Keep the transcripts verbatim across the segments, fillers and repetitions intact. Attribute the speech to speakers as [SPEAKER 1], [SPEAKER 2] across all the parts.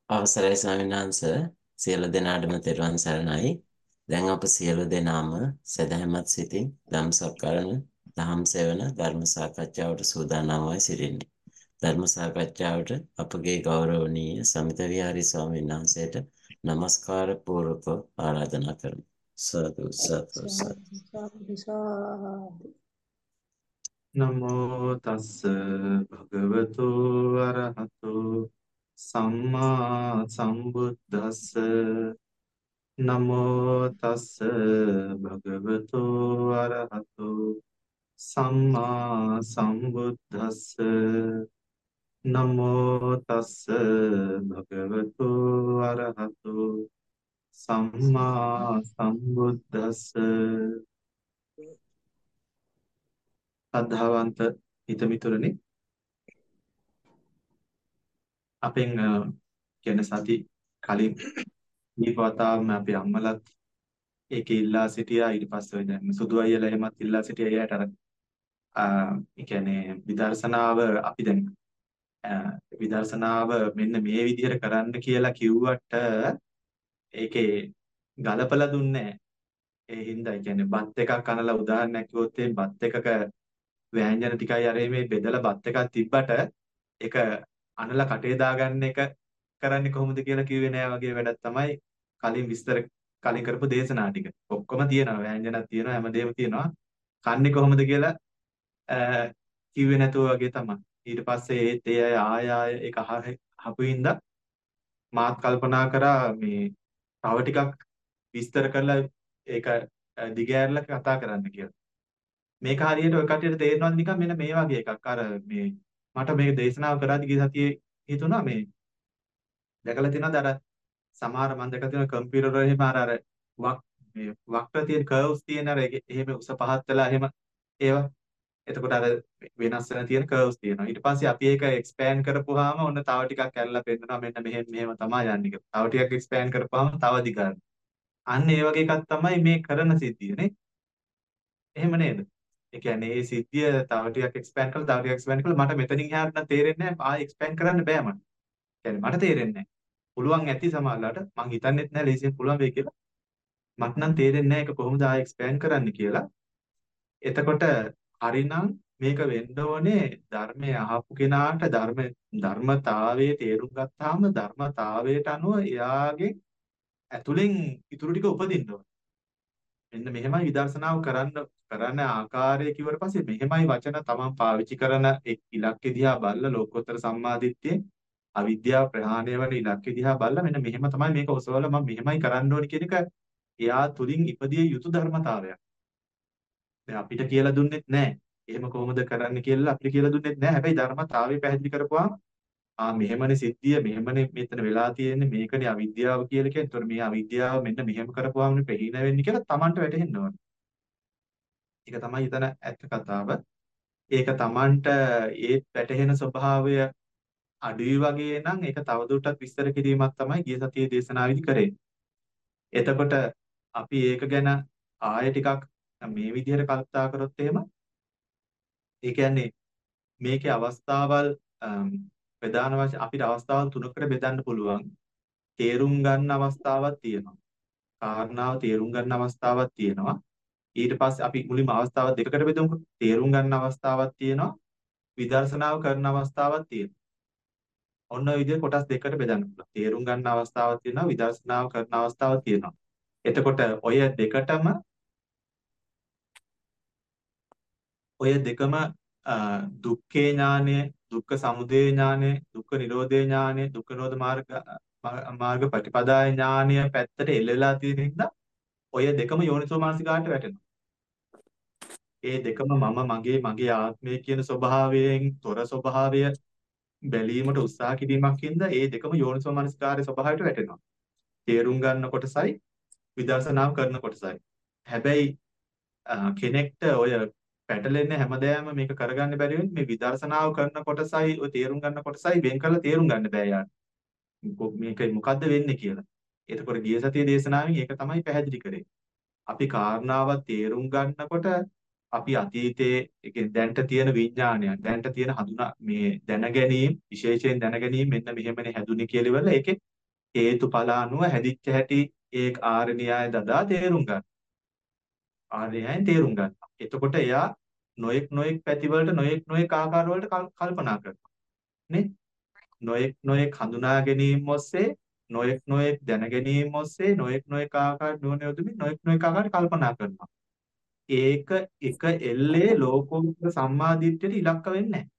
[SPEAKER 1] අවසරයි ස්වාමීන් වහන්සේ සියලු දෙනාටම තෙරුවන් සරණයි. දැන් අප සියලු දෙනාම සදහැමත් සිතින් ධම් සක්කරණ, ධම් සෙවන, ධර්ම සාකච්ඡාවට සූදානම් වී සිටින්නේ. ධර්ම සාකච්ඡාවට අපගේ ගෞරවනීය සමිත විහාරී ස්වාමීන් වහන්සේට নমස්කාර පූර්වක ආරාධනා කරමි. සතු සතු සතු.
[SPEAKER 2] සාදු සාදු සාදු.
[SPEAKER 3] නමෝ තස්ස භගවතු අරහතු සම්මා සම්බුද්දස්ස නමෝ තස්ස භගවතු අරහතු සම්මා සම්බුද්දස්ස නමෝ තස්ස භගවතු අරහතු සම්මා සම්බුද්දස්ස අධාවන්ත හිතමිතුරනි අපෙන් කියන සති කලින් දීපවතාවම අපේ අම්මලත් ඒකේ ඉල්ලා සිටියා ඊට පස්සේ දැන් සුදු අයියලා එහෙමත් ඉල්ලා සිටියා එයාට අර ඒ කියන්නේ විදර්ශනාව අපි දැන් විදර්ශනාව මෙන්න මේ විදිහට කරන්න කියලා කිව්වට ඒකේ ගලපලා දුන්නේ ඒ හින්දා ඒ කියන්නේ බත් එකක් කනලා උදාහරණයක් කිව්වොත් ඒ බත් එකක ව්‍යංජන ටිකයි අර මේ බෙදලා බත් එකක් තිබ්බට ඒක අනලා කටේ දාගන්න එක කරන්නේ කොහොමද කියලා කිව්වේ නෑ වගේ වැඩක් තමයි කලින් විස්තර කලින් කරපු දේශනා ටික. ඔක්කොම තියෙනවා ව්‍යංජනක් තියෙනවා හැමදේම තියෙනවා. කන්නේ කොහොමද කියලා කිව්වේ නැතුව වගේ තමයි. ඊට පස්සේ ඒත් ඒ අය ආය ආය ඒක අහපු හින්දා මාත් කල්පනා කරා මේ තව ටිකක් විස්තර කරලා ඒක දිගෑරලා කතා කරන්න කියලා. මේක හරියට ඔය කටියට තේරෙනවද නිකන් මෙන්න මේ වගේ එකක්. අර මේ මට මේක දේශනාව කරාදී ගිය සතියේ හිතුණා මේ දැකලා තියෙනවද අර සමහර මම දැකලා තියෙන කම්පියුටර් වල එහෙම අර අර වක් මේ වක්‍ර තියෙන කර්ව්ස් තියෙන අර එහෙම උස පහත් වෙලා එහෙම ඒවා එතකොට අර වෙනස් වෙන තියෙන කර්ව්ස් තියෙනවා. ඊට පස්සේ අපි ඒක එක්ස්පෑන්ඩ් කරපුවාම ඔන්න තව ටිකක් කැරලා පෙන්නනවා මෙන්න මෙහෙම මෙහෙම තමයි යන්නේ කියලා. තව ටිකක් එක්ස්පෑන්ඩ් කරපුවාම තව දිගට. අන්න ඒ වගේ එකක් තමයි මේ කරන සිද්ධිය නේ. එහෙම නේද? ඒ කියන්නේ මේ සිද්ධිය තව ටිකක් එක්ස්පෑන්ඩ් කරලා තව ටිකක් එක්ස්පෑන්ඩ් කරලා මට මෙතනින් එහාට නම් තේරෙන්නේ නැහැ. ආයෙ එක්ස්පෑන්ඩ් කරන්න බෑ මට. කියන්නේ මට තේරෙන්නේ නැහැ. පුළුවන් ඇති සමහරලාට මං හිතන්නෙත් නැහැ ලේසියෙන් පුළුවන් වෙයි කියලා. මට නම් තේරෙන්නේ නැහැ ඒක කොහොමද ආයෙ එක්ස්පෑන්ඩ් කරන්න කියලා. එතකොට හරිනම් මේක වෙන්න ඕනේ ධර්මය අහපු කෙනාට ධර්ම ධර්මතාවයේ තේරුම් ගත්තාම ධර්මතාවයට අනුව එයාගේ ඇතුලෙන් ඉතුරු ටික උපදින්න ඕනේ. මෙන්න මෙහෙමයි විදර්ශනාව කරන්න කරන ආකාරය කිව්වට පස්සේ මෙහෙමයි වචන තමන් පාවිච්චි කරන එක් ඉලක්කෙ දිහා බලලා ලෝකෝත්තර සම්මාදිට්ඨියේ අවිද්‍යාව ප්‍රහාණය වෙන ඉලක්කෙ දිහා බලලා මෙන්න මෙහෙම තමයි මේක ඔසවලා මම මෙහෙමයි කරන්න ඕනි කියන එක එයා තුලින් ඉපදිය යුතු ධර්මතාවයක්. දැන් අපිට කියලා දුන්නෙත් නැහැ. එහෙම කොහොමද කරන්න කියලා අපිට කියලා දුන්නෙත් නැහැ. හැබැයි ධර්මතාවය පැහැදිලි කරපුවාම ආ මෙහෙමනේ සිද්ධිය මෙහෙමනේ මෙතන වෙලා තියෙන්නේ මේකනේ අවිද්‍යාව කියලා කියන්නේ. ඒතකොට මේ අවිද්‍යාව මෙන්න මෙහෙම කරපුවාමනේ ප්‍රහීන වෙන්නේ කියලා Tamanට වැටහෙන්න ඕනේ. ඒක තමයි එතන ඇත්ත කතාව. ඒක Tamanට ඒ වැටහෙන ස්වභාවය අඩුයි වගේ නම් ඒක තවදුරටත් විස්තර කිරීමක් තමයි ගිය සතියේ දේශනාවේදී කරේ. එතකොට අපි ඒක ගැන ආයෙ ටිකක් මේ විදිහට කල්පනා කරොත් එහෙම ඒ කියන්නේ මේකේ අවස්ථාවල් ප්‍රධාන වශයෙන් අපිට අවස්ථාවල් තුනකට බෙදන්න පුළුවන්. තේරුම් ගන්න අවස්ථාවක් තියෙනවා. කාරණාව තේරුම් ගන්න අවස්ථාවක් තියෙනවා. ඊට පස්සේ අපි මුලින්ම අවස්ථාව දෙකකට බෙදමුකෝ. තේරුම් ගන්න අවස්ථාවක් තියෙනවා. විදර්ශනාව කරන අවස්ථාවක් තියෙනවා. ඔන්න ඔය විදිහට කොටස් දෙකකට බෙදන්න පුළුවන්. තේරුම් ගන්න අවස්ථාවක් තියෙනවා. විදර්ශනාව කරන අවස්ථාවක් තියෙනවා. එතකොට ඔය දෙකටම ඔය දෙකම දුක්ඛේ ඥානය, දුක්ඛ සමුදය ඥානය, දුක්ඛ නිරෝධේ ඥානය, දුක්ඛ නිරෝධ මාර්ග මාර්ග ප්‍රතිපදා ඥානය පැත්තට එල්ලලා තියෙන නිසා ඔය දෙකම යෝනිසෝ මානසිකාට වැටෙනවා. ඒ දෙකම මම මගේ මගේ ආත්මය කියන ස්වභාවයෙන් තොර ස්වභාවය බැලීමට උත්සාහ කිරීමක් හින්දා ඒ දෙකම යෝනිසෝ මානසිකාරයේ ස්වභාවයට වැටෙනවා. තේරුම් ගන්න කොටසයි විදර්ශනාව කරන කොටසයි. හැබැයි කෙනෙක්ට ඔය පැටලෙන්නේ හැමදාම මේක කරගන්න බැරි වෙන්නේ මේ විදර්ශනාව කරන කොටසයි ඔය තේරුම් ගන්න කොටසයි වෙන් කරලා තේරුම් ගන්න බෑ යාට. මේක මොකද්ද වෙන්නේ කියලා. එතකොට ගිය සතියේ දේශනාවෙන් ඒක තමයි පැහැදිලි කරේ. අපි කාරණාවක් තේරුම් ගන්නකොට අපි අතීතයේ ඒ කියන්නේ දැනට තියෙන විඥානය දැනට තියෙන හඳුනා මේ දැන ගැනීම විශේෂයෙන් දැන ගැනීම මෙන්න මෙහෙමනේ හැදුනේ කියලා ඉවරලා ඒකේ හේතුඵල අනුව හැදිච්ච හැටි ඒ ආර්ය න්‍යාය දදා තේරුම් ගන්න. ආර්ය න්‍යායෙන් තේරුම් ගන්නවා. එතකොට එයා නොඑක් නොඑක් පැතිවලට නොඑක් නොඑක් ආකාර වලට කල්- කල්පනා කරනවා. නේ? නොඑක් නොඑක් හඳුනා ගැනීම ඔස්සේ නොඑක් නොඑක් දැන ගැනීම ඔස්සේ නොඑක් නොඑක් ආකාර නුවණ යොදමින් නොඑක් නොඑක් ආකාර කල්පනා කරනවා. ඒක එක එල්ලේ ලෝකෝත්තර සම්මාදිට්ඨියට ඉලක්ක වෙන්නේ නැහැ.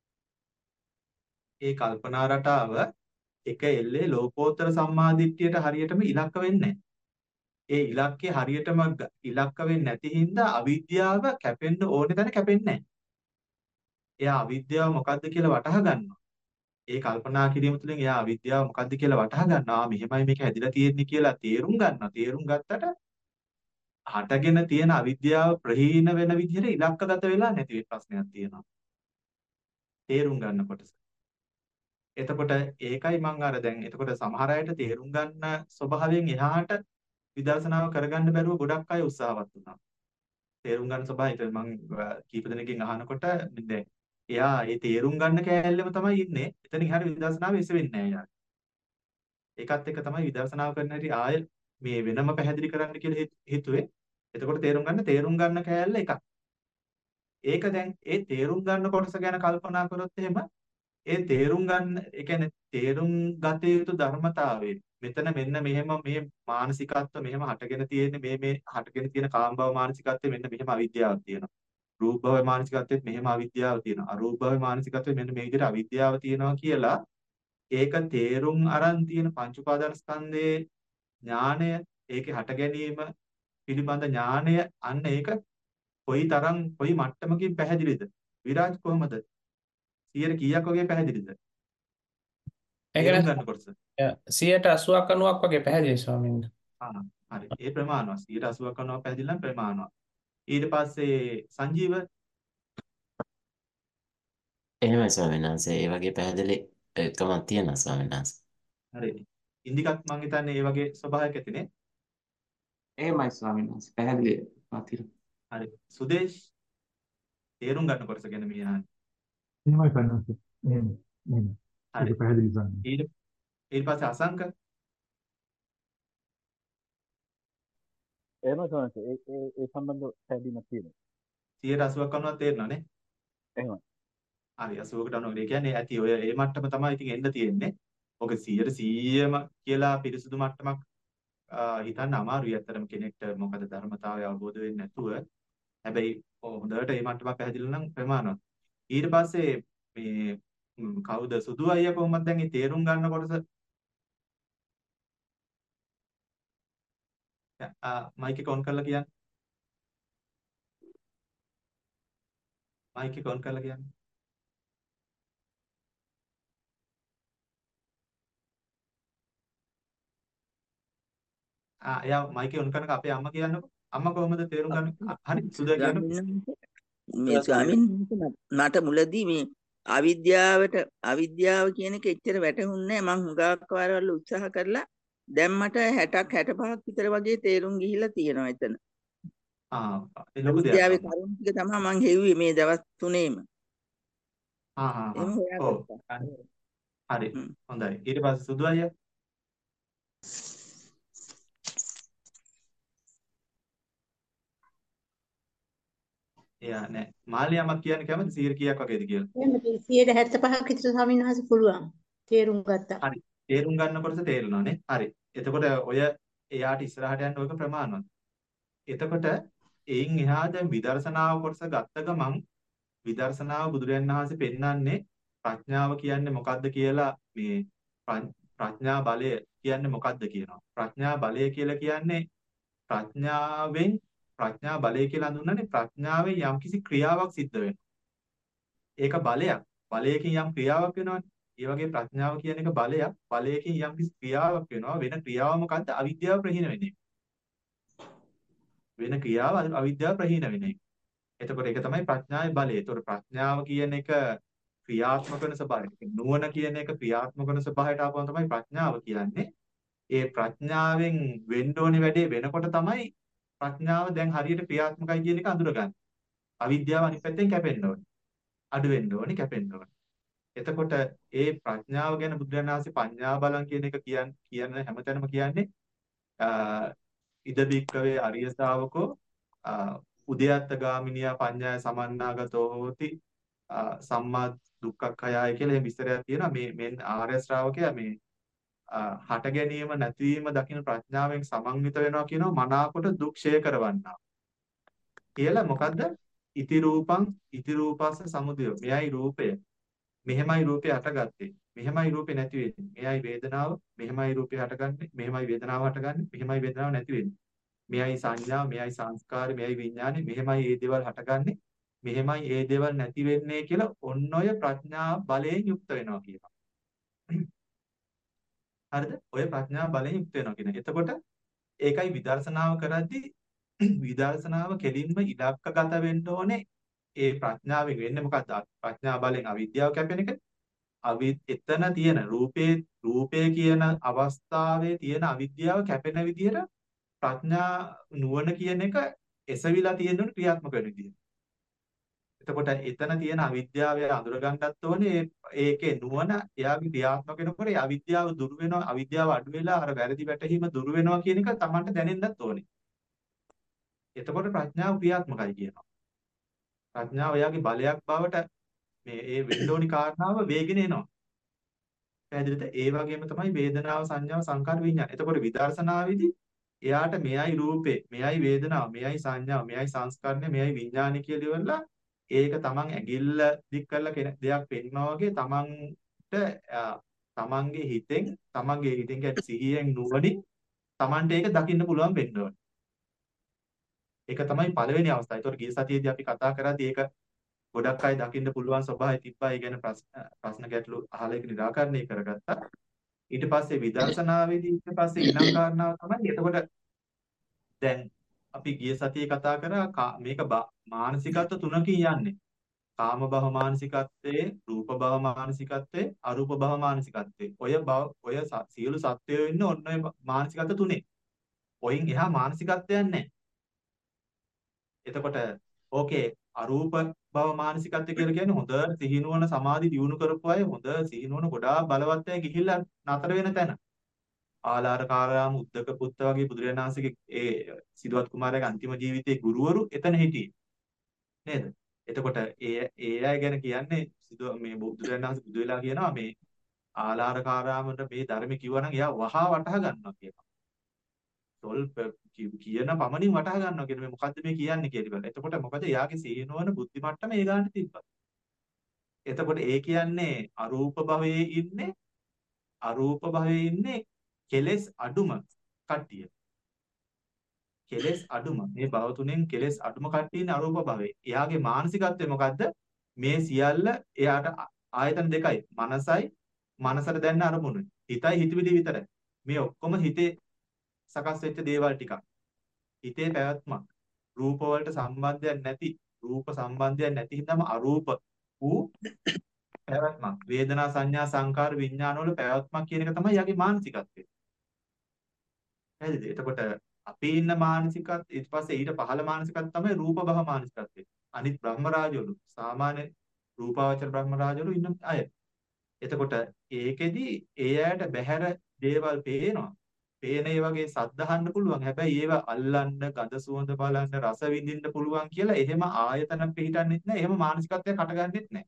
[SPEAKER 3] ඒ කල්පනා රටාව එක එල්ලේ ලෝකෝත්තර සම්මාදිට්ඨියට හරියටම ඉලක්ක වෙන්නේ නැහැ. ඒ ඉලක්කේ හරියටම ග- ඉලක්ක වෙන්නේ නැති හින්දා අවිද්‍යාව කැපෙන්න ඕනේ තැන කැපෙන්නේ නැහැ. එයා අවිද්‍යාව මොකද්ද කියලා වටහා ගන්නවා. ඒ කල්පනා කිරීම තුළින් එයා අවිද්‍යාව මොකද්ද කියලා වටහා ගන්නවා. ආ, මෙහෙමයි මේක හැදිලා තියෙන්නේ කියලා තේරුම් ගන්නවා. තේරුම් ගත්තට හටගෙන තියෙන අවිද්‍යාව ප්‍රහීන වෙන විදිහට ඉලක්කගත වෙලා නැති වෙ ප්‍රශ්නයක් තියෙනවා. තේරුම් ගන්න කොටස. එතකොට ඒකයි මම අර දැන් එතකොට සමහර අයට තේරුම් ගන්න ස්වභාවයෙන් එහාට විදර්ශනාව කරගන්න බැරුව ගොඩක් අය උත්සාහවත් වුණා. තේරුම් ගන්න ස්වභාවය මම කීප දෙනෙක්ගෙන් අහනකොට දැන් එයා ඒ තේරුම් ගන්න කෑල්ලෙම තමයි ඉන්නේ. එතනින් එහාට විදර්ශනාව එස වෙන්නේ නැහැ යාට. ඒකත් එක්ක තමයි විදර්ශනාව කරන හැටි ආය මේ වෙනම පැහැදිලි කරන්න කියලා හිත- හිතුවේ. එතකොට තේරුම් ගන්න තේරුම් ගන්න කෑල්ල එකක්. ඒක දැන් ඒ තේරුම් ගන්න කොටස ගැන කල්පනා කරොත් එහෙම ඒ තේරුම් ගන්න ඒ කියන්නේ තේරුම් ගත යුතු ධර්මතාවය මෙතන මෙන්න මෙහෙම මේ මානසිකත්ව මෙහෙම හටගෙන තියෙන්නේ මේ මේ හටගෙන තියෙන කාමභව මානසිකත්වය මෙන්න මෙහෙම අවිද්‍යාවක් තියෙනවා රූප භව මානසිකත්වෙත් මෙහෙම අවිද්‍යාව තියෙනවා අරූප භව මානසිකත්වෙත් මෙන්න මේ විදිහට අවිද්‍යාව තියෙනවා කියලා ඒක තේරුම් අරන් තියෙන පංච උපාදාන ස්කන්ධයේ ඥාණය ඒකේ හට ගැනීම පිළිබඳ ඥාණය අන්න ඒක කොයි තරම් කොයි මට්ටමකින් පැහැදිලිද විරාජ් කොහමද සියයට කීයක් වගේ පැහැදිලිද
[SPEAKER 4] ඒ
[SPEAKER 3] තේරුම්
[SPEAKER 4] කියන්නේ
[SPEAKER 3] ගන්න කොටස
[SPEAKER 4] සියයට අසූවක් අනූවක් වගේ පැහැදිලි ස්වාමීන් වහන්සේ.
[SPEAKER 3] ආ හරි ඒ ප්‍රමාණවත් සියයට අසූවක් කරනවා පැහැදිලි නම් ප්‍රමාණවත් ඊට පස්සේ සංජීව
[SPEAKER 1] එහෙමයි ස්වාමීන් වහන්සේ. ඒ වගේ පැහැදිලි එකමක් තියෙනවා ස්වාමීන් වහන්සේ.
[SPEAKER 3] හරි ඉන්දිකත් මං හිතන්නේ ඒ වගේ ස්වභාවයක් ඇතිනේ
[SPEAKER 5] එහෙමයි ස්වාමීන් වහන්සේ පැහැදිලි මාතිර.
[SPEAKER 3] හරි සුදේශ් තේරුම් ගන්න කොටස ගැන මේ අහන්නේ
[SPEAKER 6] එහෙමයි පන්නස්. එහෙම. එහෙම.
[SPEAKER 3] හරි
[SPEAKER 6] ඒක පැහැදිලි ගන්න.
[SPEAKER 3] ඊට ඊට පස්සේ අසංක
[SPEAKER 7] එහෙම සෝනස ඒ ඒ ඒ සම්බන්ධ පැහැදිලිමක් තියෙනවා.
[SPEAKER 3] සියයට අසූවක් කරනවා තේරෙනවා නේ
[SPEAKER 7] එහෙමයි.
[SPEAKER 3] හරි අසූවකට අනුව ඒ කියන්නේ ඇති ඔය ඒ මට්ටම තමයි ඉතින් එන්න තියෙන්නේ ඔක සියයට සීයම කියලා පිරිසුදු මට්ටමක් ආ, හිතන්න අමාරුයි ඇත්තටම කෙනෙක්ට මොකද ධර්මතාවය අවබෝධ වෙන්නේ නැතුව හැබැයි ඔව් හොඳට මේ මට්ටමක් පැහැදිලි නම් ප්‍රමාණවත් ඊට පස්සේ මේ ම්, කවුද සුදු අයියා කොහොමද දැන් මේ තේරුම් ගන්න කොටස ආ, මයික් එක ඔන් කරලා කියන්න මයික් එක ඔන් කරලා කියන්න ආ එයා මයික් එක ඔන් කරනක අපේ අම්මා කියන්නකෝ අම්මා කොහොමද තේරුම් ගන්න ආ, හරි සුදා කියන්නකෝ
[SPEAKER 8] ස්වාමීන් වහන්සේ මේ ස්වාමීන් වහන්සේ මට මුලදී මේ අවිද්‍යාවට අවිද්‍යාව කියන එක එච්චර වැටහුන්නේ නැහැ මං හුඟක් වාරවල උත්සාහ කරලා දැන් මට හැටක් හැටපහක් විතර වගේ තේරුම් ගිහිලා තියෙනවා එතන
[SPEAKER 3] ආ ඒ ලොකු දෙයක්
[SPEAKER 8] අවිද්‍යාවේ
[SPEAKER 3] අම්මා
[SPEAKER 8] කරුණු ටික තමයි මං හෙව්වේ මේ දවස් තුනේම
[SPEAKER 3] ආ ආ
[SPEAKER 8] එහෙම
[SPEAKER 3] ආ ඔව්
[SPEAKER 8] හොයාගත්තා
[SPEAKER 3] හරි
[SPEAKER 8] හ්ම්.
[SPEAKER 3] හොඳයි ඊට පස්සේ සුදු අයියා එයා නෑ මාළි යමක් කියන්න කැමති සියයට කීයක් වගේද කියලා
[SPEAKER 2] එහෙනම් සියයට හැත්තෑ පහක් විතර ස්වාමීන් වහන්සේ පුළුවන්. තේරුම් ගත්තා.
[SPEAKER 3] හරි තේරුම් ගන්න කොටස තේරෙනවා නේ හරි එතකොට ඔය එයාට ඉස්සරහට යන්න ඔයක ප්‍රමාණවත් එතකොට එයින් එහා දැන් විදර්ශනාව කොටස ගත්ත ගමන් විදර්ශනාව බුදුරජාණන් වහන්සේ පෙන්වන්නේ ප්‍රඥාව කියන්නේ මොකද්ද කියලා මේ ප්‍රඥ- ප්‍රඥා බලය කියන්නේ මොකද්ද කියනවා ප්‍රඥා බලය කියලා කියන්නේ ප්‍රඥාවෙන් ප්‍රඥා බලය කියලා හඳුන්වන්නේ ප්‍රඥාවෙන් යම්කිසි ක්‍රියාවක් සිද්ධ වෙනවා ඒක බලයක් බලයකින් යම් ක්‍රියාවක් වෙනවනේ ඒ වගේ ප්‍රඥාව කියන එක බලයක් බලයකින් යම්කිසි ක්‍රියාවක් වෙනවා වෙන ක්‍රියාව මොකද්ද අවිද්‍යාව ප්‍රහීන වෙන එක වෙන ක්‍රියාව අ- අවිද්‍යාව ප්‍රහීන වෙන එක එතකොට ඒක තමයි ප්‍රඥාවේ බලය. එතකොට ප්‍රඥාව කියන එක ක්‍රියාත්මක වෙන ස්වභාවය. නුවණ කියන එක ක්‍රියාත්මක වෙන ස්වභාවයට ආපුවම තමයි ප්‍රඥාව කියන්නේ. ඒ ප්‍රඥාවෙන් වෙන්න ඕනේ වැඩේ වෙනකොට තමයි ප්‍රඥාව දැන් හරියට ක්‍රියාත්මකයි කියන එක අඳුරගන්නේ. අවිද්‍යාව අනිත් පැත්තෙන් කැපෙන්න ඕනේ. අඩු වෙන්න ඕනේ, කැපෙන්න ඕනේ. එතකොට ඒ ප්‍රඥාව ගැන බුදුරජාණන් වහන්සේ පඤ්ඤා බලං කියන එක කියන් කියන හැමතැනම කියන්නේ ඉද බික්කවේ අරිය ශාවකෝ උදයත්ත ගාමිනියා පඤ්ඤාය සමන්නාගතෝ හෝති සම්මා දුක්ඛක්ඛයයි කියලා එහෙම විස්තරයක් තියෙනවා. මේ මෙන් ආර්ය ශ්‍රාවකයා මේ හට ගැනීම නැතිවීම දකින ප්‍රඥාවෙන් සමන්විත වෙනවා කියනවා මනාකොට දුක් ක්ෂය කරවන්නා කියලා. මොකද්ද? ඉති රූපං ඉති රූපස්ස සමුදය. මෙයයි රූපය. මෙහෙමයි රූපය හටගත්තේ. මෙහෙමයි රූපේ නැති වෙන්නේ. මෙයයි වේදනාව. මෙහෙමයි රූපේ හටගන්නේ. මෙහෙමයි වේදනාව හටගන්නේ. මෙහෙමයි වේදනාව නැති වෙන්නේ. මෙයයි සංඥාව, මෙයයි සංස්කාරය, මෙයයි විඥානෙ. මෙහෙමයි මේ දේවල් හටගන්නේ. මෙහෙමයි මේ දේවල් නැති වෙන්නේ කියලා ඔන්න ඔය ප්‍රඥා බලයෙන් යුක්ත වෙනවා කියනවා. හරිද? ඔය ප්‍රඥා බලයෙන් යුක්ත වෙනවා කියන. එතකොට ඒකයි විදර්ශනාව කරද්දී විදර්ශනාව කෙලින්ම ඉලක්කගත වෙන්න ඕනේ. ඒ ප්‍රඥාවෙන් වෙන්නේ මොකද්ද? ප්‍රඥා බලෙන් අවිද්‍යාව කැපෙන එක. අවි එතන තියෙන රූපේ රූපේ කියන අවස්ථාවේ තියෙන අවිද්‍යාව කැපෙන විදිහට ප්‍රඥා නුවණ කියන එක එසවිලා තියෙනුනේ ක්‍රියාත්මක වෙන විදිහ. එතකොට එතන තියෙන අවිද්‍යාව අඳුර ගන්නත් ඕනේ. ඒකේ නුවණ එයාගේ ක්‍රියාත්මක වෙනකොට ඒ අවිද්‍යාව දුරු වෙනවා. අවිද්‍යාව අඩු වෙලා අර වැරදි වැටහීම දුරු වෙනවා කියන එක Tamanට දැනෙන්නත් ඕනේ. එතකොට ප්‍රඥාව ක්‍රියාත්මකයි කියනවා. ප්‍රඥාව එයාගේ බලයක් බවට මේ ඒ වෙන්න ඕනි කාරණාව වේගෙන එනවා. පැහැදිලිද? ඒ වගේම තමයි වේදනාව, සංඥාව, සංකාර, විඥාන. එතකොට විදර්ශනාවේදී එයාට මෙයයි රූපේ, මෙයයි වේදනාව, මෙයයි සංඥාව, මෙයයි සංස්කරණය, මෙයයි විඥානය කියලා ඉවරලා ඒක තමන් ඇඟිල්ල දික් කරලා කෙනෙක් දෙයක් පෙන්නවා වගේ තමන්ට තමන්ගේ හිතෙන්, තමන්ගේ හිතෙන් කියන්නේ සිහියෙන් නුවණින් තමන්ට ඒක දකින්න පුළුවන් වෙන්න ඕනේ. ඒක තමයි පළවෙනි අවස්ථාව. ඒතකොට ගිය සතියේදී අපි කතා කරාදී ඒක ගොඩක් අය දකින්න පුළුවන් ස්වභාවය තිබ්බා. ඒ ගැන ප්‍රශ්න ගැටලු අහලා ඒක निराකරණය කරගත්තා. ඊට පස්සේ විදර්ශනාවේදී ඊට පස්සේ ඊළඟ කාරණාව තමයි එතකොට දැන් අපි ගිය සතියේ කතා කරා මේක මානසිකත්ව තුනකින් යන්නේ. කාම භව මානසිකත්වයේ, රූප භව මානසිකත්වයේ, අරූප භව මානසිකත්වයේ. ඔය භව ඔය සියලු සත්වයෝ ඉන්නේ ඔන්න ඔය මානසිකත්ව තුනේ. ඔයින් එහා මානසිකත්වයක් නැහැ. එතකොට ඕකේ අරූප භව මානසිකත්වය කියලා කියන්නේ හොඳ සිහිනුවන සමාධි දියුණු කරපු අය, හොඳ සිහිනුවන ගොඩාක් බලවත් අය ගිහිල්ලා නතර වෙන තැන. ආලාරකාරාම උද්දක පුත්ත වගේ බුදුරජාණන් වහන්සේගේ ඒ සිද්ධාර්ථ කුමාරයාගේ අන්තිම ජීවිතයේ ගුරුවරු එතන හිටියේ. නේද? එතකොට ඒ ඒ අය ගැන කියන්නේ සිදු මේ බුදුරජාණන් වහන්සේ බුදු වෙලා කියනවා මේ ආලාරකාරාමට මේ ධර්ම කිව්වනම් එයා වහා වටහා ගන්නවා කියනවා. තොල් කියන පමණින් වටහා ගන්නවා කියන මේ මොකද්ද මේ කියන්නේ කියලා. එතකොට මොකද එයාගේ සීනුවන බුද්ධි මට්ටම ඒ ගන්න තිබ්බා. එතකොට ඒ කියන්නේ අරූප භවයේ ඉන්නේ අරූප භවයේ ඉන්නේ කෙලෙස් අඩුම කට්ටිය. කෙලෙස් අඩුම මේ භව තුනෙන් කෙලෙස් අඩුම කට්ටිය ඉන්නේ අරූප භවයේ. එයාගේ මානසිකත්වය මොකද්ද? මේ සියල්ල එයාට ආයතන දෙකයි. මනසයි මනසට දැනන අරමුණුයි. හිතයි හිතවිලි විතරයි. මේ ඔක්කොම හිතේ සකස් වෙච්ච දේවල් ටිකක්. හිතේ පැවැත්මක්. රූප වලට සම්බන්ධයක් නැති, රූප සම්බන්ධයක් නැති හින්දාම අරූප වූ පැවැත්මක්. වේදනා සංඥා සංකාර විඥාන වල පැවැත්මක් කියන එක තමයි යාගේ මානසිකත්වය. හරිද? එතකොට අපි ඉන්න මානසිකත් ඊට පස්සේ ඊට පහළ මානසිකත් තමයි රූප භව මානසිකත්වය. අනිත් බ්‍රහ්ම රාජවලු සාමාන්‍ය රූපාවචර බ්‍රහ්ම රාජවලු ඉන්න අය. එතකොට ඒකෙදි ඒ අයට බහැර දේවල් පේනවා. පේන ඒ වගේ සද්දහන්න පුළුවන්. හැබැයි ඒව අල්ලන්න, ගඳ සුවඳ බලන්න, රස විඳින්න පුළුවන් කියලා එහෙම ආයතන පිළිටන්නෙත් නැහැ. එහෙම මානසිකත්වයක් හටගන්නෙත් නැහැ.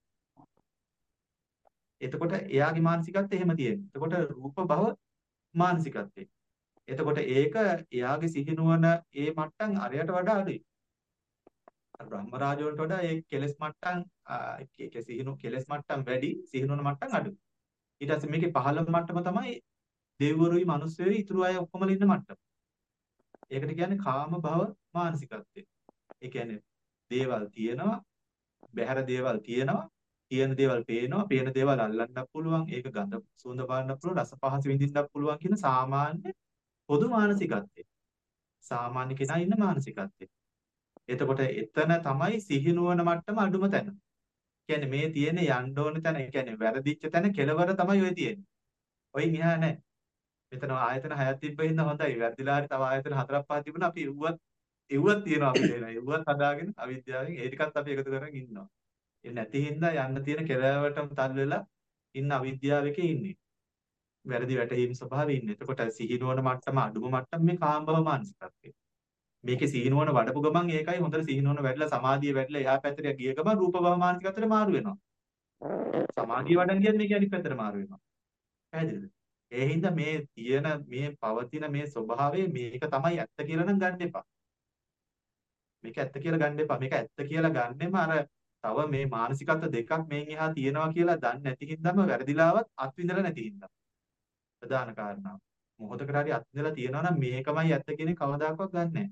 [SPEAKER 3] එතකොට එයාගේ මානසිකත්වය එහෙම තියෙනවා. එතකොට රූප භව මානසිකත්වය. එතකොට ඒක එයාගේ සිහිනුවන ඒ මට්ටම් අරයට වඩා අඩුයි. බ්‍රහ්ම රාජ වලට වඩා ඒ කෙලස් මට්ටම් ඒ සිහිනු කෙලස් මට්ටම් වැඩි, සිහිනුවන මට්ටම් අඩුයි. ඊට පස්සේ මේකේ පහළම මට්ටම තමයි දෙවිවරුයි මිනිස්සුයි ඉතුරු අය ඔක්කොම ඉන්න මට්ටම. ඒකට කියන්නේ කාම භව මානසිකත්වය. ඒ කියන්නේ දේවල් තියෙනවා, බහැර දේවල් තියෙනවා, තියෙන දේවල් පේනවා, පේන දේවල් අල්ලන්නත් පුළුවන්, ඒක ගඳ සුවඳ බලන්නත් පුළුවන්, රස පහස විඳින්නත් පුළුවන් කියන සාමාන්‍ය පොදු මානසිකත්වය. සාමාන්‍ය කෙනා ඉන්න මානසිකත්වය. එතකොට එතන තමයි සිහිනුවන මට්ටම අඩුම තැන. කියන්නේ මේ තියෙන යන්න ඕන තැන, ඒ කියන්නේ වැරදිච්ච තැන කෙලවර තමයි ඔය තියෙන්නේ. ඔයින් එහා නැහැ. මෙතන ආයතන හයක් තිබ්බ හින්දා හොඳයි. වැරදිලා හරි තව ආයතන හතරක් පහක් තිබුණා අපි ඉව්වත් ඉව්වත් තියෙනවා අපිට එන. ඉව්වත් හදාගෙන අවිද්‍යාවෙන් ඒ ටිකත් අපි එකතු කරගෙන ඉන්නවා. ඒ නැති හින්දා යන්න තියෙන කෙලවරටම තල් වෙලා ඉන්න අවිද්‍යාව එකේ ඉන්නේ. වැරදි වැටහීම් ස්වභාවයේ ඉන්නේ. එතකොට සිහිනුවන මට්ටම අඩුම මට්ටම මේ කාමභව මානසිකත්වය. මේකේ සිහිනුවන වඩපු ගමන් ඒකයි හොඳට සිහිනුවන වැඩිලා සමාධිය වැඩිලා එහා පැත්තට ගිය ගමන් රූපභව මානසිකත්වයට මාරු වෙනවා. සමාධිය වඩන් ගියත් මේක අනිත් පැත්තට මාරු වෙනවා. පැහැදිලිද? ඒ හින්දා මේ තියෙන මේ පවතින මේ ස්වභාවය මේක තමයි ඇත්ත කියලා නම් ගන්න එපා. මේක ඇත්ත කියලා ගන්න එපා. මේක ඇත්ත කියලා ගන්නෙම අර තව මේ මානසිකත්ව දෙකක් මේන් එහා තියෙනවා කියලා දන්නේ නැති හින්දාම වැරදිලාවත් අත්විඳලා නැති හින්දා. ප්‍රධාන කාරණාව. මොහොතකට හරි අත්විඳලා තියෙනවා නම් මේකමයි ඇත්ත කියන එක කවදාකවත් ගන්න නැහැ.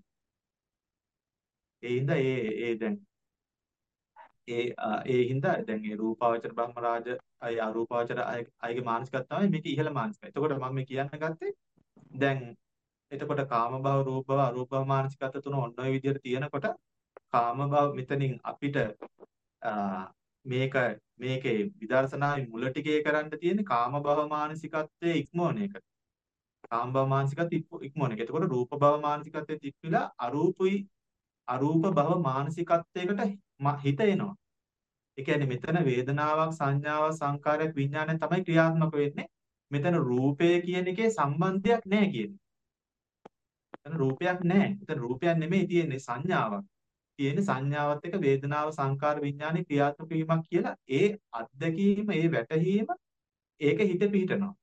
[SPEAKER 3] ඒ හින්දා ඒ ඒ දැන් ඒ ඒ හින්දා දැන් ඒ රූපාවචර බ්‍රහ්මරාජ අය අරූපාවචර අයගේ මානසිකත්වය තමයි මේක ඉහළ මානසිකයි. එතකොට මම මේ කියන්න ගත්තේ දැන් එතකොට කාම භව රූප භව අරූප භව මානසිකත්ව තුන ඔන්න ඔය විදිහට තියෙනකොට කාම භව මෙතනින් අපිට මේක මේකේ විදර්ශනාවේ මුල ටිකේ කරන්න තියෙන්නේ කාම භව මානසිකත්වයේ ඉක්මවන එක. කාම භව මානසිකත්වය ඉක්මවන එක. එතකොට රූප භව මානසිකත්වයේ තික්විලා අරූපී අරූප භව මානසිකත්වයකට හිත එනවා. ඒ කියන්නේ මෙතන වේදනාවක් සංඥාවක් සංකාරයක් විඥානයක් තමයි ක්‍රියාත්මක වෙන්නේ. මෙතන රූපය කියන එකේ සම්බන්ධයක් නැහැ කියන්නේ. එතන රූපයක් නැහැ. එතන රූපයක් නෙමෙයි තියෙන්නේ සංඥාවක්. තියෙන්නේ සංඥාවත් එක්ක වේදනාව සංකාර විඥානේ ක්‍රියාත්මක වීමක් කියලා ඒ අත්දැකීම ඒ වැටහීම ඒක හිත පිහිටනවා.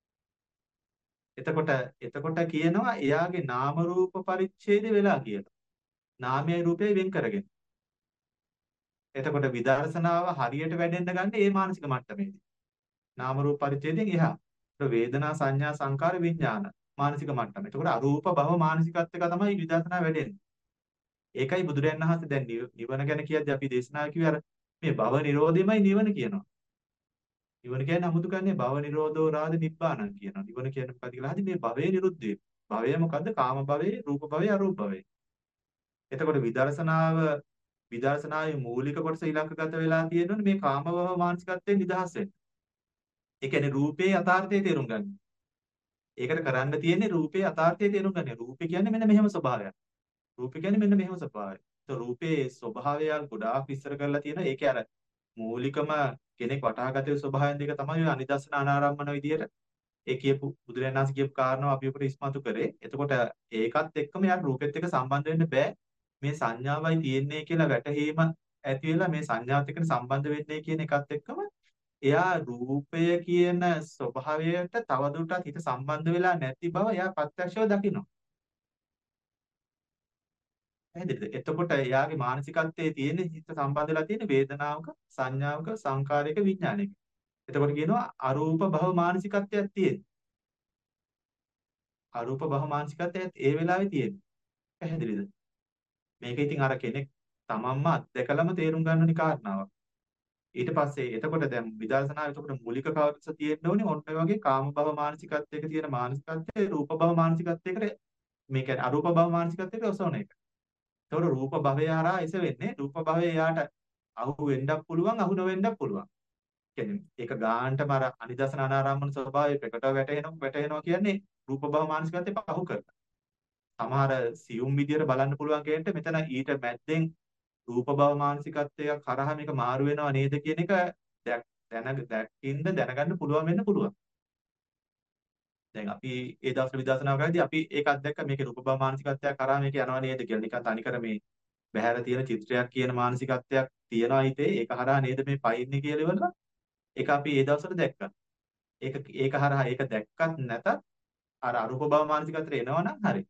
[SPEAKER 3] එතකොට එතකොට කියනවා එයාගේ නාම රූප පරිච්ඡේදය වෙලා කියලා. නාමයයි රූපයයි වෙන් කරගෙන. එතකොට විදර්ශනාව හරියට වැඩෙන්න ගන්න ඒ මානසික මට්ටමේදී. නාම රූප පරිච්ඡේදයෙන් එහා. වේදනා සංඥා සංකාර විඥාන මානසික මට්ටම. එතකොට අරූප භව මානසිකත්වයක තමයි විදර්ශනා වැඩෙන්නේ. ඒකයි බුදුරයන් වහන්සේ දැන් නිවන ගැන කියද්දී අපි දේශනා කිව්වේ අර මේ භව නිරෝධයමයි නිවන කියනවා. නිවන කියන්නේ 아무තු කන්නේ භව නිරෝධෝ රාද නිබ්බාණං කියනවා. නිවන කියන්නේ මොකක්ද කියලා හදි මේ භවයේ නිරුද්ධ වීම. භවය මොකද්ද? කාම භවයේ, රූප භවයේ, අරූප භවයේ. එතකොට විදර්ශනාව විදර්ශනාවේ මූලික කොටස ඉලක්කගත වෙලා තියෙනවනේ මේ කාම භව මානසිකත්වයෙන් නිදහස් වෙන්න. ඒ කියන්නේ රූපේ යථාර්ථය තේරුම් ගන්න. ඒකට කරන්න තියෙන්නේ රූපේ යථාර්ථය තේරුම් ගන්න. රූපේ කියන්නේ මෙන්න මෙහෙම ස්වභාවයක්. රූපේ කියන්නේ මෙන්න මෙහෙම ස්වභාවයක්. તો රූපේ ස්වභාවය ගොඩාක් විස්තර කරලා තියෙනවා. ඒකේ අර මූලිකම කෙනෙක් වටහාගත යුතු ස්වභාවයන් දෙක තමයි අනිදස්සන අනාරම්මන විදියට ඒ කියපු බුදුරජාණන් වහන්සේ කියපු කාරණාව අපි උඩට ඉස්මතු කරේ. එතකොට ඒකත් එක්කම යාර රූපෙත් එක්ක සම්බන්ධ වෙන්න බෑ. මේ සංඥාවයි තියෙන්නේ කියලා වැටහීම ඇති වෙලා මේ සංඥාවත් එක්ක සම්බන්ධ වෙන්නේ කියන එකත් එක්කම එයා රූපය කියන ස්වභාවයට තවදුරටත් හිත සම්බන්ධ වෙලා නැති බව එයා ප්‍රත්‍යක්ෂව දකිනවා. එහෙනම් එතකොට එයාගේ මානසිකත්වයේ තියෙන හිත සම්බන්ධ වෙලා තියෙන වේදනාවක සංඥාවක සංකාරයක විඥානයක. එතකොට කියනවා අරූප භව මානසිකත්වයක් තියෙන. අරූප භව මානසිකත්වයත් ඒ වෙලාවේ තියෙන. පැහැදිලිද? මේක ඉතින් අර කෙනෙක් තමන්ම අත්දැකලම තේරුම් ගන්න ඕනි කාරණාවක්. ඊට පස්සේ එතකොට දැන් විදර්ශනාව එතකොට මූලික කවරස තියෙන්න ඕනේ ඔන්න ඔය වගේ කාම භව මානසිකත්වයක තියෙන මානසිකත්වයේ රූප භව මානසිකත්වයකට මේ කියන්නේ අරූප භව මානසිකත්වයකට ඔසවන එක. එතකොට රූප භවය හරහා ඉස වෙන්නේ රූප භවය යාට අහු වෙන්නත් පුළුවන් අහු නොවෙන්නත් පුළුවන්. කියන්නේ ඒක ගානටම අර අනිදසන අනාරම්මන ස්වභාවය ප්‍රකටව වැටෙනවා වැටෙනවා කියන්නේ රූප භව මානසිකත්වය පහු කරලා. සමහර සියුම් විදියට බලන්න පුළුවන් කෙනෙක්ට මෙතන ඊට මැද්දෙන් රූප භව මානසිකත්වයක් කරා මේක මාරු වෙනව නේද කියන එක දැන දැක්කින්ද දැනගන්න පුළුවන් වෙන්න පුළුවන්. දැන් අපි ඒ දවස්වල විදර්ශනා කරද්දී අපි ඒක අත්දැක්ක මේකේ රූප භව මානසිකත්වයක් කරා මේක යනවා නේද කියලා. නිකන් තනිකර මේ බහැර තියෙන චිත්‍රයක් කියන මානසිකත්වයක් තියනවා හිතේ ඒක හරහා නේද මේ පයින්නේ කියලා ඉවරලා ඒක අපි ඒ දවස්වල දැක්කා. ඒක ඒක හරහා ඒක දැක්කත් නැතත් අර අරූප භව මානසිකත්වයට එනවනම් හරි.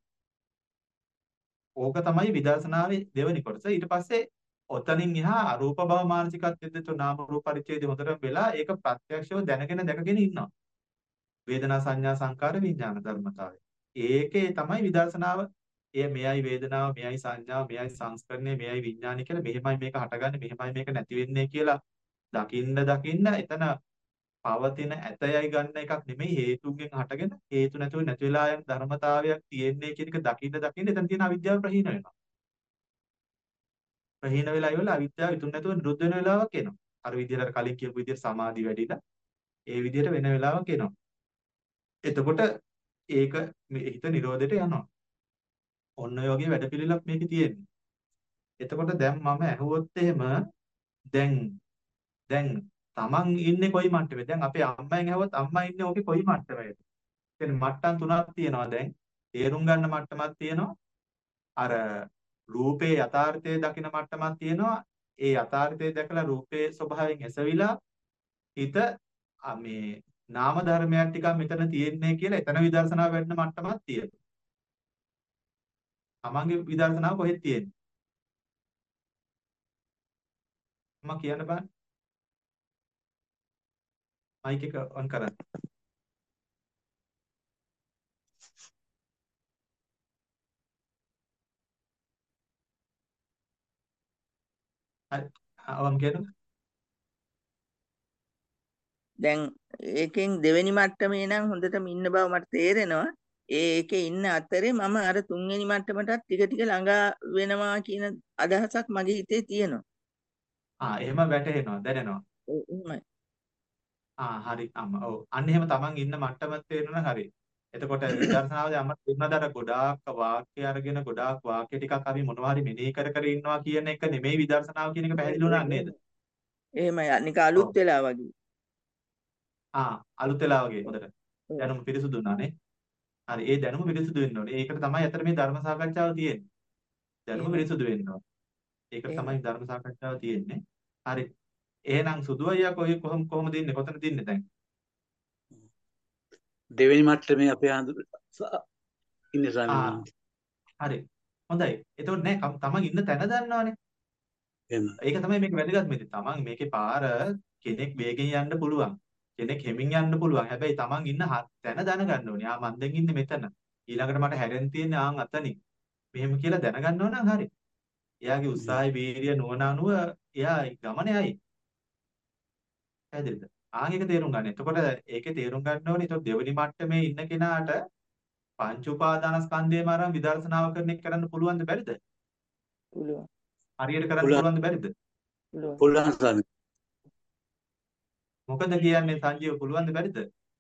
[SPEAKER 3] ඕක තමයි විදර්ශනාවේ දෙවෙනි කොටස. ඊට පස්සේ ඔතනින් එහා අරූප භව මානසිකත්වයේද තු නාම රූප පරිච්ඡේදය හොඳටම වෙලා ඒක ප්‍රත්‍යක්ෂව දැනගෙන දැකගෙන ඉන්නවා. වේදනා සංඥා සංකාර විඥාන ධර්මතාවය. ඒකේ තමයි විදර්ශනාව. එය මෙයයි වේදනාව, මෙයයි සංඥාව, මෙයයි සංස්කරණය, මෙයයි විඥානය කියලා මෙහෙමයි මේක හටගන්නේ, මෙහෙමයි මේක නැති වෙන්නේ කියලා දකින්න දකින්න එතන පවතින ඇතයයි ගන්න එකක් නෙමෙයි හේතුන්ගෙන් හටගෙන හේතු නැතුව නැති වෙලා යන ධර්මතාවයක් තියෙන්නේ කියන එක දකින්න දකින්න එතන තියෙන අවිද්‍යාව ප්‍රහීන වෙනවා. ප්‍රහීන වෙලා ඉවරලා අවිද්‍යාව ඉතුරු නැතුව නිරුද්ධ වෙන වෙලාවක් එනවා. අර විදිහට අර කලින් කියපු විදිහට සමාධි වැඩිලා ඒ විදිහට වෙන වෙලාවක් එනවා. එතකොට ඒක හිත නිරෝධයට යනවා. ඔන්න ඔය වගේ වැඩපිළිවෙලක් මේකේ තියෙන්නේ. එතකොට දැන් මම ඇහුවොත් එහෙම දැන් දැන් තමන් ඉන්නේ කොයි මට්ටමේද? දැන් අපේ අම්මෙන් ඇහුවොත් අම්මා ඉන්නේ ඕකේ කොයි මට්ටමේද? කියන්නේ මට්ටම් තුනක් තියෙනවා දැන්. තේරුම් ගන්න මට්ටමක් තියෙනවා. අර රූපේ යථාර්ථය දකින මට්ටමක් තියෙනවා. ඒ යථාර්ථය දැකලා රූපේ ස්වභාවයෙන් එසවිලා හිත ආ මේ නාම ධර්මයක් ටිකක් මෙතන තියෙන්නේ කියලා එතන විදර්ශනා වැඩෙන මට්ටමක් තියෙනවා. තමන්ගේ විදර්ශනාව කොහෙද තියෙන්නේ? මම කියන්න බෑ. මයික් එක ඔන් කරන්න. හරි. අවම් කියන්න.
[SPEAKER 8] දැන් ඒකෙන් දෙවෙනි මට්ටමේ නම් හොඳටම ඉන්න බව මට තේරෙනවා. ඒ ඒකේ ඉන්න අතරේ මම අර තුන්වෙනි මට්ටමටත් ටික ටික ළඟා වෙනවා කියන අදහසක් මගේ හිතේ තියෙනවා.
[SPEAKER 3] ආ එහෙම වැටහෙනවා දැනෙනවා.
[SPEAKER 8] ඒ එහෙමයි.
[SPEAKER 3] ආ හරි අම්මා. ඔව්. අන්න එහෙම තමන් ඉන්න මට්ටමත් තේරෙනවා හරි. එතකොට විදර්ශනාවේදී අම්මට තේරුණාද අර ගොඩාක් වාක්‍ය අරගෙන ගොඩාක් වාක්‍ය ටිකක් අපි මොනවා හරි මෙනෙහි කර කර ඉන්නවා කියන එක නෙමෙයි විදර්ශනාව කියන එක පැහැදිලි වුණා නේද?
[SPEAKER 8] එහෙමයි. නික අලුත්
[SPEAKER 3] ඔව්.
[SPEAKER 8] වෙලා වගේ.
[SPEAKER 3] ආ අලුත් වෙලා වගේ හොඳට.
[SPEAKER 8] ඔව්.
[SPEAKER 3] දැනුම පිරිසුදු වුණානේ. හරි ඒ දැනුම පිරිසුදු වෙන්න ඕනේ. ඒකට තමයි අතර මේ ධර්ම සාකච්ඡාව තියෙන්නේ. දැනුම
[SPEAKER 8] එහෙමයි.
[SPEAKER 3] පිරිසුදු වෙන්න ඕනේ. ඒකට තමයි
[SPEAKER 8] එහෙමයි.
[SPEAKER 3] ධර්ම සාකච්ඡාව තියෙන්නේ. හරි. එහෙනම් සුදු අයියා කොහේ කොහොම කොහොමද ඉන්නේ? කොතනද ඉන්නේ දැන්?
[SPEAKER 7] දෙවෙනි මට්ටමේ අපේ ආඳුර ඉන්නේ ස්වාමීන්
[SPEAKER 3] ආ
[SPEAKER 7] වහන්සේ.
[SPEAKER 3] හරි. හොඳයි. එතකොට නෑ කම්- තමන් ඉන්න තැන දන්නවනේ.
[SPEAKER 7] එහෙම.
[SPEAKER 3] ඒක තමයි මේක වැදගත් මෙතන. තමන් මේකේ පාර කෙනෙක් වේගෙන් යන්න පුළුවන්. කෙනෙක් හෙමින් යන්න පුළුවන්. හැබැයි තමන් ඉන්න හ- තැන දැනගන්න ඕනේ. ආ මං දැන් ඉන්නේ මෙතන. ඊළඟට මට හැරෙන්න තියෙන්නේ ආන් අතනින්. මෙහෙම කියලා දැනගන්න ඕන නම් හරි. එයාගේ උත්සාහය, වීරිය, නුවණ අනුව එයා ගමනේ යයි. පැහැදිලිද? ආන් ඒක තේරුම් ගන්න. එතකොට ඒකේ තේරුම් ගන්න ඕනේ. එතකොට දෙවෙනි මට්ටමේ ඉන්න කෙනාට පංච උපාදානස්කන්ධයම අරන් විදර්ශනාව කරන එක කරන්න පුළුවන්ද බැරිද?
[SPEAKER 8] පුළුවන්.
[SPEAKER 3] හරියට කරන්න
[SPEAKER 7] පුළුවන්
[SPEAKER 3] පුළුවන්ද බැරිද?
[SPEAKER 8] පුළුවන්.
[SPEAKER 7] පුළුවන් ස්වාමීන්.
[SPEAKER 3] මොකද කියන්නේ සංජීව පුළුවන්ද බැරිද?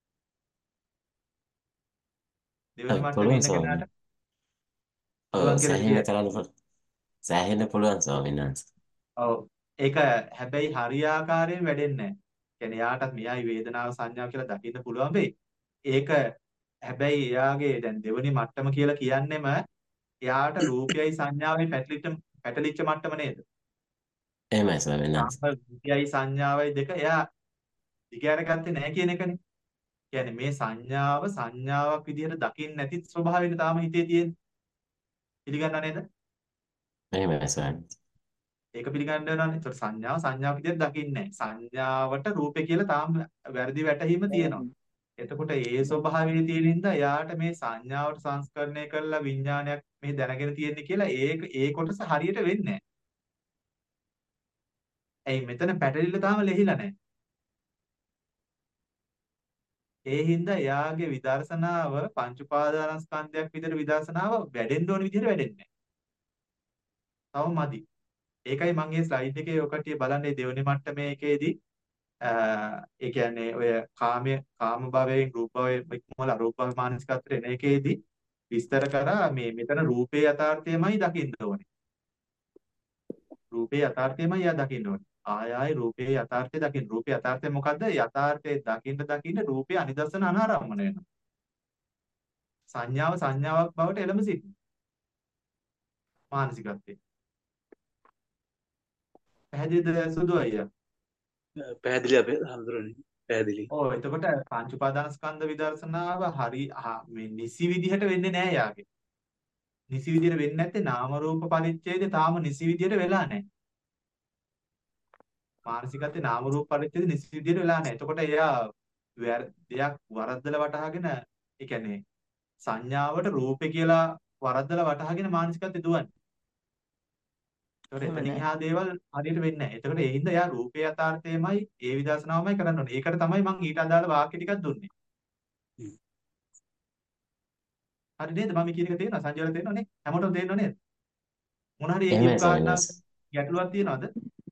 [SPEAKER 3] දෙවෙනි
[SPEAKER 1] ඔව්
[SPEAKER 3] මට්ටමේ
[SPEAKER 1] පුළුවන්
[SPEAKER 3] ඉන්න
[SPEAKER 1] ස්වාමීන්
[SPEAKER 3] කෙනාට
[SPEAKER 1] වහන්සේ. ඔව්
[SPEAKER 3] පුළුවන් කියලා
[SPEAKER 1] සෑහෙන
[SPEAKER 3] කිය.
[SPEAKER 1] කරන්න පුළුවන්. සෑහෙන පුළුවන් ස්වාමීන් වහන්සේ.
[SPEAKER 3] ඔව්. ඒක හැබැයි හරියාකාරයෙන් වැඩෙන්නේ නැහැ. කියන්නේ යාටත් මෙයයි වේදනාව සංඥාව කියලා දකින්න පුළුවන් වෙයි. ඒක හැබැයි එයාගේ දැන් දෙවෙනි මට්ටම කියලා කියන්නෙම එයාට රූපයයි සංඥාවයි පැටලිච්ච පැටලිච්ච මට්ටම නේද?
[SPEAKER 1] එහෙමයි ස්වාමීන්
[SPEAKER 3] තාම
[SPEAKER 1] වහන්සේ.
[SPEAKER 3] රූපයයි සංඥාවයි දෙක එයා දිගහැර ගත්තේ නැහැ කියන එකනේ. කියන්නේ මේ සංඥාව සංඥාවක් විදිහට දකින්න නැති ස්වභාවයෙන් තාම හිතේ තියෙන්නේ. පිළිගන්නව නේද?
[SPEAKER 1] එහෙමයි ස්වාමීන් වහන්සේ.
[SPEAKER 3] ඒක පිළිගන්න වෙනවනේ. ඒතකොට සංඥාව සංඥාවක් විදිහට දකින්නේ නැහැ. සංඥාවට රූපේ කියලා තාම වැරදි වැටහීම තියෙනවා. එතකොට ඒ ස්වභාවයේ තියෙන හින්දා එයාට මේ සංඥාවට සංස්කරණය කරලා විඥානයක් මේ දැනගෙන තියෙන්නේ කියලා ඒක ඒ කොටස හරියට වෙන්නේ නැහැ. ඇයි මෙතන පැටලිල්ල තාම ලෙහිලා නැහැ. ඒ හින්දා එයාගේ විදර්ශනාව පංච උපාදානස්කන්ධයක් විදිහට විදර්ශනාව වැඩෙන්න ඕන විදිහට වැඩෙන්නේ නැහැ. තව මදි. ඒකයි මම මේ ස්ලයිඩ් එකේ ඔය කට්ටිය බලන්නේ දෙවෙනි මට්ටමේ එකේදී ඒ කියන්නේ ඔය කාමයේ කාම භවයෙන් රූප භවයෙන් ඉක්මවලා රූප භව මානසිකත්වයට එන එකේදී විස්තර කරා මේ මෙතන රූපේ යථාර්ථයමයි දකින්න ඕනේ. රූපේ යථාර්ථයමයි යා දකින්න ඕනේ. ආය ආය රූපේ යථාර්ථය දකින්න. රූපේ යථාර්ථය මොකද්ද? යථාර්ථය දකින්න දකින්න රූපේ අනිදර්ශන අනාරම්මන වෙනවා. සංඥාව සංඥාවක් බවට එළඹ සිටිනවා. මානසිකත්වයේ. පැහැදිලිද සුදු අයියා?
[SPEAKER 7] පැහැදිලි අපේ හඳුරන්නේ. පැහැදිලි.
[SPEAKER 3] ඔව් එතකොට පංච උපාදානස්කන්ධ විදර්ශනාව හරි ආ, මේ නිසි විදිහට වෙන්නේ නැහැ යාගේ. නිසි විදිහට වෙන්නේ නැත්තේ නාම රූප පරිච්ඡේදය තාම නිසි විදිහට වෙලා නැහැ. මානසිකත්වයේ නාම රූප පරිච්ඡේදය නිසි විදිහට වෙලා නැහැ. එතකොට එයා වැර- දෙයක් වරද්දලා වටහාගෙන ඒ කියන්නේ සංඥාවට රූපේ කියලා වරද්දලා වටහාගෙන මානසිකත්වයේ දුවන්නේ. ඒතකොට
[SPEAKER 8] එහෙම
[SPEAKER 3] එතනින්
[SPEAKER 8] නෑ.
[SPEAKER 3] එහා දේවල් හරියට වෙන්නේ නැහැ. එතකොට ඒ හින්දා එයා රූපේ යථාර්ථයමයි ඒ විදර්ශනාවමයි කරන්න ඕනේ. ඒකට තමයි මම ඊට අදාළ වාක්‍ය ටිකක් දුන්නේ.
[SPEAKER 7] හ්ම්.
[SPEAKER 3] හරි නේද? මම කියන එක තේරෙනවද? සංජයල තේරෙනව නේ? හැමෝටම තේරෙනව නේද? මොන හරි ඒ
[SPEAKER 1] එහෙමයි
[SPEAKER 3] කියපු
[SPEAKER 1] ස්වාමීන්
[SPEAKER 3] කාරණා
[SPEAKER 1] වහන්සේ.
[SPEAKER 3] ගැටලුවක් තියනවද?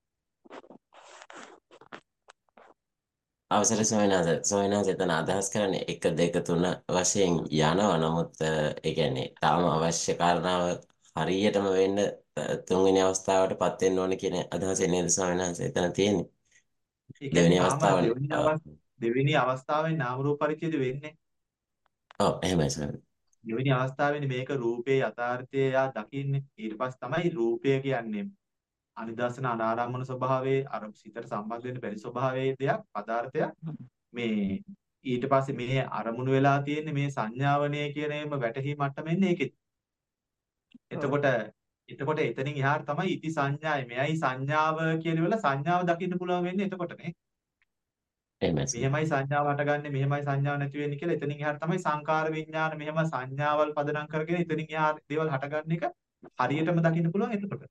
[SPEAKER 1] අවසරයි ස්වාමීන් වහන්සේ. ස්වාමීන් වහන්සේ එතන අදහස් කරන්නේ එක දෙක තුන වශයෙන් යනවා. නමුත් අ, ඒ කියන්නේ තාම අවශ්‍ය කාරණාව හරියටම වෙන්න අ, තුන්වෙනි අවස්ථාවටපත් වෙන්න ඕනේ කියන අදහසෙන් නේද ස්වාමීන් වහන්සේ එතන තියෙන්නේ.
[SPEAKER 3] ඒ කියන්නේ
[SPEAKER 1] දෙවෙනි
[SPEAKER 3] තාම
[SPEAKER 1] අවස්ථාව
[SPEAKER 3] දෙවෙනි අවස්ථාව දෙවෙනි අවස්ථාවේ නාම රූප පරිච්ඡේද වෙන්නේ.
[SPEAKER 1] ඔව් එහෙමයි සර්.
[SPEAKER 3] දෙවෙනි අවස්ථාවේදී මේක රූපේ යථාර්ථය යා දකින්නේ. ඊට පස්සේ තමයි රූපය කියන්නේ අනිදර්ශන අනාරම්මන ස්වභාවයේ අර සිතට සම්බන්ධ වෙන්න බැරි ස්වභාවයේ දෙයක් පදාර්ථයක්. මේ ඊට පස්සේ මේ අරමුණු වෙලා තියෙන්නේ මේ සංඥාවනේ කියන එම වැටහි මට්ටමෙන්නේ ඒකෙත්. එතකොට එතකොට එතනින් එහාට තමයි ඉති සංඥායි මෙයයි සංඥාව කියන වෙල සංඥාව දකින්න පුළුවන් වෙන්නේ එතකොටනේ.
[SPEAKER 1] එහෙමයි සර්.
[SPEAKER 3] මෙහෙමයි සංඥාව හටගන්නේ මෙහෙමයි සංඥාව නැති වෙන්නේ කියලා එතනින් එහාට තමයි සංකාර විඥාන මෙහෙම සංඥාවල් පදනම් කරගෙන එතනින් එහාට දේවල් හටගන්න එක හරියටම දකින්න පුළුවන් එතකොට.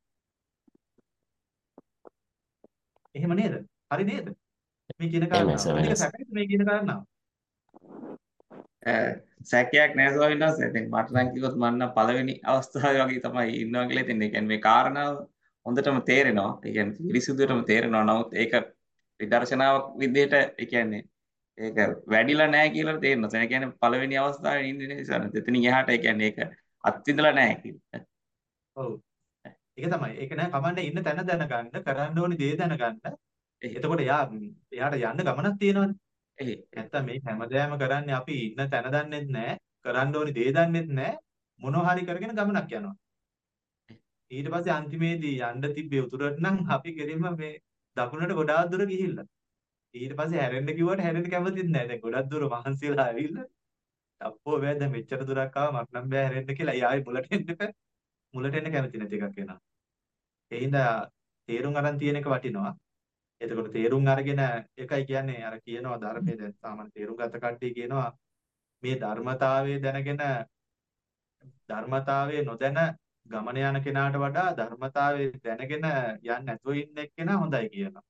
[SPEAKER 3] එහෙම නේද? හරි නේද? මේ කියන
[SPEAKER 1] එහෙමයි
[SPEAKER 3] කාරණාව.
[SPEAKER 1] සර්.
[SPEAKER 3] අනික සැකයිද මේ කියන කාරණාව?
[SPEAKER 5] සැකයක් නෑ ස්වාමීන් වහන්සේ. දැන් මට නම් කිව්වොත් මම නම් පළවෙනි අවස්ථාවේ වගේ තමයි ඉන්නවා කියලා හිතෙන්නේ. ඒ කියන්නේ මේ කාරණාව හොඳටම තේරෙනවා. ඒ කියන්නේ පිරිසිදුවටම තේරෙනවා. නමුත් ඒක විදර්ශනාවක් විදිහට ඒ කියන්නේ ඒක වැඩිලා නැහැ කියලා තේරෙනවා. ඒ කියන්නේ පළවෙනි අවස්ථාවේ ඉන්නේ නිසා එතනින් එහාට ඒ කියන්නේ ඒක අත්විඳලා නැහැ කියලා.
[SPEAKER 3] ඔව්. ඒක තමයි. ඒක නෑ කමන්නේ ඉන්න තැන දැනගන්න, කරන්න ඕනි දේ දැනගන්න. එතකොට යා එයාට යන්න ගමනක් තියෙනවනේ.
[SPEAKER 5] එහේ.
[SPEAKER 3] නැත්තම් මේ හැමදේම කරන්නේ අපි ඉන්න තැන දන්නෙත් නෑ, කරන්න ඕනි දේ දන්නෙත් නෑ, මොනවා හරි කරගෙන ගමනක් යනවා. ඊට පස්සේ අන්තිමේදී යන්න තිබ්බේ උතුරට නම් අපි ගෙලින්ම මේ දකුණට ගොඩාක් දුර ගිහිල්ලා. ඊට පස්සේ හැරෙන්න කිව්වට හැරෙන්න කැමතිත් නෑ. දැන් ගොඩක් දුර මහන්සි වෙලා ඇවිල්ලා. අප්පෝ බෑ දැන් මෙච්චර දුරක් ආවා මට නම් බෑ හැරෙන්න කියලා. ඊ ආයේ මුලට එන්න බෑ. මුලට එන්න කැමති නැති එකක් වෙනවා. ඒ හින්දා තේරුම් අරන් තියෙන එක වටිනවා. එතකොට තේරුම් අරගෙන එකයි කියන්නේ අර කියනවා ධර්මයේ දැන් සාමාන්‍ය තේරුම් ගත කට්ටිය කියනවා මේ ධර්මතාවය දැනගෙන ධර්මතාවය නොදැන ගමන යන කෙනාට වඩා ධර්මතාවය දැනගෙන යන්නේ නැතුව ඉන්න එක්කෙනා හොඳයි කියනවා.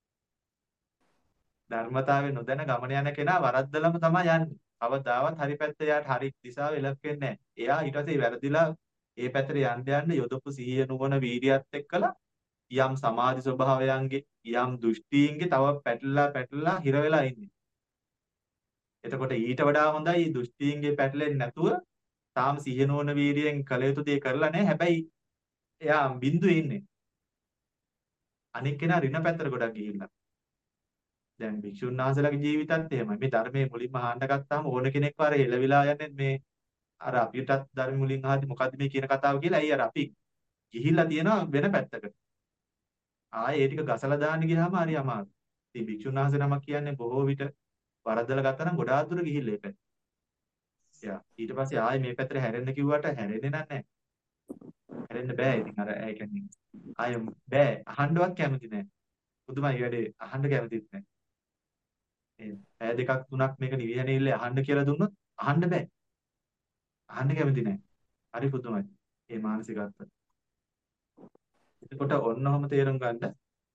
[SPEAKER 3] ධර්මතාවය නොදැන ගමන යන කෙනා වරද්දලම තමයි යන්නේ. කවදාවත් හරි පැත්ත යාට හරි දිශාව එලක් වෙන්නේ නැහැ. එයා ඊට පස්සේ වැරදිලා ඒ පැත්තට යන්න යන්න යොදපු සිහිය නුවණ වීර්යයත් එක්කලා යම් සමාධි ස්වභාවයන්ගේ යම් දෘෂ්ටීන්ගේ තව පැටලලා පැටලලා හිර වෙලා ඉන්නේ. එතකොට ඊට වඩා හොඳයි දෘෂ්ටීන්ගේ පැටලෙන්නේ නැතුව තාම සිහිය නුවණ වීර්යයෙන් කළ යුතු දේ කරලා නැහැ. හැබැයි එයා බිඳුවේ ඉන්නේ. අනික් කෙනා ඍණ පැත්තට ගොඩක් ගිහිල්ලා. දැන් භික්ෂුන් වහන්සේලාගේ ජීවිතත් එහෙමයි. මේ ධර්මයේ මුලින්ම අහන්න ගත්තාම ඕන කෙනෙක්ව අර හෙලවිලා යන්නේ මේ අර අපිටත් ධර්ම මුලින් අහද්දි මොකද්ද මේ කියන කතාව කියලා. ඇයි අර අපි ගිහිල්ලා තියෙනවා වෙන පැත්තකට. ආයේ ඒ ටික ගසලා දාන්න ගියාම හරි අමාරුයි. ඉතින් භික්ෂුන් වහන්සේ නමක් කියන්නේ බොහෝ විට වරදලා ගත්තා නම් ගොඩාක් දුර ගිහිල්ලා ඒක. යා ඊට පස්සේ ආයේ මේ පැත්තට හැරෙන්න කිව්වට හැරෙන්නේ නැහැ. හැරෙන්න බෑ. ඉතින් අර ඒ කියන්නේ ආයේ බෑ අහන්නවත් කැමති නැහැ. පුදුමයි වැඩේ අහන්න කැමතිත් නැහැ. ඒ පැය දෙකක් තුනක් මේක නිවිහැනේ අහන්න කියලා දුන්නොත් අහන්න බෑ. අහන්න කැමති නැහැ. හරි පුදුමයි. මේ මානසිකත්වය. එතකොට ඔන්න ඔහම තේරුම් ගන්න.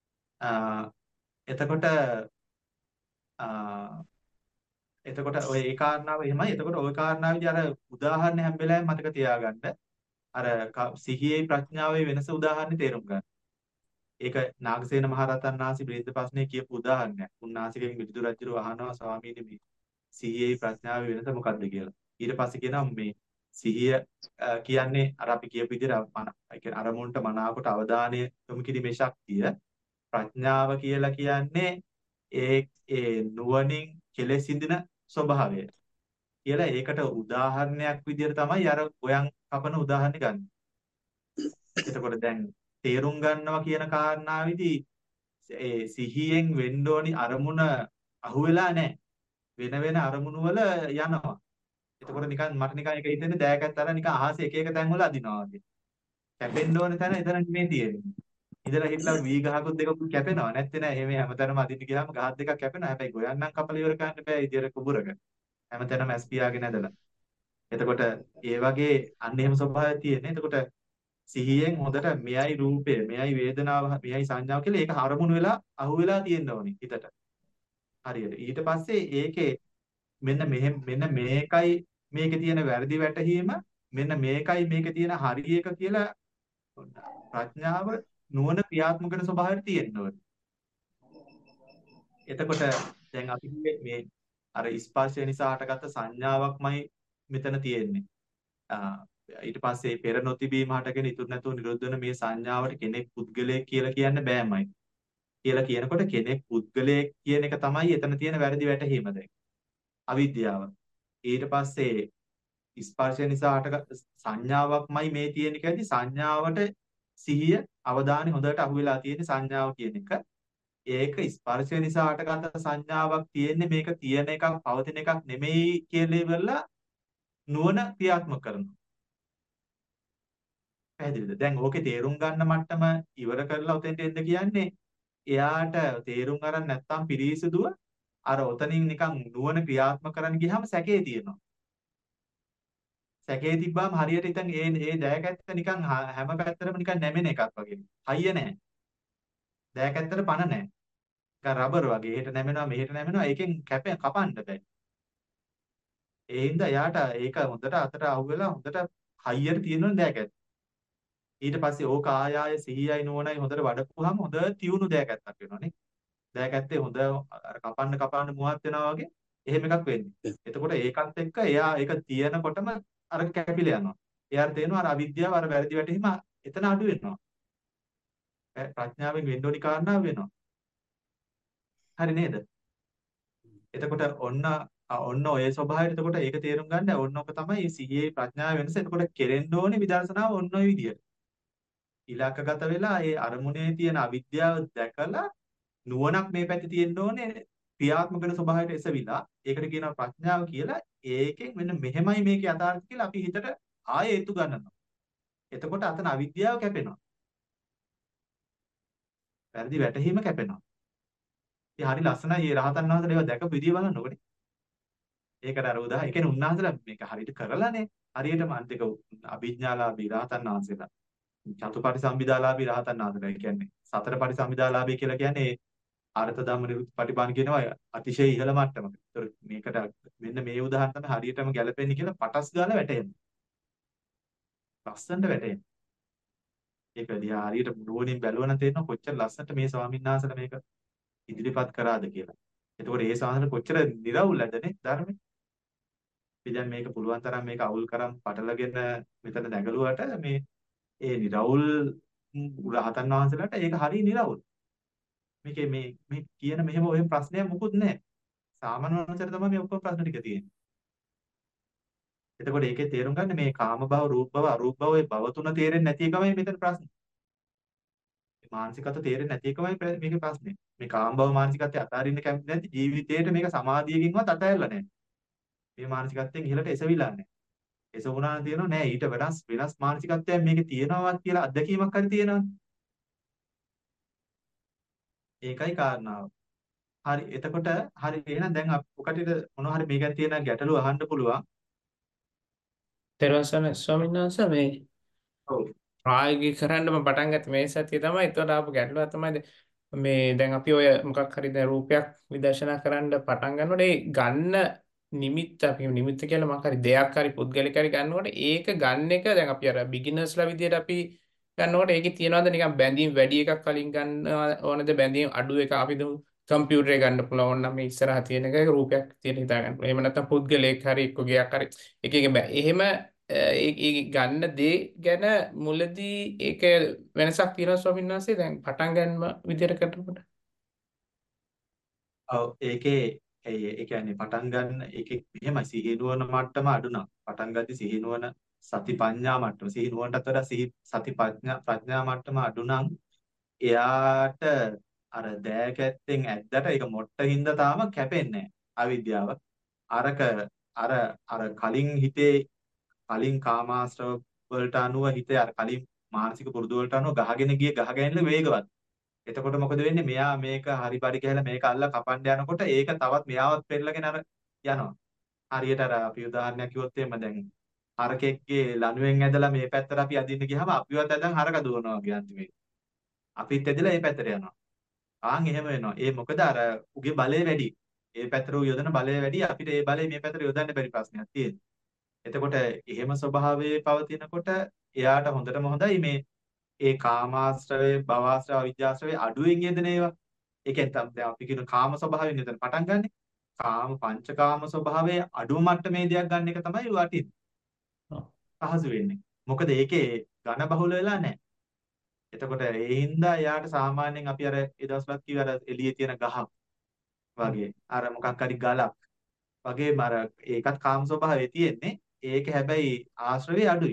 [SPEAKER 3] එතකොට එතකොට ඔය ඒ කාරණාව එහෙමයි. එතකොට ওই කාරණාවේදී අර උදාහරණ හැම වෙලාවෙම මතක තියාගන්න. අර සිහියේ ප්‍රඥාවේ වෙනස උදාහරණ තේරුම් ගන්න. ඒක නාගසේන මහරහතන් වහන්සේ බ්‍රේද ප්‍රශ්නේ කියපු උදාහරණයක්. උන්වහන්සේගෙන් මිලිඳු රජුව අහනවා ස්වාමීනි මේ සිහියේ ප්‍රඥාවේ වෙනස මොකක්ද කියලා. ඊට පස්සේ කියනවා මේ සිහිය කියන්නේ අර අපි කියපු විදිහට අරමුණට මනාවකට අවධානය යොමු කිරීමේ ශක්තිය. ප්‍රඥාව කියලා කියන්නේ ඒ ඒ නුවණින් කෙලෙස් සිඳින ස්වභාවය. කියලා ඒකට උදාහරණයක් විදිහට තමයි අර ගොයන් කපන උදාහරණ ගන්න. එතකොට දැන් තේරුම් ගන්නවා කියන කාරණාවේදී ඒ සිහියෙන් වෙන්න ඕනි අරමුණ අහුවෙලා නැහැ. වෙන වෙන අරමුණු වල යනවා. එතකොට නිකන් මට නිකන් ඒක හිතෙන්නේ දෑකත් අර නිකන් අහසේ එක එක තැන් වල අදිනවා වගේ. කැපෙන්න ඕන තැන එතන නෙමෙයි තියෙන්නේ. ඉඳලා හිටලා වී ගහකුත් දෙකකුත් කැපෙනවා. නැත්තේ නෑ. එහෙම හැමතැනම අදින්න ගියාම ගහක් දෙකක් කැපෙනවා. හැබැයි ගොයන්නම් කපල ඉවර කරන්න බෑ ඉදිරිය කුඹුරක. හැමතැනම ඇස් පියාගෙන ඇදලා. එතකොට ඒ වගේ අන්න එහෙම ස්වභාවයක් තියෙන්නේ. එතකොට සිහියෙන් හොඳට මෙයයි රූපය, මෙයයි වේදනාව, මෙයයි සංඥාව කියලා ඒක අරමුණු වෙලා අහු වෙලා තියෙන්න ඕනි හිතට. හරියට. ඊට පස්සේ ඒකේ මෙන්න මෙහෙම මෙන්න මේකයි මේකේ තියෙන වැරදි වැටහීම මෙන්න මේකයි මේකේ තියෙන හරි එක කියලා ප්‍රඥාව නුවණ ක්‍රියාත්මක කරන ස්වභාවයට තියෙන්න ඕනේ. එතකොට දැන් අපි මේ අර ස්පර්ශය නිසා හටගත්ත සංඥාවක්මයි මෙතන තියෙන්නේ. ඊට පස්සේ පෙර නොතිබීම හටගෙන ඉතුරු නැතුව නිරුද්ධ වෙන මේ සංඥාවට කෙනෙක් පුද්ගලයෙක් කියලා කියන්න බෑමයි. කියලා කියනකොට කෙනෙක් පුද්ගලයෙක් කියන එක තමයි එතන තියෙන වැරදි වැටහීම දැන්. අවිද්‍යාව. ඊට පස්සේ ස්පර්ශය නිසා හට සංඥාවක්මයි මේ තියෙන එකදී සංඥාවට සිහිය අවධානය හොඳට අහු වෙලා තියෙන සංඥාව කියන එක. ඒක ස්පර්ශය නිසා හටගත්ත සංඥාවක් තියෙන්නේ මේක තියෙන එකක් පවතින එකක් නෙමෙයි කියලා ඉවරලා නුවණ ක්‍රියාත්මක කරනවා. පැහැදිලිද? දැන් ඕකේ තේරුම් ගන්න මට්ටම ඉවර කරලා උතෙන්ට එන්න කියන්නේ එයාට තේරුම් ගන්න නැත්තම් පිරිසිදුව අර ඔතනින් නිකන් නුවණ ක්‍රියාත්මක කරන්න ගියාම සැකේ තියෙනවා. සැකේ තිබ්බාම හරියට ඉතින් ඒ ඒ දෑකැත්ත නිකන් හැම පැත්තටම නිකන් නැමෙන එකක් වගේ. හයිය නැහැ. දෑකැත්තට පණ නැහැ. නිකන් රබර් වගේ. එහෙට නැමෙනවා මෙහෙට නැමෙනවා. ඒකෙන් කැපෙන් කපන්න බෑ. ඒ හින්දා එයාට ඒක හොඳට අතට අහුවෙලා හොඳට හයියට තියෙනවා දෑකැත්ත. ඊට පස්සේ ඕක ආය ආය සිහියයි නුවණයි හොඳට වඩපුවාම හොඳ තියුණු දෑකැත්තක් වෙනවානේ. දෑකැත්තේ හොඳ අර කපන්න කපන්න මුවත් වෙනවා වගේ එහෙම එකක් වෙන්නේ. එතකොට ඒකත් එක්ක එයා ඒක තියෙනකොටම අර කැපිලා යනවා. එයාට තේරෙනවා අර අවිද්‍යාව අර වැරදි වැටීම එතන අඩු වෙනවා. ප්‍රඥාවෙන් වෙන්න ඕනි කාරණාව වෙනවා. හරි නේද? එතකොට ඔන්න ඔන්න ඔය ස්වභාවයට එතකොට ඒක තේරුම් ගන්න ඕන්න ඔක තමයි සිහියේ ප්‍රඥාව වෙනස. එතකොට කෙරෙන්න ඕනේ විදර්ශනාව ඔන්න ඔය විදියට. ඉලක්කගත වෙලා ඒ අරමුණේ තියෙන අවිද්‍යාව දැකලා නුවණක් මේ පැත්තේ තියෙන්න ඕනේ ක්‍රියාත්මක වෙන ස්වභාවයට එසවිලා ඒකට කියනවා ප්‍රඥාව කියලා. ඒකෙන් මෙන්න මෙහෙමයි මේකේ යථාර්ථය කියලා අපි හිතට ආයෙ හේතු ගන්නවා. එතකොට අතන අවිද්‍යාව කැපෙනවා. වැරදි වැටහීම කැපෙනවා. ඉතින් හරි ලස්සනයි මේ රහතන් වහන්සේලා ඒවා දැකපු විදිය බලන්නකොනේ. ඒකට අර උදා ඒ කියන්නේ උන්වහන්සේලා මේක හරියට කරලානේ. හරියටම අන්තික අභිඥාලාභී රහතන් වහන්සේලා. චතුපටි සම්භිදාලාභී රහතන් වහන්සේලා. ඒ කියන්නේ සතර පටි සම්භිදාලාභී කියලා කියන්නේ අර්ථ ධම්ම නිරුත් පටිපාණ කියනවා අතිශය ඉහළ මට්ටමක. ඒතර මේකට මෙන්න මේ උදාහරණ තමයි හරියටම ගැලපෙන්නේ කියලා පටස් ගාලා වැටෙනවා. ලස්සනට වැටෙනවා. ඒක දිහා හරියට නුවණින් බැලුවනම් තේරෙනවා කොච්චර ලස්සනට මේ ස්වාමීන් වහන්සේලා මේක ඉදිරිපත් කරාද කියලා. එතකොට ඒ ස්වාමීන් කොච්චර නිර්වුල්ද ධර්මේ. අපි දැන් මේක පුළුවන් තරම් මේක අවුල් කරන් පටලගෙන මෙතන නැගලුවට මේ ඒ නිර්වුල් රහතන් වහන්සේලාට ඒක හරිය නිර්වුල්. මේකේ මේ මේ කියන මෙහෙම ඔය ප්‍රශ්නයක් මුකුත් නැහැ. සාමාන්‍ය මනුස්සයර තමයි මේ ඔක්කොම ප්‍රශ්න ටික තියෙන්නේ. එතකොට ඒකේ තේරුම් ගන්න මේ කාම භව, රූප භව, අරූප භව ඔය භව තුන තේරෙන්නේ නැති එකමයි මෙතන ප්‍රශ්නේ. මේ මානසිකත්ව තේරෙන්නේ නැති එකමයි මේකේ ප්‍රශ්නේ. මේ කාම භව මානසිකත්වය අතාරින්න කැමති නැති ජීවිතේට මේක සමාධියකින්වත් අතහැරලා නැහැ. මේ මානසිකත්වයෙන් ඉහළට එසවිලා නැහැ. එසවුණාන තියෙනවා නෑ ඊට වෙනස් වෙනස් මානසිකත්වයක් මේකේ තියෙනවත් කියලා අත්දැකීමක් හරි තියෙනවා. ඒකයි කාරණාව. හරි එතකොට හරි එහෙනම් දැන් ඔකටිට මොනවා හරි මේකෙන් තියෙන ගැටලුව අහන්න පුළුවන්.
[SPEAKER 4] තෙරුවන් සරණයි ස්වාමීන් වහන්සේ මේ
[SPEAKER 3] ඔව්.
[SPEAKER 4] ප්‍රායෝගික කරන්නම පටන් ගත්ත මේ සතිය තමයි ඒතකොට ආපු ගැටලුව තමයි මේ දැන් අපි ඔය මොකක් හරි දැන් රූපයක් විදර්ශනා කරන්න පටන් ගන්නකොට ඒ ගන්න නිමිත්ත අපි නිමිත්ත කියලා මොකක් හරි දෙයක් හරි පුද්ගලික හරි ගන්නකොට ඒක ගන්න එක දැන් අපි අර බිග්ිනර්ස්ලා විදියට අපි ගන්නකොට ඒකේ තියනවාද නිකන් බැඳීම් වැඩි එකක් කලින් ගන්න ඕනද බැඳීම් අඩු එක අපි දු කම්පියුටරේ ගන්න පුළුවන් නම් මේ ඉස්සරහා තියෙන එක රූපයක් තියෙන හිතා ගන්න. එහෙම නැත්නම් පුද්ගලයෙක් හරි එක්ක ගයක් හරි එක එක බෑ. එහෙම ඒ ගන්න දේ ගැන මුලදී ඒක වෙනසක් තියෙනවා ස්වාමීන් වහන්සේ දැන් පටන් ගන්නම විදියට කරනකොට.
[SPEAKER 3] ඔව් ඒකේ ඒ කියන්නේ පටන් ගන්න ඒකේ මෙහෙමයි සිහිනුවන මට්ටම අඩු නම් පටන් ගද්දි සිහිනුවන සති පඤ්ඤා මට්ටම සිහිනුවනටත් වඩා සිහි සති ප්‍රඥා ප්‍රඥා මට්ටම අඩු නම් එයාට අර දෑකැත්තෙන් ඇද්දට ඒක මොට්ටින්ද තාම කැපෙන්නේ අවිද්‍යාව අරක අර අර කලින් හිතේ කලින් කාමාශ්‍රව වලට අනුව හිතේ අර කලින් මානසික පුරුදු වලට අනුව ගහගෙන ගිය ගහගෙන වේගවත්. එතකොට මොකද වෙන්නේ? මෙයා මේක හරි පරි කියලා මේක අල්ල කපන්න යනකොට ඒක තවත් මෙයාවත් පෙරලගෙන අර යනවා. හරියට අර අපි උදාහරණයක් කිව්වොත් එහෙම දැන් හරකෙක්ගේ ලණුවෙන් ඇදලා මේ පැත්තට අපි අදින්න ගියාම අපිවත් ඇදන් හරක දුවනවා වගේ අන්තිමේ. අපිත් ඇදලා මේ පැත්තට යනවා. ආන් එහෙම වෙනවා. ඒ මොකද අර උගේ බලය වැඩි. ඒ පැත්තට යොදන බලය වැඩි. අපිට ඒ බලය මේ පැත්තට යොදන්න බැරි ප්‍රශ්නයක් තියෙනවා. එතකොට එහෙම ස්වභාවයේ පවතිනකොට එයාට හොඳටම හොඳයි මේ ඒ කාමාශ්‍රවේ භවආශ්‍රව අවිජ්ජාශ්‍රවේ අඩුවෙන් යෙදෙන ඒවා. ඒ කියන්නේ දැන් අපි කියන කාම ස්වභාවයෙන් නේද පටන් ගන්නෙ. කාම පංචකාම ස්වභාවයේ අඩු මට්ටමේ දෙයක් ගන්න එක තමයි වටින්නේ. පහසු වෙන්නේ. මොකද ඒකේ ඝන බහුල වෙලා නැහැ. එතකොට ඒ හින්දා එයාට සාමාන්‍යයෙන් අපි අර ඒ දවස්වලත් කිව්ව අර එළියේ තියෙන ගහක් වගේ අර මොකක් හරි ගලක් වගේම අර ඒකත් කාම ස්වභාවය තියෙන්නේ. ඒක හැබැයි ආශ්‍රවය අඩුයි.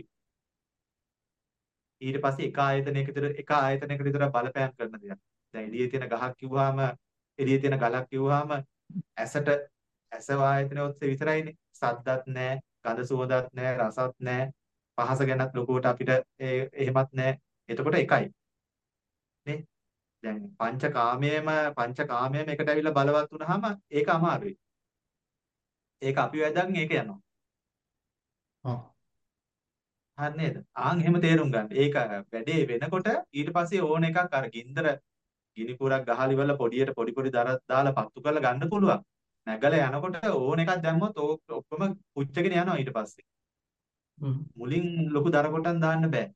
[SPEAKER 3] ඊට පස්සේ එක ආයතනයක විතර එක ආයතනයකට විතර බලපෑම් කරන දෙයක්. දැන් එළියේ තියෙන ගහක් කිව්වහම එළියේ තියෙන ගලක් කිව්වහම ඇසට ඇස ආයතනය ඔස්සේ විතරයිනේ. සද්දත් නැහැ, ගඳ සුවඳත් නැහැ, රසත් නැහැ. පහස ගැනත් ලොකුවට අපිට ඒ එහෙමත් නැහැ. එතකොට එකයි නේ. දැන් පංචකාමයේම පංචකාමයේම එකට ඇවිල්ලා බලවත් වුනහම ඒක අමාරුයි. ඒක අපි වැදගත් ඒක යනවා.
[SPEAKER 4] ඔව්.
[SPEAKER 3] හරි නේද? ආන් එහෙම තේරුම් ගන්න. ඒක වැඩේ වෙනකොට ඊට පස්සේ ඕන එකක් අර ගින්දර ගිනි පුරක් ගහලා ඉවරලා පොඩියට පොඩි පොඩි දර දාලා පත්තු කරලා ගන්න පුළුවන්. නැගලා යනකොට ඕන එකක් දැම්මොත් ඕක ඔක්කොම පුච්චගෙන යනවා ඊට පස්සේ.
[SPEAKER 4] හ්ම්.
[SPEAKER 3] මුලින් ලොකු දර කොටන් දාන්න බෑ.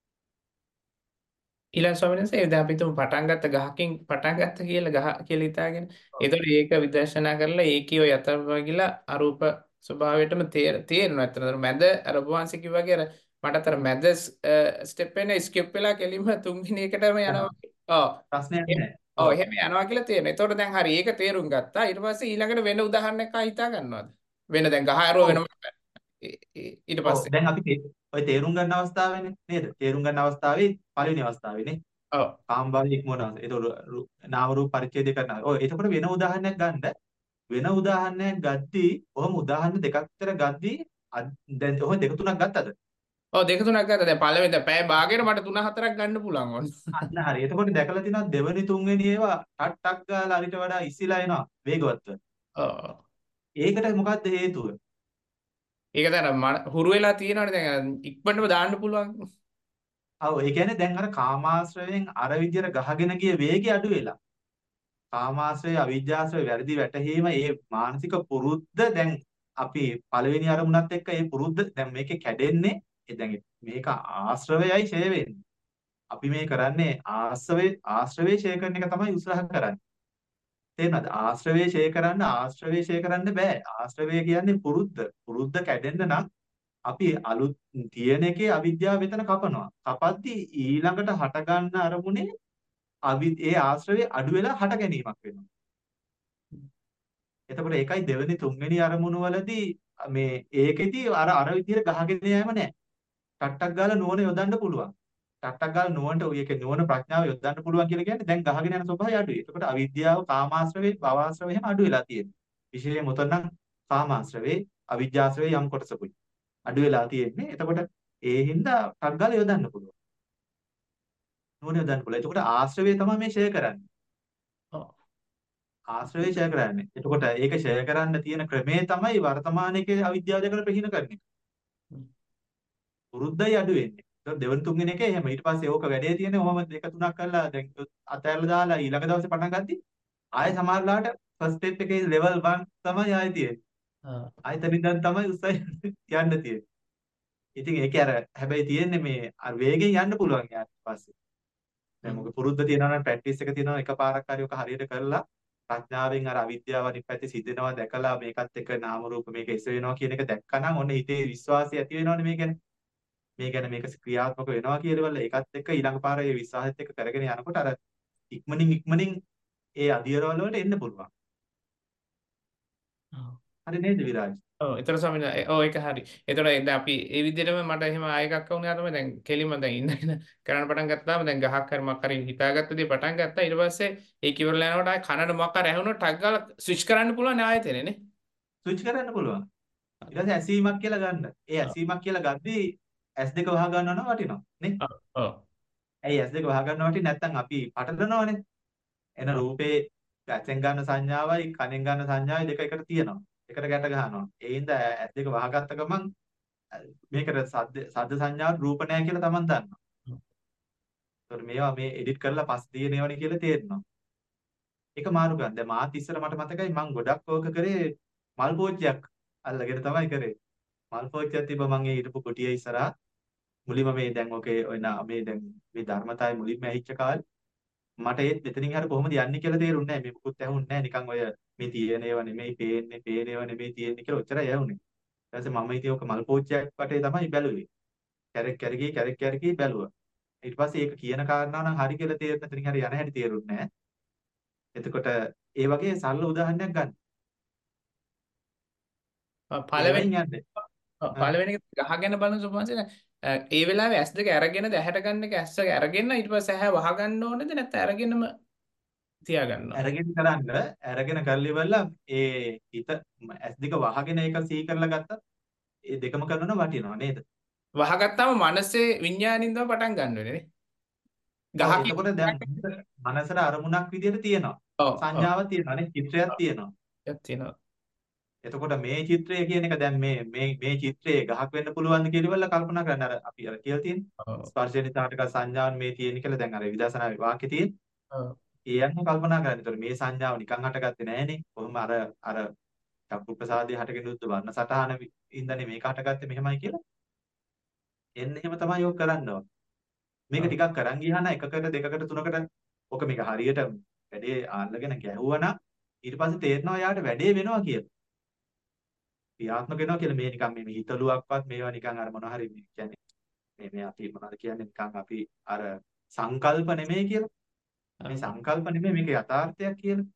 [SPEAKER 4] ඊළඟ ස්වාමීන් වහන්සේ දැන් අපි තුමු පටන් ගත්ත ගහකින් පටන් ගත්ත කියලා ගහ කියලා හිතාගෙන ඒතකොට ඒක විදර්ශනා කරලා ඒකේ ඔය යථාභාගිලා අරූප ස්වභාවයටම තේරෙනවා. ඇත්තටම මැද අර ඔබ වහන්සේ කිව්වා වගේ අර මට අර මැද ස්ටෙප් එක ස්කිප් වෙලා කෙලින්ම තුන්වෙනි එකටම යනවා. ඔව්.
[SPEAKER 3] ප්‍රශ්නයක් නැහැ.
[SPEAKER 4] ඔව් එහෙම යනවා කියලා තේරෙනවා. එතකොට දැන් හරි ඒක තේරුම් ගත්තා. ඊට පස්සේ ඊළඟට වෙන උදාහරණයක් ආ හිතා ගන්නවද? වෙන දැන් ගහ අරව වෙනම ඊට
[SPEAKER 3] ඔව්
[SPEAKER 4] පස්සේ.
[SPEAKER 3] දැන් අපි ඔය තේරුම් ගන්න අවස්ථාවේනේ නේද? තේරුම් ගන්න අවස්ථාවේ පළවෙනි අවස්ථාවේනේ.
[SPEAKER 4] ඔව්.
[SPEAKER 3] කාම භාවය ඉක්මවනවා. ඒතකොට නාම රූප පරිච්ඡේදය කරනවා. ඔය එතකොට වෙන උදාහරණයක් ගන්න. වෙන උදාහරණයක් ගද්දී ඔහොම උදාහරණ දෙකක් විතර ගද්දී දැන් ඔහොම දෙක තුනක් ගත්තද?
[SPEAKER 4] ඔව් දෙක තුනක් ගත්තා. දැන් පළවෙනි දැන් පැය භාගයට මට තුන හතරක් ගන්න පුළුවන් වුණා.
[SPEAKER 3] අන්න හරි. එතකොට දැකලා තියෙනවා දෙවෙනි තුන්වෙනි ඒවා ටක් ටක් ගාලා අරිට වඩා ඉස්සිලා එනවා වේගවත්ව.
[SPEAKER 4] ඔව්.
[SPEAKER 3] ඒකට මොකද්ද හේතුව?
[SPEAKER 4] ඒක දැන් හුරු වෙලා තියෙනවනේ දැන් ඉක්මනටම දාන්න පුළුවන්.
[SPEAKER 3] ඔව් ඒ කියන්නේ දැන් අර කාමාශ්‍රයෙන් අර විදියට ගහගෙන ගිය වේගය අඩු වෙලා. කාමාශ්‍රය, අවිජ්ජාශ්‍රය වැරදි වැටහීම ඒ මානසික පුරුද්ද දැන් අපි පළවෙනි අරමුණත් එක්ක ඒ පුරුද්ද දැන් මේකේ කැඩෙන්නේ ඒ දැන් මේක ආශ්‍රවයයි ඡය වෙන්නේ. අපි මේ කරන්නේ ආශ්‍රවේ ආශ්‍රවේ ඡය කරන එක තමයි උත්සාහ කරන්නේ. තේරෙනවද? ආශ්‍රවේ ඡය කරන්න ආශ්‍රවේ ඡය කරන්න බෑ. ආශ්‍රවය කියන්නේ පුරුද්ද. පුරුද්ද කැඩෙන්න නම් අපි අලුත් තියෙන එකේ අවිද්‍යාව මෙතන කපනවා. කපද්දී ඊළඟට හට ගන්න අරමුණේ අවි ඒ ආශ්‍රවේ අඩු වෙලා හට ගැනීමක් වෙනවා. එතකොට ඒකයි දෙවෙනි තුන්වෙනි අරමුණු වලදී මේ ඒකෙදි අර අර විදිහට ගහගෙන යෑම නැහැ. ටට්ටක් ගාලා නුවණ යොදන්න පුළුවන්. ටට්ටක් ගාලා නුවණට ඒකේ නුවණ ප්‍රඥාව යොදන්න පුළුවන් කියලා කියන්නේ දැන් ගහගෙන යන ස්වභාවය අඩුයි. එතකොට අවිද්‍යාව කාමාශ්‍රවේ භවආශ්‍රවේ එහෙම අඩු වෙලා තියෙනවා. විශේෂයෙන් උතන නම් කාමාශ්‍රවේ අවිජ්ජාශ්‍රවේ යම් කොටසකුයි අඩු වෙලා තියෙන්නේ. එතකොට ඒ හින්දා ටක් ගාලා යොදන්න පුළුවන්. නුවණ යොදන්න පුළුවන්. එතකොට ආශ්‍රවේ තමයි මේ ෂෙයා කරන්නේ.
[SPEAKER 4] ඔව්.
[SPEAKER 3] ආශ්‍රවේ ෂෙයා කරන්නේ. එතකොට ඒක ෂෙයා කරන්න තියෙන ක්‍රමේ තමයි වර්තමානයේ අවිද්‍යාව දැකලා ප්‍රහීන කරන්නේ. පුරුද්දයි අඩු වෙන්නේ. ඒතකොට දෙවන තුන්වෙනි එකේ එහෙම ඊට පස්සේ ඕක වැඩේ තියෙන්නේ ඔහම දෙක තුනක් කරලා දැන් අතහැරලා දාලා ඊළඟ දවසේ පටන් ගද්දි ආයෙ සමහරලාට ෆස්ට් ස්ටෙප් එකේ ලෙවල් වන් තමයි ආයෙ තියෙන්නේ.
[SPEAKER 4] ආ.
[SPEAKER 3] ආයෙ තනින් තමයි උස්සයි යන්න තියෙන්නේ. ඉතින් ඒකේ අර හැබැයි තියෙන්නේ මේ අර වේගෙන් යන්න පුළුවන් ඊට පස්සේ. දැන් මොකද පුරුද්ද තියෙනවා නම් ප්‍රැක්ටිස් එක තියෙනවා එකපාරක් හරි ඔක හරියට කරලා ප්‍රඥාවෙන් අර අවිද්‍යාව අනිත් පැත්තේ සිදෙනවා දැකලා මේකත් එක්ක නාම රූප මේක එස වෙනවා කියන එක දැක්කනම් ඔන්න හිතේ විශ්වාසය ඇති වෙනවනේ මේ ගැන. මේ ගැන මේක ක්‍රියාත්මක වෙනවා කියලා ඒකත් එක්ක ඊළඟ පාර ඒ විශ්වාසයත් එක්ක කරගෙන යනකොට අර ඉක්මනින් ඉක්මනින් ඒ අධියරවල වලට එන්න පුළුවන්.
[SPEAKER 4] ඔව්.
[SPEAKER 3] හරි නේද විරාජ්?
[SPEAKER 4] ඔව් ඒතර ස්වාමීන් වහන්සේ ඔව් ඒක හරි. ඒතර දැන් අපි ඒ විදිහටම මට එහෙම ආයෙ එකක් වුණා තමයි දැන් කෙලිම දැන් ඉඳගෙන කරන්න පටන් ගත්තාම දැන් ගහක් හරි මොකක් හරි හිතාගත්ත දේ පටන් ගත්තා. ඊට පස්සේ ඒක ඉවරලා යනකොට ආයෙ කනට මොකක් හරි ඇහුනොත් ටක් ගාලා ස්විච් කරන්න පුළුවන් ආයෙතනේ නේ.
[SPEAKER 3] ස්විච් කරන්න පුළුවන්. ඊට පස්සේ ඇසීමක් කියලා ගන්න. ඒ ඇසීමක් කියලා ගද්දී ඇස් දෙක වහ ගන්නවා නම් වටිනවා නේ?
[SPEAKER 4] ඔව්. ඔව්.
[SPEAKER 3] ඇයි ඇස් දෙක වහ ගන්නවා වටින්නේ නැත්නම් අපි පටලනවානේ. එන රූපේ ඇසෙන් ගන්න සංඥාවයි කනෙන් ගන්න සංඥාවයි දෙක එකට තියෙනවා. එකට ගැට ගන්නවා. ඒ හින්දා ඇස් දෙක වහගත්ත ගමන් මේකට සද්ද සද්ද සංඥාව රූප නැහැ කියලා Taman දන්නවා. ඒතකොට මේවා මේ එඩිට් කරලා පස් දිනේවනේ කියලා තේරෙනවා. ඒක මාරු ගන්න. දැන් මාත් ඉස්සර මට මතකයි මම ගොඩක් ඕක කරේ මල් පෝච්චියක් අල්ලගෙන තමයි කරේ. මල් පෝච්චියක් තිබ්බ මම ඒ හිටපු කුටියේ ඉස්සරහා මුලින්ම මේ දැන් ඔකේ ඔය මේ දැන් මේ ධර්මතාවය මුලින්ම ඇහිච්ච කාලේ මට ඒත් මෙතනින් හරිය කොහොමද යන්නේ කියලා තේරුන්නේ නැහැ. මේ මුකුත් ඇහුන්නේ නැහැ. නිකන් ඔය මේ තියෙන ඒවා නෙමෙයි පේන්නේ, පේන ඒවා නෙමෙයි තියෙන්නේ කියලා ඔච්චරයි ඇහුනේ. ඊට පස්සේ මම ඉතින් ඔක මල් පෝච්චියක් වටේ තමයි බැලුවේ. කැරක් කැරකී කැරක් කැරකී බැලුවා. ඊට පස්සේ ඒක කියන කාරණාව නම් හරි කියලා තේරෙන්න එතනින් හරි යන හැටි තේරුන්නේ නැහැ. එතකොට ඒ වගේ සරල උදාහරණයක් ගන්න.
[SPEAKER 4] පළවෙනි
[SPEAKER 3] එහෙමයි යන්නේ.
[SPEAKER 4] පළවෙනි එක ගහගෙන බලන සුපමන්සේ ඒ වෙලාවේ ඇස් දෙක අරගෙනද ඇහැට ගන්න එක ඇස් දෙක අරගෙන ඊට පස්සේ ඇහැ වහගන්න ඕනේද නැත්නම් අරගෙනම තියාගන්න ඕනද?
[SPEAKER 3] අරගෙන කරන්න අරගෙන කරලි වෙලා ඒ හිත ඇස් දෙක වහගෙන ඒක සිහි කරලා ගත්තත් ඒ දෙකම කරනවා වටිනවා නේද?
[SPEAKER 4] වහගත්තාම මනසේ විඤ්ඤාණින් තමයි පටන් ගන්න වෙන්නේ නේ.
[SPEAKER 3] ඔව්
[SPEAKER 4] ගහ
[SPEAKER 3] එතකොට දැන් මනසට අරමුණක් විදිහට තියෙනවා.
[SPEAKER 4] ඔව් ඔව්
[SPEAKER 3] සංඥාවක් තියෙනවා නේ චිත්‍රයක් තියෙනවා.
[SPEAKER 4] ඒක තියෙනවා.
[SPEAKER 3] එතකොට මේ චිත්‍රය කියන එක දැන් මේ මේ මේ චිත්‍රයේ ගහක් වෙන්න පුළුවන්ද කියලා ඉවරලා කල්පනා කරන්න අර අපි අර කියලා තියෙන්නේ
[SPEAKER 4] ඔව්
[SPEAKER 3] ස්පර්ශය නිසා හටගත් සංඥාවන් මේ තියෙන කියලා දැන් අර විදර්ශනා වාක්‍යයේ තියෙන.
[SPEAKER 4] ඔව්
[SPEAKER 3] ඒ යන්න කල්පනා කරන්න. ඒතකොට මේ සංඥාව නිකන් හටගත්තේ නෑනේ. කොහොම අර අර චක්කු ප්‍රසාදයේ හටගෙන උද්ද වර්ණ සටහන ඉඳන්නේ මේක හටගත්තේ මෙහෙමයි කියලා. එන්න එහෙම තමයි ඔක් කරන්න ඕන. මේක ටිකක් කරන් ගියා නම් එකකට දෙකකට තුනකට ඔක මේක හරියට වැඩේ අල්ලගෙන ගැහුවා නම් ඊට පස්සේ තේරෙනවා යාට වැඩේ වෙනවා කියලා. ක්‍රියාත්මක වෙනවා කියලා මේ නිකන් මේ හිතලුවක්වත් මේවා නිකන් අර මොන හරි මේ කියන්නේ මේ මේ අපි මොනවද කියන්නේ නිකන් අපි අර සංකල්ප නෙමෙයි කියලා. මේ සංකල්ප නෙමෙයි මේක යථාර්ථයක් කියලා.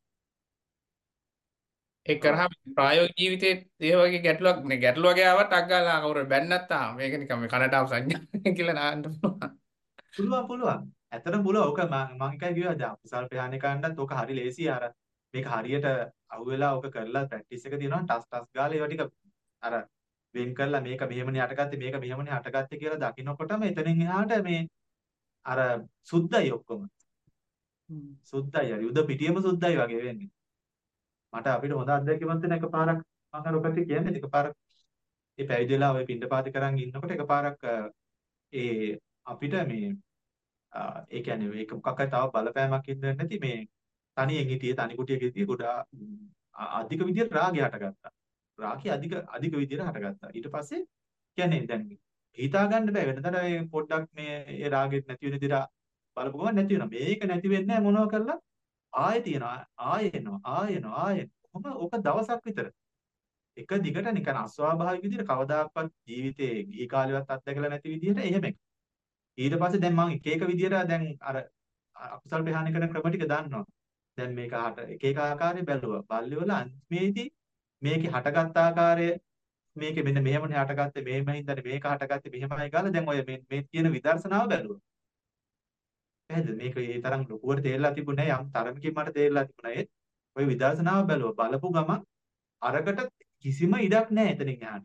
[SPEAKER 4] ඒ කරාම ප්‍රායෝගික ජීවිතේ ඒ වගේ ගැටලුවක් නේ ගැටලුවක් ගාවට අක් ගාලා කවුරු බැන්නත් ආ මේක නිකන් මේ කනට ආව සංඥා කියලා නාන්න පුළුවන්.
[SPEAKER 3] පුළුවන් පුළුවන්. ඇත්තටම පුළුවන්. ඕක මම මම එකයි කිව්වා දැන් කුසල් ප්‍රහාණය කරන්නත් ඕක හරි ලේසියි අර මේක හරියට අහුවෙලා ඕක කරලා ප්‍රැක්ටිස් එක තියෙනවා ටස් ටස් ගාලා ඒවා ටික අර වෙන් කරලා මේක මෙහෙමනේ හටගත්තේ මේක මෙහෙමනේ හටගත්තේ කියලා දකින්නකොටම එතනින් එහාට මේ අර සුද්ධයි ඔක්කොම. සුද්ධයි අර යුද පිටියම සුද්ධයි වගේ වෙන්නේ. මට අපිට හොඳ අත්දැකීමක් තියෙන එකපාරක් මම අර ඔකට කියන්නේ එකපාරක් ඒ පැවිදි වෙලා ඔය පින්ඩපාත කරන් ඉන්නකොට එකපාරක් ඒ අපිට මේ ඒ කියන්නේ මේක මොකක් හරි තව බලපෑමක් ඉඳන් නැති මේ තනියෙන් හිටියේ තනි කුටියක හිටියේ ගොඩාක් අධික විදියට රාගය හටගත්තා. රාගය අධික අධික විදියට හටගත්තා. ඊට පස්සේ කියන්නේ දැන් හිතා ගන්න බෑ වෙනතට මේ පොඩ්ඩක් මේ ඒ රාගෙත් නැති වෙන විදියට බලපු ගමන් නැති වෙනවා. මේක නැති වෙන්නේ නැහැ මොනවා කරලා ආයෙ තියනවා ආයෙ එනවා ආයෙ එනවා ආයෙ කොහොම ඕක දවසක් විතර එක දිගට නිකන් අස්වාභාවික විදියට කවදාකවත් ජීවිතේ ගිහි කාලෙවත් අත්දැකලා නැති විදියට එහෙම එක. ඊට පස්සේ දැන් මම එක එක විදියට දැන් අර අකුසල් ප්‍රහාණය කරන ක්‍රම ටික දන්නවා. දැන් මේක හට එක එක ආකාරයෙන් බැලුවා. බල්ලි වල අන්තිමේදී මේකේ හටගත් ආකාරය මේකේ මෙන්න මෙහෙමනේ හටගත්තේ මෙහෙම හින්දානේ මේක හටගත්තේ මෙහෙමයි ගාලා දැන් ඔය මේ මේ තියෙන විදර්ශනාව බැලුවා. එහෙද මේක ඒ තරම් ලොකුවට තේරලා තිබුණේ නැහැ යම් තරමකින් මට තේරලා තිබුණා ඒත් ඔය විදර්ශනාව බැලුවා බලපු ගමන් අරකට කිසිම ඉඩක් නැහැ එතනින් එහාට.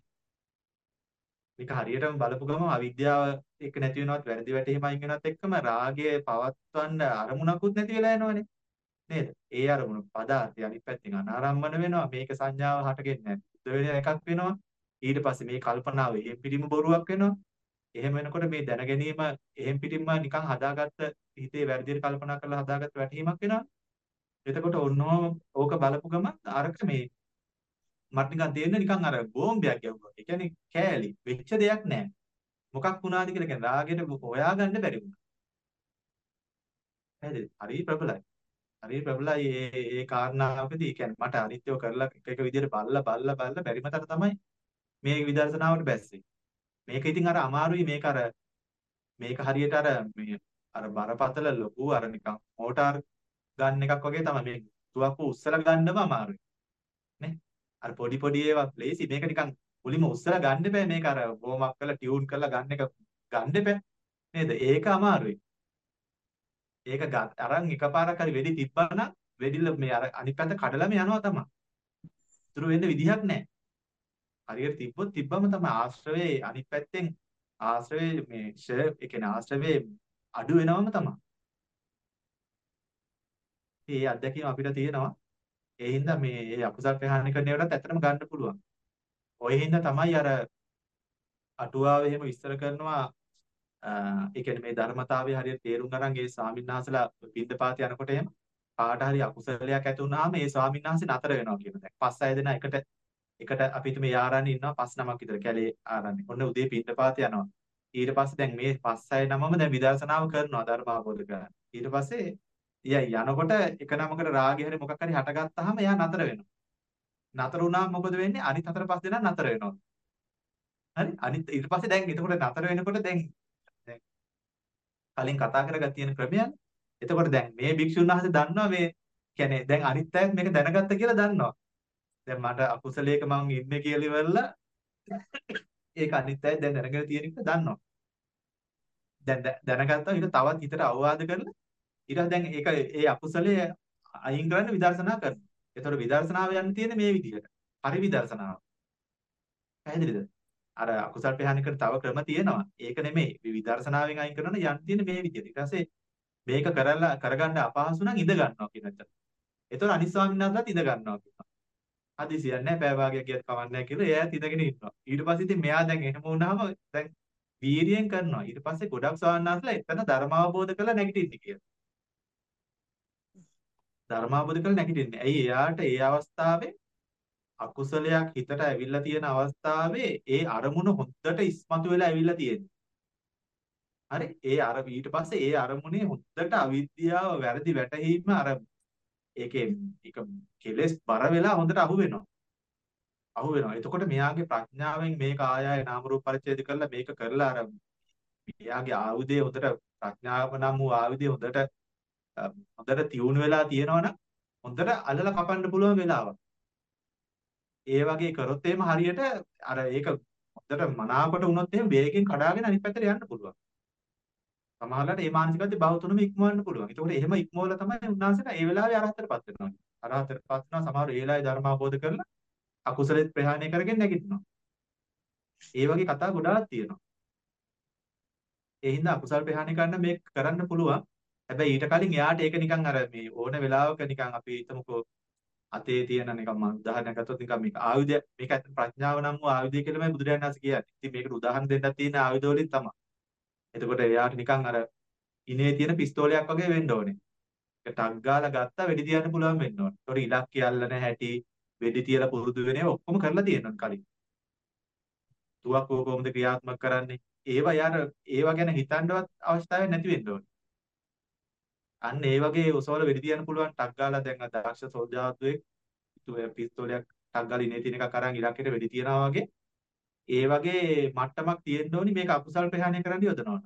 [SPEAKER 3] මේක හරියටම බලපු ගමන් අවිද්‍යාව එක්ක නැති වෙනවත් වැරදි වැටීම අයින් වෙනවත් එක්කම රාගය පවත්වන්න අරමුණකුත් නැති වෙලා යනවනේ නේද? ඒ අරමුණ පදාර්ථය අනිත් පැත්තෙන් අනාරම්මන වෙනවා මේක සංඥාව හටගෙන්නේ නැහැ. වෙන එකක් වෙනවා. ඊට පස්සේ මේ කල්පනාව එහෙම් පිටිම බොරුවක් වෙනවා. එහෙම වෙනකොට මේ දැන ගැනීම එහෙම් පිටින්ම නිකන් හදාගත්ත හිතේ වැරදියට කල්පනා කරලා හදාගත්ත වැටහීමක් වෙනවා. එතකොට ඔන්නෝ ඕක බලපු ගමන් අරක මේ මට නිකන් තේරෙන්නේ නිකන් අර බෝම්බයක් ගැහුවා. ඒ කියන්නේ කෑලි වෙච්ච දෙයක් නැහැ. මොකක් වුණාද කියලා කියන්නේ රාගෙට හොයාගන්න බැරි වුණා. හරිද? හරි ප්‍රබලයි. හරි ප්‍රබලයි ඒ ඒ කාරණාවකදී කියන්නේ මට අනිත්‍යව කරලා එක එක විදිහට බල්ලා බල්ලා බල්ලා බැරි මතට තමයි මේ විදර්ශනාවට බැස්සේ. මේක ඉතින් අර අමාරුයි මේක අර මේක හරියට අර මේ අර බරපතල ලොකු අර නිකන් මෝටාර් ගන්න එකක් වගේ තමයි මේ තුවක්කු උස්සලා ගන්නම අමාරුයි නේ අර පොඩි පොඩි ඒවා ලේසි මේක නිකන් මුලින්ම උස්සලා ගන්න බෑ මේක අර වෝම් අප් කරලා ටියුන් කරලා ගන්න එක ගන්න බෑ නේද ඒක අමාරුයි ඒක අරන් එකපාරක් හරි වෙඩි තිබ්බනම් වෙඩිල මේ අර අනිත් පැත්ත කඩලම යනවා තමයි ඉතුරු වෙන්න විදිහක් නැහැ හරියට තිබ්බොත් තිබ්බම තමයි ආශ්‍රවේ අනිත් පැත්තෙන් ආශ්‍රවේ මේ ෂේ ඒ කියන්නේ ආශ්‍රවේ අඩු වෙනවම තමයි. මේ අත්දැකීම අපිට තියෙනවා. ඒ හින්දා මේ ඒ අකුසල් ප්‍රහාණය කරන ඒවාටත් ඇත්තටම ගන්න පුළුවන්. ඔය හින්දා තමයි අර අටුවාව එහෙම විස්තර කරනවා ඒ කියන්නේ මේ ධර්මතාවය හරියට තේරුම් ගන්න ඒ ස්වාමීන් වහන්සේලා පින්දපාත යනකොට එහෙම කාට හරි අකුසලයක් ඇති වුනහම ඒ ස්වාමීන් වහන්සේ නතර වෙනවා කියන දැන් පස් අය දෙනා එකට එකට අපි හිතමු මේ ආරණ්‍ය ඉන්නවා පස් නමක් විතර කැලේ ආරණ්‍ය. ඔන්න උදේ පින්දපාත යනවා. ඊට පස්සේ දැන් මේ පස් අය නමම දැන් විදර්ශනාව කරනවා ධර්ම අවබෝධ කරගන්න. ඊට පස්සේ ඊය යනකොට එක නමකට රාගය හරි මොකක් හරි හටගත්තාම එයා නතර වෙනවා. නතර වුණාම මොකද වෙන්නේ? අනිත් හතර පහ දෙනා නතර වෙනවා. හරි? අනිත් ඊට පස්සේ දැන් එතකොට නතර වෙනකොට දැන් දැන් කලින් කතා කරගත් තියෙන ක්‍රමයන්. එතකොට දැන් මේ භික්ෂුන් වහන්සේ දන්නවා මේ කියන්නේ දැන් අනිත් අයත් මේක දැනගත්ත කියලා දන්නවා. දැන් මට අකුසලයක මං ඉන්නේ කියලා ඉවරලා ඒක අනිත් අයත් දැන් දැනගෙන තියෙන එක දන්නවා. දැන් දැනගත්තා ඊට තවත් හිතට අවවාද කරලා ඊට දැන් ඒක ඒ අකුසලයේ අයින් කරන්න විදර්ශනා කරනවා. ඒතකොට විදර්ශනාව යන්න තියෙන්නේ මේ විදිහට. හරි විදර්ශනාව. පැහැදිලිද? අර අකුසල් ප්‍රහාණය තව ක්‍රම තියෙනවා. ඒක නෙමෙයි. විදර්ශනාවෙන් අයින් කරන යන්න තියෙන්නේ මේ විදිහට. ඊට පස්සේ මේක කරලා කරගන්න අපහසු නම් ඉඳ ගන්නවා කියන එක. ඒතකොට අනිත් ස්වාමීන් වහන්සේලාත් ඉඳ ගන්නවා කියනවා. හදිසියක් නැහැ පැය භාගයක් ගියත් කවන්නේ නැහැ කියලා එයාත් ඉඳගෙන ඉන්නවා. ඊට පස්සේ ඉතින් මෙයා දැන් එහෙම වුණාම දැන් වීර්යයෙන් කරනවා. ඊට පස්සේ ගොඩක් ස්වාමීන් වහන්සේලා එතන ධර්ම අවබෝධ කරලා නැගිටින්නේ කියලා. ධර්ම අවබෝධ කරලා නැගිටින්නේ. ඇයි එයාට ඒ අවස්ථාවේ අකුසලයක් හිතට ඇවිල්ලා තියෙන අවස්ථාවේ ඒ අරමුණ හොඳට ඉස්මතු වෙලා ඇවිල්ලා තියෙන්නේ. හරි? ඒ අර ඊට පස්සේ ඒ අරමුණේ හොඳට අවිද්‍යාව වැරදි වැටහීම අර ඒකේ ඒක කෙලස් බර වෙලා හොඳට අහු වෙනවා. අහු වෙනවා. එතකොට මෙයාගේ ප්‍රඥාවෙන් මේක ආය ආය නාම රූප පරිච්ඡේද කරලා මේක කරලා අර මෙයාගේ ආයුධය හොඳට ප්‍රඥාව නම් වූ ආයුධය හොඳට හොඳට තියුණු වෙලා තියෙනවනම් හොඳට අල්ලලා කපන්න පුළුවන් වෙලාවක්. ඒ වගේ කරොත් එහෙම හරියට අර ඒක හොඳට මනාවකට වුණොත් එහෙම වේගෙන් කඩාගෙන අනිත් පැත්තට යන්න පුළුවන්. සමහරවිට මේ මානසිකත්වයේ බහු තුනම ඉක්මවන්න පුළුවන්. ඒකෝට එහෙම ඉක්මවලා තමයි උන්වහන්සේලා ඒ වෙලාවේ අරහතටපත් වෙනවා. අරහතටපත් වෙනවා සමහර ඒ වෙලාවේ ධර්ම අවබෝධ කරලා අකුසලෙත් ප්‍රහාණය කරගෙන නැගිටිනවා. ඒ වගේ කතා ගොඩාක් තියෙනවා. ඒ හින්දා අකුසල් ප්‍රහාණය කරන්න මේක කරන්න පුළුවන්. හැබැයි ඊට කලින් එයාට ඒක නිකන් අර මේ ඕන වෙලාවක නිකන් අපි හිතමුකෝ අතේ තියෙන නිකන් මම උදාහරණයක් ගත්තොත් නිකන් මේක ආයුධය මේක ඇත්ත ප්‍රඥාව නම් වූ ආයුධය කියලා මම බුදුරජාණන් වහන්සේ කියන්නේ. ඉතින් මේකට උදාහරණ දෙන්නක් තියෙන ආයුධ වලින් තමයි. එතකොට එයාට නිකන් අර ඉනේ තියෙන පිස්තෝලයක් වගේ වෙන්න ඕනේ. ඒක ටක් ගාලා ගත්තා වෙඩි තියන්න පුළුවන් වෙන්න ඕනේ. ඒතකොට ඉලක්කය අල්ලන හැටි වෙඩි තියලා පුරුදු වෙන ඒවා ඔක්කොම කරලා තියෙනවා කලින්. තුවක්කුව කොහොමද ක්‍රියාත්මක කරන්නේ? ඒවා යාර ඒවා ගැන හිතන්නවත් අවශ්‍යතාවයක් නැති වෙන්න ඕනේ. අන්න ඒ වගේ ඔසවල වෙඩි තියන්න පුළුවන් ටක් ගාලා දැන් අ දක්ෂ සෝල්ජාවුවෙක් පිස්තෝලයක් ටක් ගාලා ඉනේ තියෙන එකක් අරන් ඉලක්කයට වෙඩි තියනවා වගේ ඒ වගේ මට්ටමක් තියෙන්න ඕනි මේක අකුසල් ප්‍රහාණය කරන්න යොදනවා.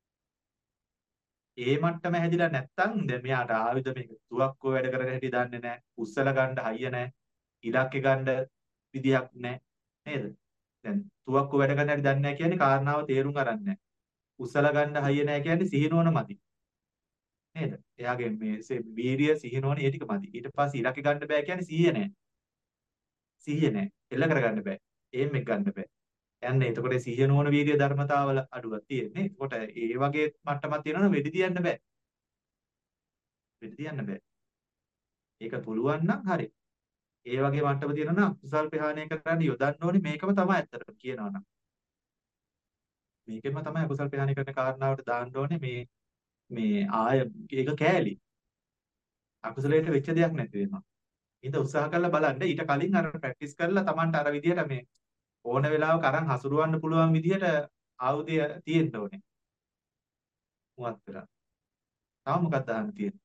[SPEAKER 3] ඒ මට්ටම හැදිලා නැත්තම් දැන් මෙයාට ආයුධ මේක තුවක්කුව වැඩ කරගෙන හිටි දන්නේ නැහැ. උස්සලා ගන්න හයිය නැහැ. ඉලක්කේ ගන්න විදියක් නැහැ. නේද? දැන් තුවක්කුව වැඩ කරන්න හැටි දන්නේ නැහැ කියන්නේ කාරණාව තේරුම් ගන්න නැහැ. උස්සලා ගන්න හයිය නැහැ කියන්නේ සිහිනුවන මදි. නේද? එයාගේ මේ වීරිය සිහිනුවන ඒ ටික මදි. ඊට පස්සේ ඉලක්කේ ගන්න බෑ කියන්නේ සිහිය නැහැ. සිහිය නැහැ. එල්ල කරගන්න බෑ. ඒම් එක ගන්න බෑ. යන්නේ එතකොට සිහිය නොවන වීර්ය ධර්මතාවල අඩුවක් තියෙන්නේ. එතකොට ඒ වගේ මට්ටමක් තියෙනවනම් වෙඩි තියන්න බෑ. වෙඩි තියන්න බෑ. ඒක පුළුවන් නම් හරි. ඒ වගේ මට්ටම තියෙනවනම් කුසල් ප්‍රහාණය කරන්න යොදන්න ඕනේ මේකම තමයි ඇත්තටම කියනවනම්. මේකෙන්ම තමයි කුසල් ප්‍රහාණය කරන කාරණාවට දාන්න ඕනේ මේ මේ ආය ඒක කෑලි. අකුසලයට වෙච්ච දෙයක් නැති වෙනවා. ඉතින් උත්සාහ කරලා බලන්න ඊට කලින් අර ප්‍රැක්ටිස් කරලා Tamanට අර විදිහට මේ ඕන වෙලාවක අරන් හසුරවන්න පුළුවන් විදිහට ආයුධය තියෙන්න ඕනේ. මුවත් වෙලා. තව මොකක්ද අහන්න තියෙන්නේ?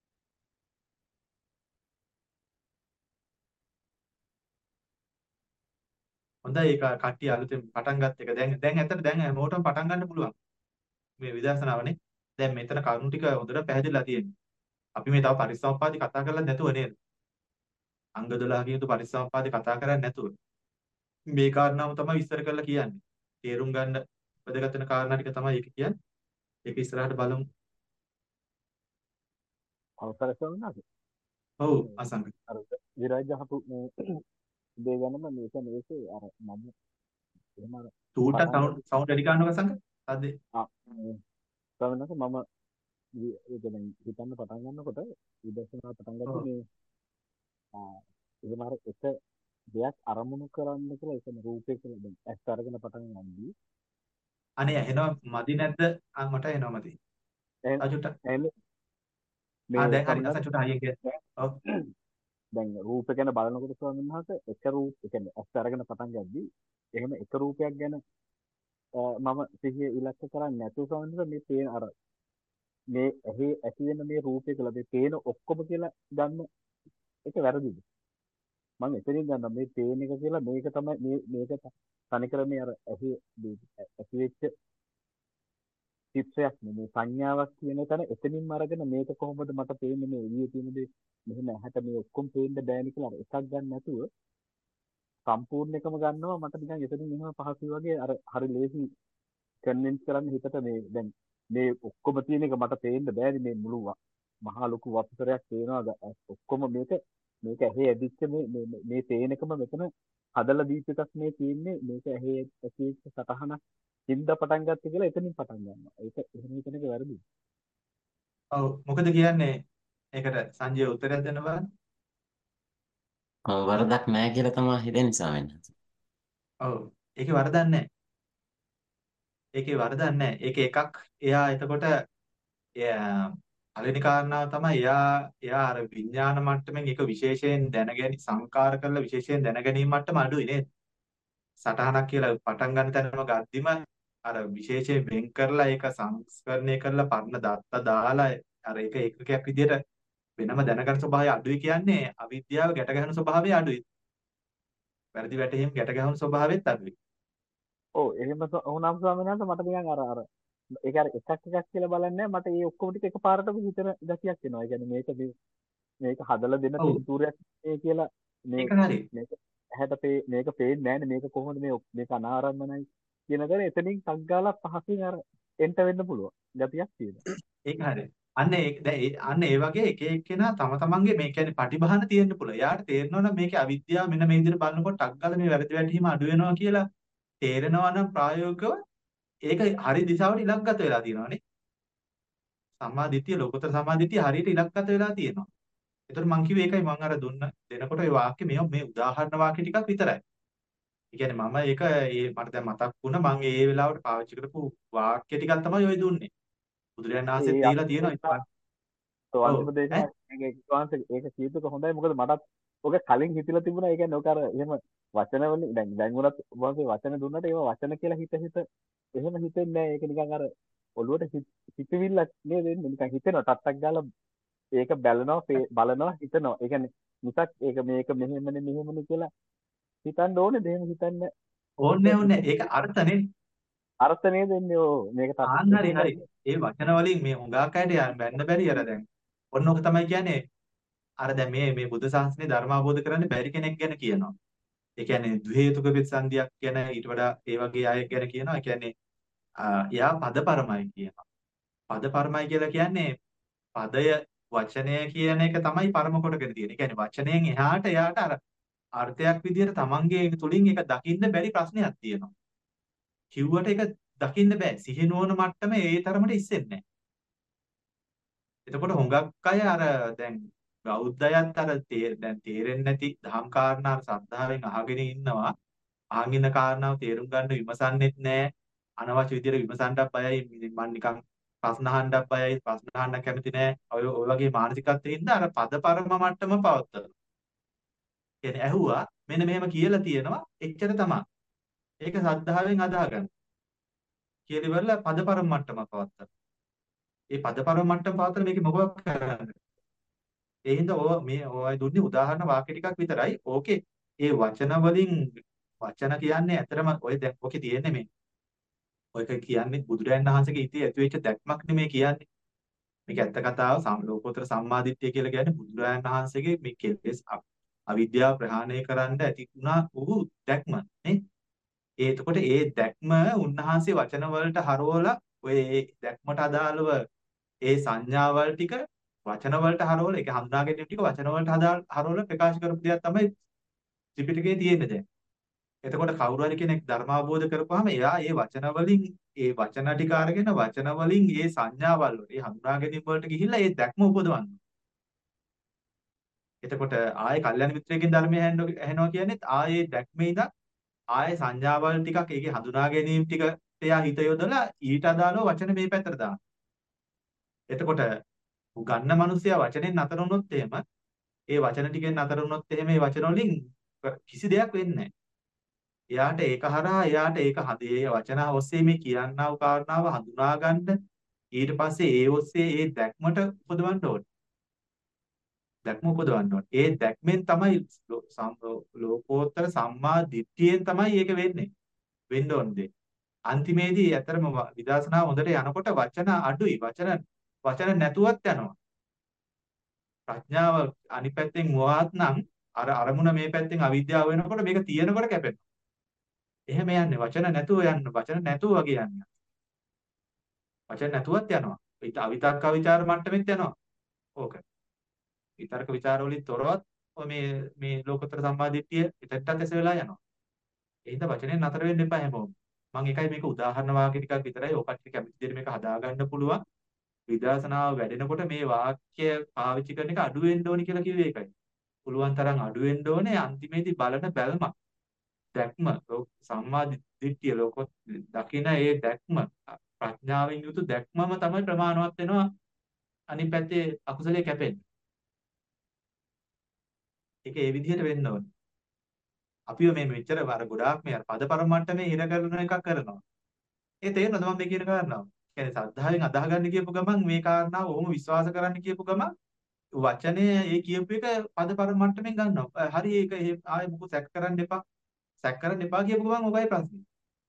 [SPEAKER 3] හොඳයි ඒක කට්ටිය අලුතෙන් පටන් ගත්ත එක. දැන් දැන් ඇත්තට දැන් හැමෝටම පටන් ගන්න පුළුවන්. මේ විදර්ශනාවනේ. දැන් මෙතන කරුණු ටික හොඳට පැහැදිලිලා තියෙනවා. අපි මේ තව පරිසම්පාදේ කතා කරලා නැතුව නේද? අංග දොළහකින් යුතු පරිසම්පාදේ කතා කරන්නේ නැතුව. මේ කාරණාව තමයි විස්තර කරලා කියන්නේ. තේරුම් ගන්න වැදගත් වෙන කාරණා ටික තමයි ඒක කියන්නේ. ඒක ඉස්සරහට බලමු.
[SPEAKER 9] අවසර කරනවාද?
[SPEAKER 3] ඔව් අසංග.
[SPEAKER 9] අර විරාජහතු මේ දේ ගැනම මේක මේකේ අර මම එහෙම අර
[SPEAKER 3] ටූට සවුන්ඩ් සවුන්ඩ් වැඩි ගන්නවක අසංග? සද්දේ.
[SPEAKER 9] ආ ස්වාමීන් වහන්සේ මම ඒ කියන්නේ හිතන්න පටන් ගන්නකොට විදර්ශනා පටන් ගත්තේ මේ ආ එහෙම අර එක දෙයක් අරමුණු කරන්න කියලා ඒ කියන්නේ රූපේ කියලා දැන් ඇස් අරගෙන පටන් ගන්නදී
[SPEAKER 3] අනේ එනවා මදි නැද්ද? ආ මට එනවා මදි. අජුට
[SPEAKER 9] එන්නේ
[SPEAKER 3] ආ
[SPEAKER 9] මේ
[SPEAKER 3] දැන් හරි අසං චුට හයියෙන් කියන්න. ඔව්.
[SPEAKER 9] දැන් රූප ගැන බලනකොට ස්වාමීන් වහන්සේ එක රූප ඒ කියන්නේ ඇස් අරගෙන පටන් ගද්දී එහෙම එක රූපයක් ගැන මම සිහිය ඉලක්ක කරන්නේ නැතුව ස්වාමීන් වහන්සේ මේ පේන අර මේ ඇහි ඇති වෙන මේ රූපය කියලා මේ පේන ඔක්කොම කියලා ගන්න ඒක වැරදිද? මම එතනින් ගන්නවා මේ පේන එක කියලා මේක තමයි මේ මේක තනිකර මේ අර ඇහි ඇති වෙච්ච වචනයක් නෙමෙයි සංඥාවක් කියන තැන එතනින්ම අරගෙන මේක කොහොමද මට පේන්නේ මේ එළියේ තියෙන දේ මෙහෙම ඇහැට මේ ඔක්කොම පේන්න බෑනේ කියලා අර එකක් ගන්න නැතුව සම්පූර්ණ එකම ගන්නවා මට නිකන් එතනින් එහෙම පහසුයි වගේ අර හරි ලේසි කන්වින්ස් කරන්න හිතට මේ දැන් මේ ඔක්කොම තියෙන එක මට පේන්න බෑනේ මේ මුළු ව- මහා ලොකු වපුතරයක් පේනවා ද- ඔක්කොම මේක මේක ඇහි ඇදිච්ච මේ මේ මේ පේන එකම මෙතන හදලා දීප එකක් මේ තියෙන්නේ මේක ඇහි ඇතිච්ච සටහනක් හින්දා පටන් ගත්තේ කියලා එතනින් පටන් ගන්නවා. ඒක එහෙම හිතන එක වැරදි.
[SPEAKER 3] ඔව් මොකද කියන්නේ ඒකට සංජය උත්තරයක් දෙන්න බලන්න.
[SPEAKER 1] ඔව් වරදක් නැහැ කියලා තමයි හිතෙන්නේ ස්වාමීන් වහන්සේ.
[SPEAKER 3] ඔව් ඒකේ වරදක් නැහැ. ඒකේ වරදක් නැහැ. ඒක එකක් එයා එතකොට එයා පළවෙනි කාරණාව තමයි එයා එයා අර විඥාන මට්ටමින් ඒක විශේෂයෙන් දැනගැනි සංකාර කරලා විශේෂයෙන් දැනගැනීම මට්ටම අඩුයි නේද? සටහනක් කියලා පටන් ගන්න තැනම ගද්දිම අර විශේෂයෙන් වෙන් කරලා ඒක සංස්කරණය කරලා පරණ දත්ත දාලා අර ඒක ඒකකයක් විදිහට වෙනම දැනගන්න ස්වභාවය අඩුයි කියන්නේ අවිද්‍යාව ගැට ගැහෙන ස්වභාවය අඩුයි. වැරදි වැටහීම් ගැට ගැහෙන ස්වභාවයත් අඩුයි.
[SPEAKER 9] ඔව් එහෙම ස- වුණාම ස්වාමීන් වහන්සේ මට නිකන් අර අර ඒක අර එකක් එකක් කියලා බලන්නේ මට මේ ඔක්කොම ටික එකපාරටම හිතන ගතියක් එනවා. ඒ කියන්නේ මේක මේ මේක හදලා දෙන
[SPEAKER 3] ඔව්
[SPEAKER 9] පින්තූරයක් මේ කියලා මේ
[SPEAKER 3] ඒක හරි.
[SPEAKER 9] මේක ඇහැට පේ මේක පේන්නේ නැහැනේ මේක කොහොමද මේ ඔක්- මේක අනාරම්මනයි කියන දේ එතනින් ටක් ගාලා පහසින් අර එන්ට වෙන්න පුළුවන් ගතියක් තියෙනවා.
[SPEAKER 3] ඒක හරි. අන්න ඒ දැන් ඒ අන්න ඒ වගේ එක එක්කෙනා තම තමන්ගේ මේ කියන්නේ පටිභාන තියෙන්න පුළුවන්. එයාට තේරෙනවා නම් මේකේ අවිද්‍යාව මෙන්න මේ විදිහට බලනකොට ටක් ගාලා මේ වැරදි වැටහීම අඩු වෙනවා කියලා තේරෙනවා නම් ප්‍රායෝගිකව ඒක හරි දිශාවට ඉලක්කගත වෙලා තියෙනවානේ. සම්මා දිට්ඨිය ලෝකෝත්තර සම්මා දිට්ඨිය හරියට ඉලක්කගත වෙලා තියෙනවා. ඒතර මං කිව්වේ ඒකයි මං අර දුන්න දෙනකොට ඒ වාක්‍ය මේ මේ උදාහරණ වාක්‍ය ටිකක් විතරයි. ඒ කියන්නේ මම ඒක ඒ මට දැන් මතක් වුණා මං ඒ වෙලාවට පාවිච්චි කරපු වාක්‍ය ටිකක් තමයි ඔය දුන්නේ. බුදුරජාණන් වහන්සේ
[SPEAKER 9] ඒ
[SPEAKER 3] දීලා තියෙනවා.
[SPEAKER 9] તો
[SPEAKER 3] ඔව්
[SPEAKER 9] අන්තිම දේශනා ඒක ඒකාන්ත ඒක කීපක හොඳයි මොකද මටත් ඔක කලින් හිතලා තිබුණා ඒ කියන්නේ ඔක අර එහෙම වචන වලින් දැන් දැන් උනත් ඔබගේ වචන දුන්නට ඒවා වචන කියලා හිත හිත එහෙම හිතෙන්නේ නැහැ ඒක නිකන් අර ඔළුවට හිත- හිතවිල්ලක් නේද එන්නේ නිකන් හිතෙනවා ටට්ටක් ගාලා ඒක බලනවා පේ- බලනවා හිතනවා ඒ කියන්නේ මිසක් ඒක මේක මෙහෙමනේ මෙහෙමනේ කියලා හිතන්න ඕනේ දෙහෙම හිතන්න
[SPEAKER 3] ඕනේ ඕනේ ඒක අර්ථනේ.
[SPEAKER 9] අර්ථ නේද එන්නේ ඕ මේක
[SPEAKER 3] ආන් හරි හරි.
[SPEAKER 9] තත්ත්වයක්
[SPEAKER 3] ඒ වචන වලින් මේ හුඟක් අයට යන්න බැන්න බැරි අර දැන්. ඔන්න ඔක තමයි කියන්නේ අර දැන් මේ මේ බුද්ධ ශාසනය ධර්ම අවබෝධ කරන්න බැරි කෙනෙක් ගැන කියනවා. ඒ කියන්නේ ද්වි හේතුක ප්‍රතිසන්දියක් ගැන ඊට වඩා ඒ වගේ අය ගැන කියනවා. ඒ කියන්නේ ආ, එයා පදපරමයි කියනවා. පදපරමයි කියලා කියන්නේ පදය වචනය කියන එක තමයි පරම කොටගෙන තියෙන්නේ. ඒ කියන්නේ වචනයෙන් එහාට එයාට අර අර්ථයක් විදිහට තමන්ගේ තුලින් ඒක දකින්න බැරි ප්‍රශ්නයක් තියෙනවා. කිව්වට ඒක දකින්න බෑ. සිහි නුවණ මට්ටම ඒ තරමට ඉස්සෙන්නේ නැහැ. එතකොට හුඟක් අය අර දැන් බෞද්ධයත් අර තේ- දැන් තේරෙන්නේ නැති දහම් කාරණා අර ශ්‍රද්ධාවෙන් අහගෙන ඉන්නවා. අහන් ඉන්න කාරණාව තේරුම් ගන්න විමසන්නෙත් නැහැ. අනවශ්‍ය විදිහට විමසන්නත් බයයි. මම නිකන් ප්‍රශ්න අහන්නත් බයයි. ප්‍රශ්න අහන්න කැමති නැහැ. ඔය ඔය වගේ මානසිකත්වයෙන් ඉඳ අර පදපරම මට්ටම පවත්වනවා. කියන්නේ ඇහුවා මෙන්න මෙහෙම කියලා තියෙනවා. එච්චර තමයි. ඒක ශ්‍රද්ධාවෙන් අදාහගන්න. කියලා ඉවරලා පදපරම මට්ටම පවත්වනවා. ඒ පදපරම මට්ටම පවත්වන මේකේ මොකක් කරන්නේ? ඒ හින්දා ඔය මේ ඔය දුන්නේ උදාහරණ වාක්‍ය ටිකක් විතරයි. ඕකේ ඒ වචන වලින් වචන කියන්නේ ඇතරම ඔය දැන් ඕකේ තියෙන්නේ මේ ඔයක කියන්නේ බුදුරයන් වහන්සේගේ ඉතේ ඇති වෙච්ච දැක්මක් නෙමෙයි කියන්නේ. මේක ඇත්ත කතාව සම්ලෝකෝත්තර සම්මාදිට්ඨිය කියලා කියන්නේ බුදුරයන් වහන්සේගේ මේ කෙලෙස් අ- අවිද්‍යාව ප්‍රහාණය කරන්න ඇති වුණා වූ දැක්ම නේ. ඒ එතකොට ඒ දැක්ම උන්වහන්සේ වචන වලට හරවලා ඔය ඒ දැක්මට අදාළව ඒ සංඥාවල් ටික වචන වලට හරවලා ඒක හඳුනා ගැනීම ටික වචන වලට අදාළ හරවලා ප්‍රකාශ කරපු දෙයක් තමයි ත්‍රිපිටකයේ තියෙන්නේ දැන්. එතකොට කවුරු හරි කෙනෙක් ධර්ම අවබෝධ කරපුවාම එයා ඒ වචන වලින් ඒ වචන ටික අරගෙන වචන වලින් ඒ සංඥාවල් වලට ඒ හඳුනා ගැනීම වලට ගිහිල්ලා ඒ දැක්ම උපදවන්න. එතකොට ආයේ කල්යනා මිත්‍රයෙක්ගෙන් ධර්මය ඇහෙන්න- ඇහෙනවා කියන්නේ ආයේ දැක්මේ ඉඳන් ආයේ සංඥාවල් ටිකක් ඒකේ හඳුනා ගැනීම ටික එයා හිත යොදලා ඊට අදාළව වචන මේ පැත්තට දානවා. එතකොට ගන්න මිනිස්සයා වචනෙන් නතර වුණොත් එහෙම ඒ වචන ටිකෙන් නතර වුණොත් එහෙම ඒ වචන වලින් කිසි දෙයක් වෙන්නේ නැහැ. එයාට ඒක හරහා එයාට ඒක හදේ වචන ඔස්සේ මේ කියන්නා වූ කාරණාව හඳුනා ගන්න ඊට පස්සේ ඒ ඔස්සේ ඒ දැක්මට උපදවන්න ඕනේ. දැක්ම උපදවන්න ඕනේ. ඒ දැක්මෙන් තමයි ලෝ- සම්- ලෝකෝත්තර සම්මා දිට්ඨියෙන් තමයි ඒක වෙන්නේ. වෙන්න ඕනේ. අන්තිමේදී ඇතරම විදර්ශනා හොඳට යනකොට වචන අඩුයි. වචන වචන නැතුවත් යනවා. ප්‍රඥාව අනිත් පැත්තෙන් මොහාත් නම් අර අරමුණ මේ පැත්තෙන් අවිද්‍යාව වෙනකොට මේක තියෙනකොට කැපෙනවා. එහෙම යන්නේ වචන නැතුව යන්න වචන නැතුව වගේ යන්නේ. වචන නැතුවත් යනවා. විත අවිතක්ක විචාර මට්ටමෙත් යනවා. ඕක. විතර්ක විචාර වලින් තොරවත් මේ මේ ලෝකෝත්තර සම්මාදිට්ඨිය එතනටත් එස වෙලා යනවා. ඒ හින්දා වචනෙන් නතර වෙන්න එපා හැමෝම. මම එකයි මේක උදාහරණ වාක්‍ය ටිකක් විතරයි ඔකට කැමති විදිහට මේක හදාගන්න පුළුවන්. විදර්ශනාව වැඩෙනකොට මේ වාක්‍ය පාවිච්චි කරන එක අඩු වෙන්න ඕනි කියලා කිව්වේ ඒකයි. පුළුවන් තරම් අඩු වෙන්න ඕනේ අන්තිමේදී බලන බැල්මක්. දැක්ම සම්මා දිට්ඨිය ලෝකොත් දකින ඒ දැක්ම ප්‍රඥාවෙන් යුතු දැක්මම තමයි ප්‍රමාණවත් වෙනවා අනිත් පැත්තේ අකුසලයේ කැපෙන්නේ. ඒක ඒ විදිහට වෙන්න ඕනේ. අපිව මේ මෙච්චර අර ගොඩාක් මේ අර පද පරමට්ටමේ හිර කරන එකක් කරනවා. ඒ තේරෙනවද මම මේ කියන කාරණාව? කියන්නේ සද්ධායෙන් අදාහගන්න කියපු ගමන් මේ කාරණාව ඔහොම විශ්වාස කරන්න කියපු ගමන් වචනය ඒ කියපු එක පද පරමට්ටමෙන් ගන්නවා. හරි ඒක ආයෙ මොකද සැක කරන්න එපා. සැක කරන්න එපා කියපු ගමන් ඔබයි ප්‍රශ්නේ.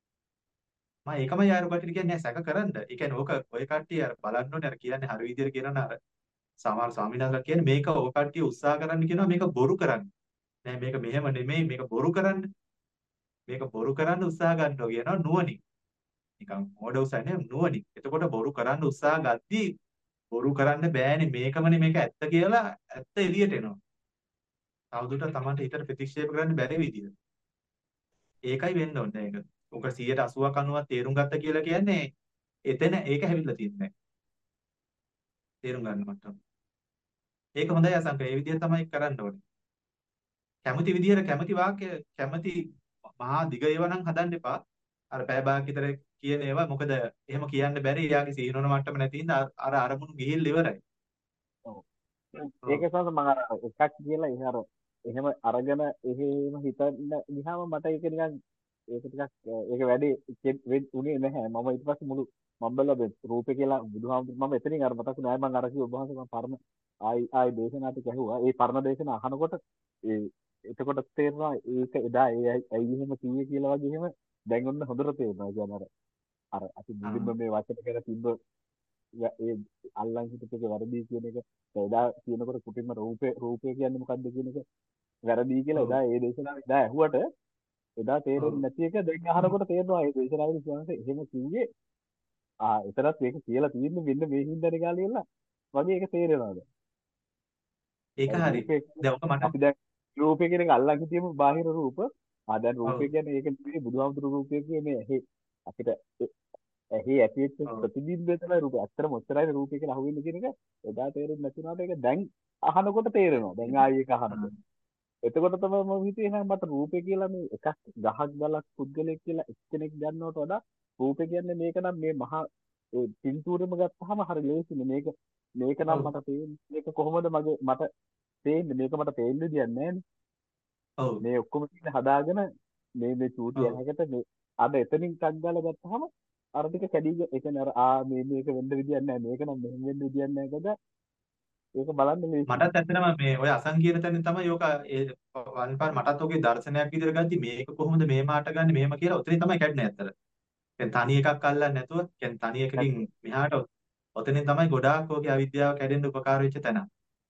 [SPEAKER 3] මම ඒකමයි ආයෙ ඔකට කියන්නේ නෑ සැක කරන්න. ඒ කියන්නේ ඕක ඔය කට්ටිය අර බලන්න ඕනේ අර කියන්නේ හරි විදියට කියනවා අර සමහර ස්වාමීන් වහන්සේලා කියන්නේ මේක ඔය කට්ටිය උත්සාහ කරන්න කියනවා මේක බොරු කරන්න. නෑ මේක මෙහෙම නෙමෙයි මේක බොරු කරන්න. මේක බොරු කරන්න උත්සාහ ගන්නවා කියනවා නුවණින්. නිකන් මොඩ උසන්නේ නුවණින්. එතකොට බොරු කරන්න උත්සාහ ගද්දී බොරු කරන්න බෑනේ මේකමනේ මේක ඇත්ත කියලා ඇත්ත එළියට එනවා. තවදුරටත් Tamanට හිතට ප්‍රතික්ෂේප කරන්න බැරි විදියට. ඒකයි වෙන්න ඕනේ ඒක. උක සියයට අසූවක් අනූවක් තේරුම් ගත්ත කියලා කියන්නේ එතන ඒක හැවිල්ලා තියන්නේ. තේරුම් ගන්න මට්ටම. ඒක හොඳයි අසංක. ඒ විදිහට තමයි කරන්න ඕනේ. කැමති විදිහට කැමති වාක්‍ය කැමති මහා දිග ඒවා නම් හදන්න එපා. අර පැය භාගයක් විතර කියන ඒවා මොකද එහෙම කියන්න බැරි. එයාගේ සීනෝන මට්ටම නැති හින්දා අර අරමුණු ගිහිල්ලා ඉවරයි.
[SPEAKER 9] ඔව්. ඒක තමයි මම අර එකක් කියලා ඒ අර එහෙම අරගෙන එහෙම හිතන්න ගියාම මට ඒක නිකන් ඒක ටිකක් ඒක වැඩි උනේ නැහැ. මම ඊට පස්සේ මුළු මම බැලුවා රූපේ කියලා බුදුහාමුදුරු මම එතනින් අර මතක් වුණා මම අර කිව්ව ඔබ වහන්සේ මම පරණ ආයි ආයි දේශනා ටික ඇහුවා. ඒ පරණ දේශන අහනකොට ඒ එතකොට තේරෙනවා ඒක එදා ඒ ඇයි එහෙම කිව්වේ කියලා වගේ එහෙම දැන් ඔන්න හොඳට තේරෙනවා. කියන්නේ අර අර අපි මුලින්ම මේ වචන කරලා තිබ්බ ඒ අල්ලන් හිටපේක වැරදි කියන එක එදා කියනකොට කුටින්ම රූපේ රූපේ කියන්නේ මොකද්ද කියන එක වැරදි කියලා එදා ඒ දේශනාව එදා ඇහුවට එදා තේරෙන්නේ නැති එක දැන් අහනකොට තේරෙනවා ඒ දේශනාවේදී කියනකොට එහෙම කිව්වේ ආ එතරම් මේක කියලා තියෙන්නේ මෙන්න මේ හින්දානේ කාලේ කියලා වගේ ඒක තේරෙනවා දැන්.
[SPEAKER 3] ඒක හරි. දැන් ඔක මට
[SPEAKER 9] අපි දැන් රූපේ කියන එක අල්ලන් හිටියම බාහිර රූප ආ දැන් රූපේ කියන්නේ ඒක නෙවෙයි බුදුහාමුදුරු රූපය කියන්නේ ඇහි අපිට ඇහි ඇතිවෙච්ච ප්‍රතිබිම්බය තමයි රූපය. ඇත්තටම ඔච්චරයි රූපය කියලා අහුවෙන්නේ කියන එක එදා තේරුම් නැති වුණාට ඒක දැන් අහනකොට තේරෙනවා. දැන් ආයෙ ඒක අහනකොට. එතකොට තමයි මම හිතුවේ නෑ මට රූපේ කියලා මේ එකක් ගහක් ගලක් පුද්ගලයෙක් කියලා එක්කෙනෙක් ගන්නවට වඩා රූපේ කියන්නේ මේක නම් මේ මහා ඒ පින්තූරෙම ගත්තාම හරි ලේසිනේ මේක මේක නම් මට තේරෙන්නේ මේක කොහොමද මගේ මට තේන්නේ මේක මට තේන්න දෙයක් නෑනේ.
[SPEAKER 3] ඔව්
[SPEAKER 9] මේ ඔක්කොම තියෙන හදාගෙන මේ මේ චූටි යනකට මේ අද එතනින් ටක් ගාලා ගත්තාම අර ටික කැඩී ඒ කියන්නේ අර ආ මේ මේක වෙන්න විදියක් නෑ මේක නම් මෙහෙම වෙන්න විදියක් නෑ කද ඒක බලන්න මේ
[SPEAKER 3] මටත් ඇත්තටම මේ ඔය අසං කියන තැනින් තමයි යෝක ඒ වන්පාර මටත් ඔගේ දර්ශනයක් විදිහට ගද්දි මේක කොහොමද මේ මාට ගන්න මෙහෙම කියලා උතනින් තමයි කැඩුනේ ඇත්තට. දැන් තනි එකක් අල්ලන්නේ නැතුව කියන්නේ තනි එකකින් මෙහාට ඔතනින් තමයි ගොඩාක් ඔගේ අවිද්‍යාව කැඩෙන්න උපකාර වෙච්ච තැන.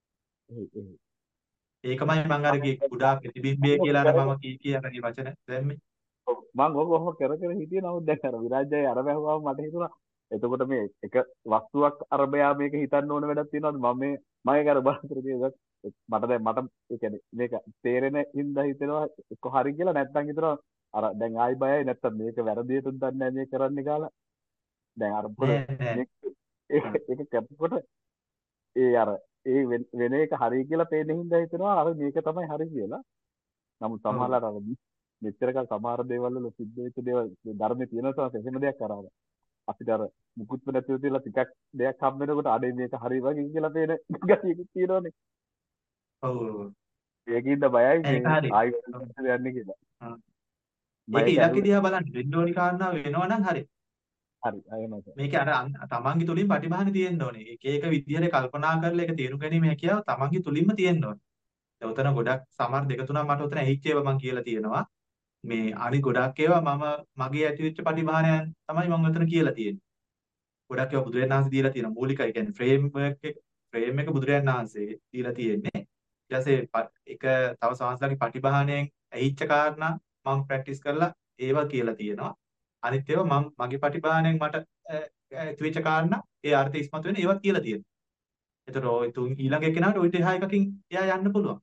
[SPEAKER 3] ඒකමයි මම අර ගියේ ගොඩාක් ප්‍රතිබිම්බය කියලා අර මම කී කී අර වචන දැම්මේ.
[SPEAKER 9] මම ඔක ඔහොම කර කර හිටියේ නමුත් දැන් අර විරාජ්‍යය අර බැලුවාම මට හිතුණා එතකොට මේ එක වස්තුවක් අරබයා මේක හිතන්න ඕන වැඩක් තියෙනවද මම මේ මම ඒක අර බලතර දෙයක් මට දැන් මට ඒ කියන්නේ මේක තේරෙන හින්දා හිතෙනවා එක්ක හරි කියලා නැත්නම් හිතනවා අර දැන් ආයි බයයි නැත්නම් මේක වැරදියට දන්නේ නැහැ මේ කරන්නේ කියලා දැන් අර ඒක කරනකොට ඒ අර ඒ වෙන එක හරි කියලා පේන හින්දා හිතනවා අර මේක තමයි හරි කියලා. නමුත් සමහරවිට අර මෙච්චර කල් සමහර දේවල් වල සිද්ධ වෙච්ච දේවල් ධර්මයේ තියෙනවා එහෙම දෙයක් කරාද අපිට අර මුකුත්ම නැතුව තියලා ටිකක් දෙයක් හම් වෙනකොට අනේ මේක හරි වගේ කියලා පේන ගතියකුත් තියෙනවනේ.
[SPEAKER 3] ඔව්.
[SPEAKER 9] ඒකින්ද බයයි මේ ආයි යන්නේ කියලා.
[SPEAKER 3] මේක ඉලක්ක දිහා බලන්න වෙන්න ඕනි කාරණා වෙනවා නම් හරි.
[SPEAKER 9] හරි එහෙමයි.
[SPEAKER 3] මේක අර තමන්ගේ තුලින් ප්‍රතිභාන තියෙන්න ඕනේ. එක එක විදිහට කල්පනා කරලා ඒක තේරුම් ගැනීම හැකියාව තමන්ගේ තුලින්ම තියෙන්න ඕනේ. දැන් උතන ගොඩක් සමහර දෙක තුනක් මට උතන ඇහිච්ච ඒවා මම කියලා තියෙනවා. මේ අනිත් ගොඩක් ඒවා මම මගේ ඇතිවෙච්ච පටිභානයන් තමයි මම මෙතන කියලා තියෙන්නේ. ගොඩක් ඒවා බුදුරජාණන් වහන්සේ දීලා තියෙන මූලික ඒ කියන්නේ ෆ්‍රේම් වර්ක් එක ෆ්‍රේම් එක බුදුරජාණන් වහන්සේ දීලා තියෙන්නේ. ඊට පස්සේ ප- එක තව සංස්ලාගේ පටිභානයෙන් ඇහිච්ච කාරණා මම ප්‍රැක්ටිස් කරලා ඒවා කියලා තියෙනවා. අනිත් ඒවා මම මගේ පටිභානයෙන් මට අ, ඇතිවෙච්ච කාරණා ඒ අර්ථ ඉස්මතු වෙන ඒවා කියලා තියෙනවා. එතකොට ඔය තුන් ඊළඟ එක්කෙනාට ওই දෙහා එකකින් එයා යන්න පුළුවන්.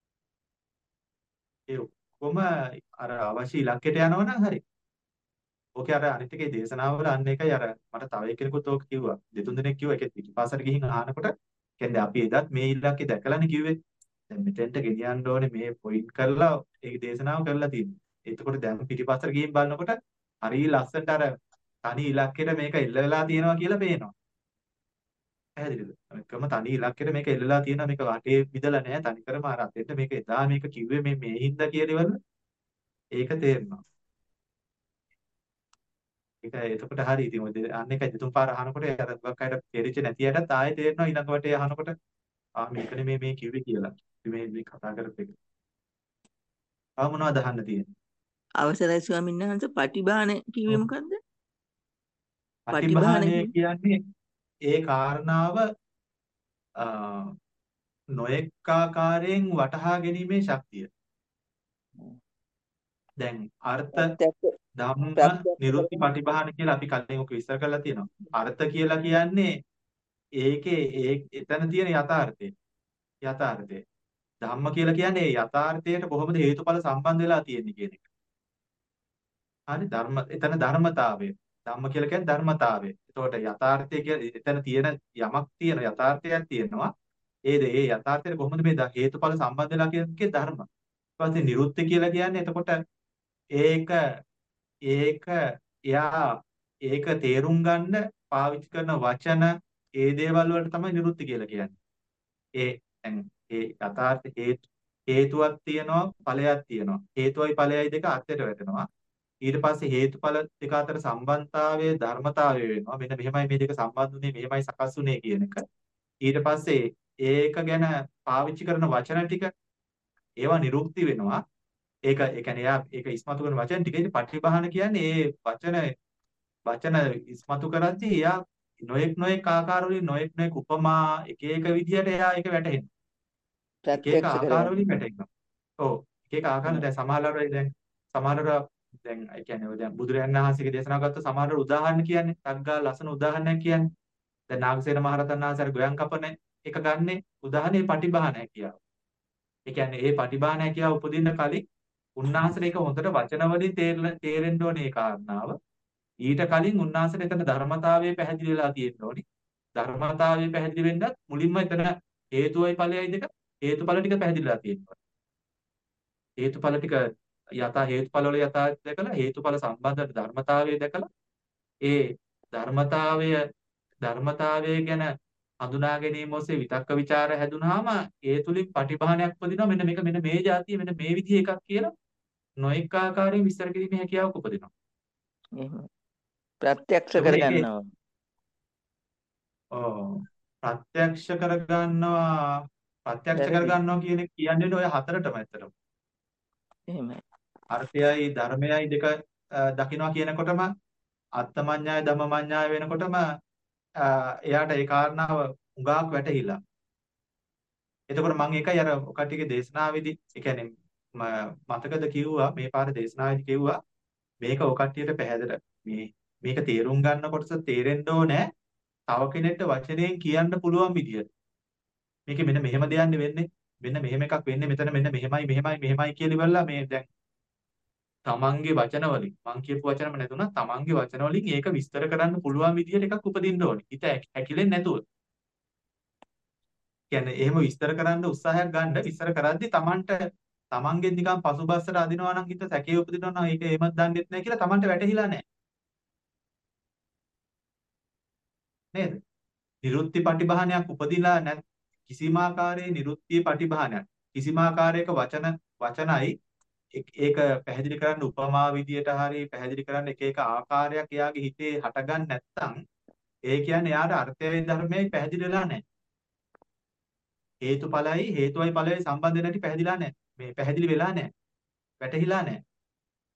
[SPEAKER 3] ඒ ඔක්කොම අර අවශ්‍ය ඉලක්කයට යනවනම් හරි. ඕකේ අර අනිත් එකේ දේශනාවල අන්න එකයි අර මට තව එක්කෙනෙකුත් ඕක කිව්වා. දෙතුන් දෙනෙක් කිව්වා ඒකෙත් පිටිපස්සට ගිහින් අහනකොට කියන්නේ අපි එදත් මේ ඉලක්කේ දැකලානේ කිව්වේ. දැන් මෙතෙන්ට ගෙනියන්න ඕනේ මේ පොයින්ට් කරලා ඒ දේශනාව කරලා තියෙනවා. එතකොට දැන් පිටිපස්සට ගිහින් බලනකොට හරිය ලස්සනට අර තනි ඉලක්කෙට මේක එල්ල වෙලා තියෙනවා කියලා පේනවා. පැහැදිලිද? එකම තනි ඉලක්කෙට මේක එල්ලලා තියෙනවා මේක වටේ විදලා නැහැ තනිකරම අර අතෙන්ට මේක එදා මේක කිව්වේ මේ මේ හින්දා කියලා ඉවරද? ඒක තේරෙනවා. ඒක එතකොට හරි ඉතින් ඔය දෙ- අන්න එකයි දෙතුන් පාර අහනකොට අර ගොඩක් අයට තේරිච්ච නැති අයටත් ආයෙ තේරෙනවා ඊළඟ වටේ අහනකොට ආ මේකනේ මේ මේ කිව්වේ කියලා. ඉතින් මේ මේ කතා කරපු එක. ආ මොනවද අහන්න තියෙන්නේ?
[SPEAKER 8] අවසරයි ස්වාමීන් වහන්සේ පටිභාන කිව්වේ
[SPEAKER 3] ඔව්.
[SPEAKER 8] මොකද්ද? පටිභාන
[SPEAKER 3] පටිභානය
[SPEAKER 8] කිව්වේ
[SPEAKER 3] කියන්නේ ඒ කාරණාව අ, නොඑක ආකාරයෙන් වටහා ගැනීමේ ශක්තිය. දැන් අර්ථ
[SPEAKER 8] ප්‍රත්‍යක්ෂ
[SPEAKER 3] ධම්ම
[SPEAKER 8] ප්‍රත්‍යක්ෂ
[SPEAKER 3] නිරුත්ති
[SPEAKER 8] කරගන්න
[SPEAKER 3] පටිභාන කියලා අපි කලින් ඔක විස්තර කරලා තියෙනවා. අර්ථ කියලා කියන්නේ ඒකේ ඒ එතන තියෙන යථාර්ථය. යථාර්ථය. ධම්ම කියලා කියන්නේ ඒ යථාර්ථයට කොහොමද හේතුඵල සම්බන්ධ වෙලා තියෙන්නේ කියන එක. හරි ධර්ම එතන ධර්මතාවය. ධම්ම කියලා කියන්නේ ධර්මතාවය. එතකොට යථාර්ථය කියලා එතන තියෙන යමක් තියෙන යථාර්ථයක් තියෙනවා. ඒ දේ ඒ යථාර්ථයට කොහොමද මේ ද- හේතුඵල සම්බන්ධ වෙලා කියන එකේ ධර්ම. ඊට පස්සේ නිරුත්ති කියලා කියන්නේ එතකොට ඒක ඒක එයා ඒක තේරුම් ගන්න පාවිච්චි කරන වචන ඒ දේවල් වලට තමයි නිරුත්ති කියලා කියන්නේ. ඒ දැන් ඒ යථාර්ථ හේතු හේතුවක් තියෙනවා ඵලයක් තියෙනවා. හේතුවයි ඵලයයි දෙක අතරට වැටෙනවා. ඊට පස්සේ හේතුඵල දෙක අතර සම්බන්ධතාවයේ ධර්මතාවය වෙනවා. මෙන්න මෙහෙමයි මේ දෙක සම්බන්ධ වුනේ මෙහෙමයි සකස් වුනේ කියන එක. ඊට පස්සේ ඒක ගැන පාවිච්චි කරන වචන ටික ඒවා නිරුක්ති වෙනවා. ඒක ඒ කියන්නේ එයා ඒක ඉස්මතු කරන වචන ටික ඉතින් පටිභාන කියන්නේ ඒ වචන වචන ඉස්මතු කරද්දී එයා නොඑක් නොඑක් ආකාර වලින් නොඑක් නොඑක් උපමා එක එක විදිහට එයා ඒක වැටහෙනවා. එක එක
[SPEAKER 8] ප්‍රත්‍යක්ෂ
[SPEAKER 3] ආකාර
[SPEAKER 8] කරගන්න.
[SPEAKER 3] වලින් වැටෙනවා. ඔව්. එක එක ආකාර දැන් සමහරවල් දැන් සමහරවල් දැන් ඒ කියන්නේ ඔය දැන් බුදුරජාණන් වහන්සේගේ දේශනාව ගත්ත සමහරවල් උදාහරණ කියන්නේ තග්ගා ලස්සන උදාහරණයක් කියන්නේ. දැන් නාගසේන මහරහතන් වහන්සේ අර ගොයන් කපන එක ගන්නෙ උදාහරණේ පටිභානය කියලා. ඒ කියන්නේ ඒ පටිභානය කියලා උපදින්න කලින් උන්වහන්සේට ඒක හොඳට වචන වලින් තේරෙන්න තේරෙන්න ඕනේ ඒ කාරණාව. ඊට කලින් උන්වහන්සේට එතන ධර්මතාවය පැහැදිලි වෙලා තියෙන්න ඕනේ. ධර්මතාවය පැහැදිලි වෙන්නත් මුලින්ම එතන හේතුවයි ඵලයයි දෙක හේතුඵල ටික පැහැදිලිලා තියෙනවා. හේතුඵල ටික යථා හේතුඵල වල යථාර්ථය දැකලා හේතුඵල සම්බන්ධ ධර්මතාවය දැකලා ඒ ධර්මතාවය ධර්මතාවය ගැන හඳුනා ගැනීම ඔස්සේ විතක්ක ਵਿਚාර හැදුනහම ඒ තුලින් පටිභානයක් උපදිනවා මෙන්න මේක මෙන්න මේ જાතිය මෙන්න මේ විදිහ එකක් කියලා නොඑක ආකාරයෙන් විස්තර කිරීමේ හැකියාවක් උපදිනවා.
[SPEAKER 8] එහෙම ප්‍රත්‍යක්ෂ
[SPEAKER 3] එතකොට ඒකේ
[SPEAKER 8] කරගන්නවා.
[SPEAKER 3] ඔව් ප්‍රත්‍යක්ෂ කරගන්නවා ප්‍රත්‍යක්ෂ
[SPEAKER 8] වැරදි.
[SPEAKER 3] කරගන්නවා කියන එක කියන්නේ ඔය හතරටම ඇත්තටම.
[SPEAKER 8] එහෙමයි.
[SPEAKER 3] අර්ථයයි ධර්මයයි දෙක අ, දකින්නවා කියනකොටම අත්තමඤ්ඤාය ධම්මමඤ්ඤාය වෙනකොටම අ, එයාට ඒ කාරණාව උගාක් වැටහිලා. එතකොට මම ඒකයි අර කටිගේ දේශනාවේදී ඒ කියන්නේ ම- මතකද කිව්වා මේ පාර දේශනාවේදී කිව්වා මේක ඔය කට්ටියට පැහැදිලා මේ මේක තේරුම් ගන්න කොටස තේරෙන්න ඕනේ තව කෙනෙක්ට වචනයෙන් කියන්න පුළුවන් විදියට. මේකේ මෙන්න මෙහෙම දෙයක් වෙන්නේ මෙන්න මෙහෙම එකක් වෙන්නේ මෙතන මෙන්න මෙහෙමයි මෙහෙමයි මෙහෙමයි කියලා ඉවරලා මේ දැන් තමන්ගේ වචන වලින් මං කියපු වචනම නැතුණා තමන්ගේ වචන වලින් ඒක විස්තර කරන්න පුළුවන් විදියට එකක් උපදින්න ඕනේ. හිත හැකිලෙන්නේ නැතුව. කියන්නේ එහෙම විස්තර කරන්න උත්සාහයක් ගන්න විස්තර කරද්දී තමන්ට තමන්ගෙන් නිකන් පසුබස්සට අදිනවා නම් හිත සැකේ උපදිනවා නම් ඒක එහෙමත් දන්නෙත් නැහැ කියලා තමන්ට වැටහිලා නැහැ. නේද? නිරුත්ති පටිභානයක් උපදිලා නැත් කිසිම ආකාරයේ නිරුත්ති පටිභානයක් කිසිම ආකාරයක වචන වචනයි ඒක ඒක පැහැදිලි කරන්න උපමා විදියට හරි පැහැදිලි කරන්න එක එක ආකාරයක් එයාගේ හිතේ හටගන්න නැත්නම් ඒ කියන්නේ එයාට අර්ථයයි ධර්මයයි පැහැදිලි වෙලා නැහැ. හේතුඵලයි හේතුවයි ඵලයයි සම්බන්ධ නැති පැහැදිලා නැහැ. මේ පැහැදිලි වෙලා නැහැ. වැටහිලා නැහැ.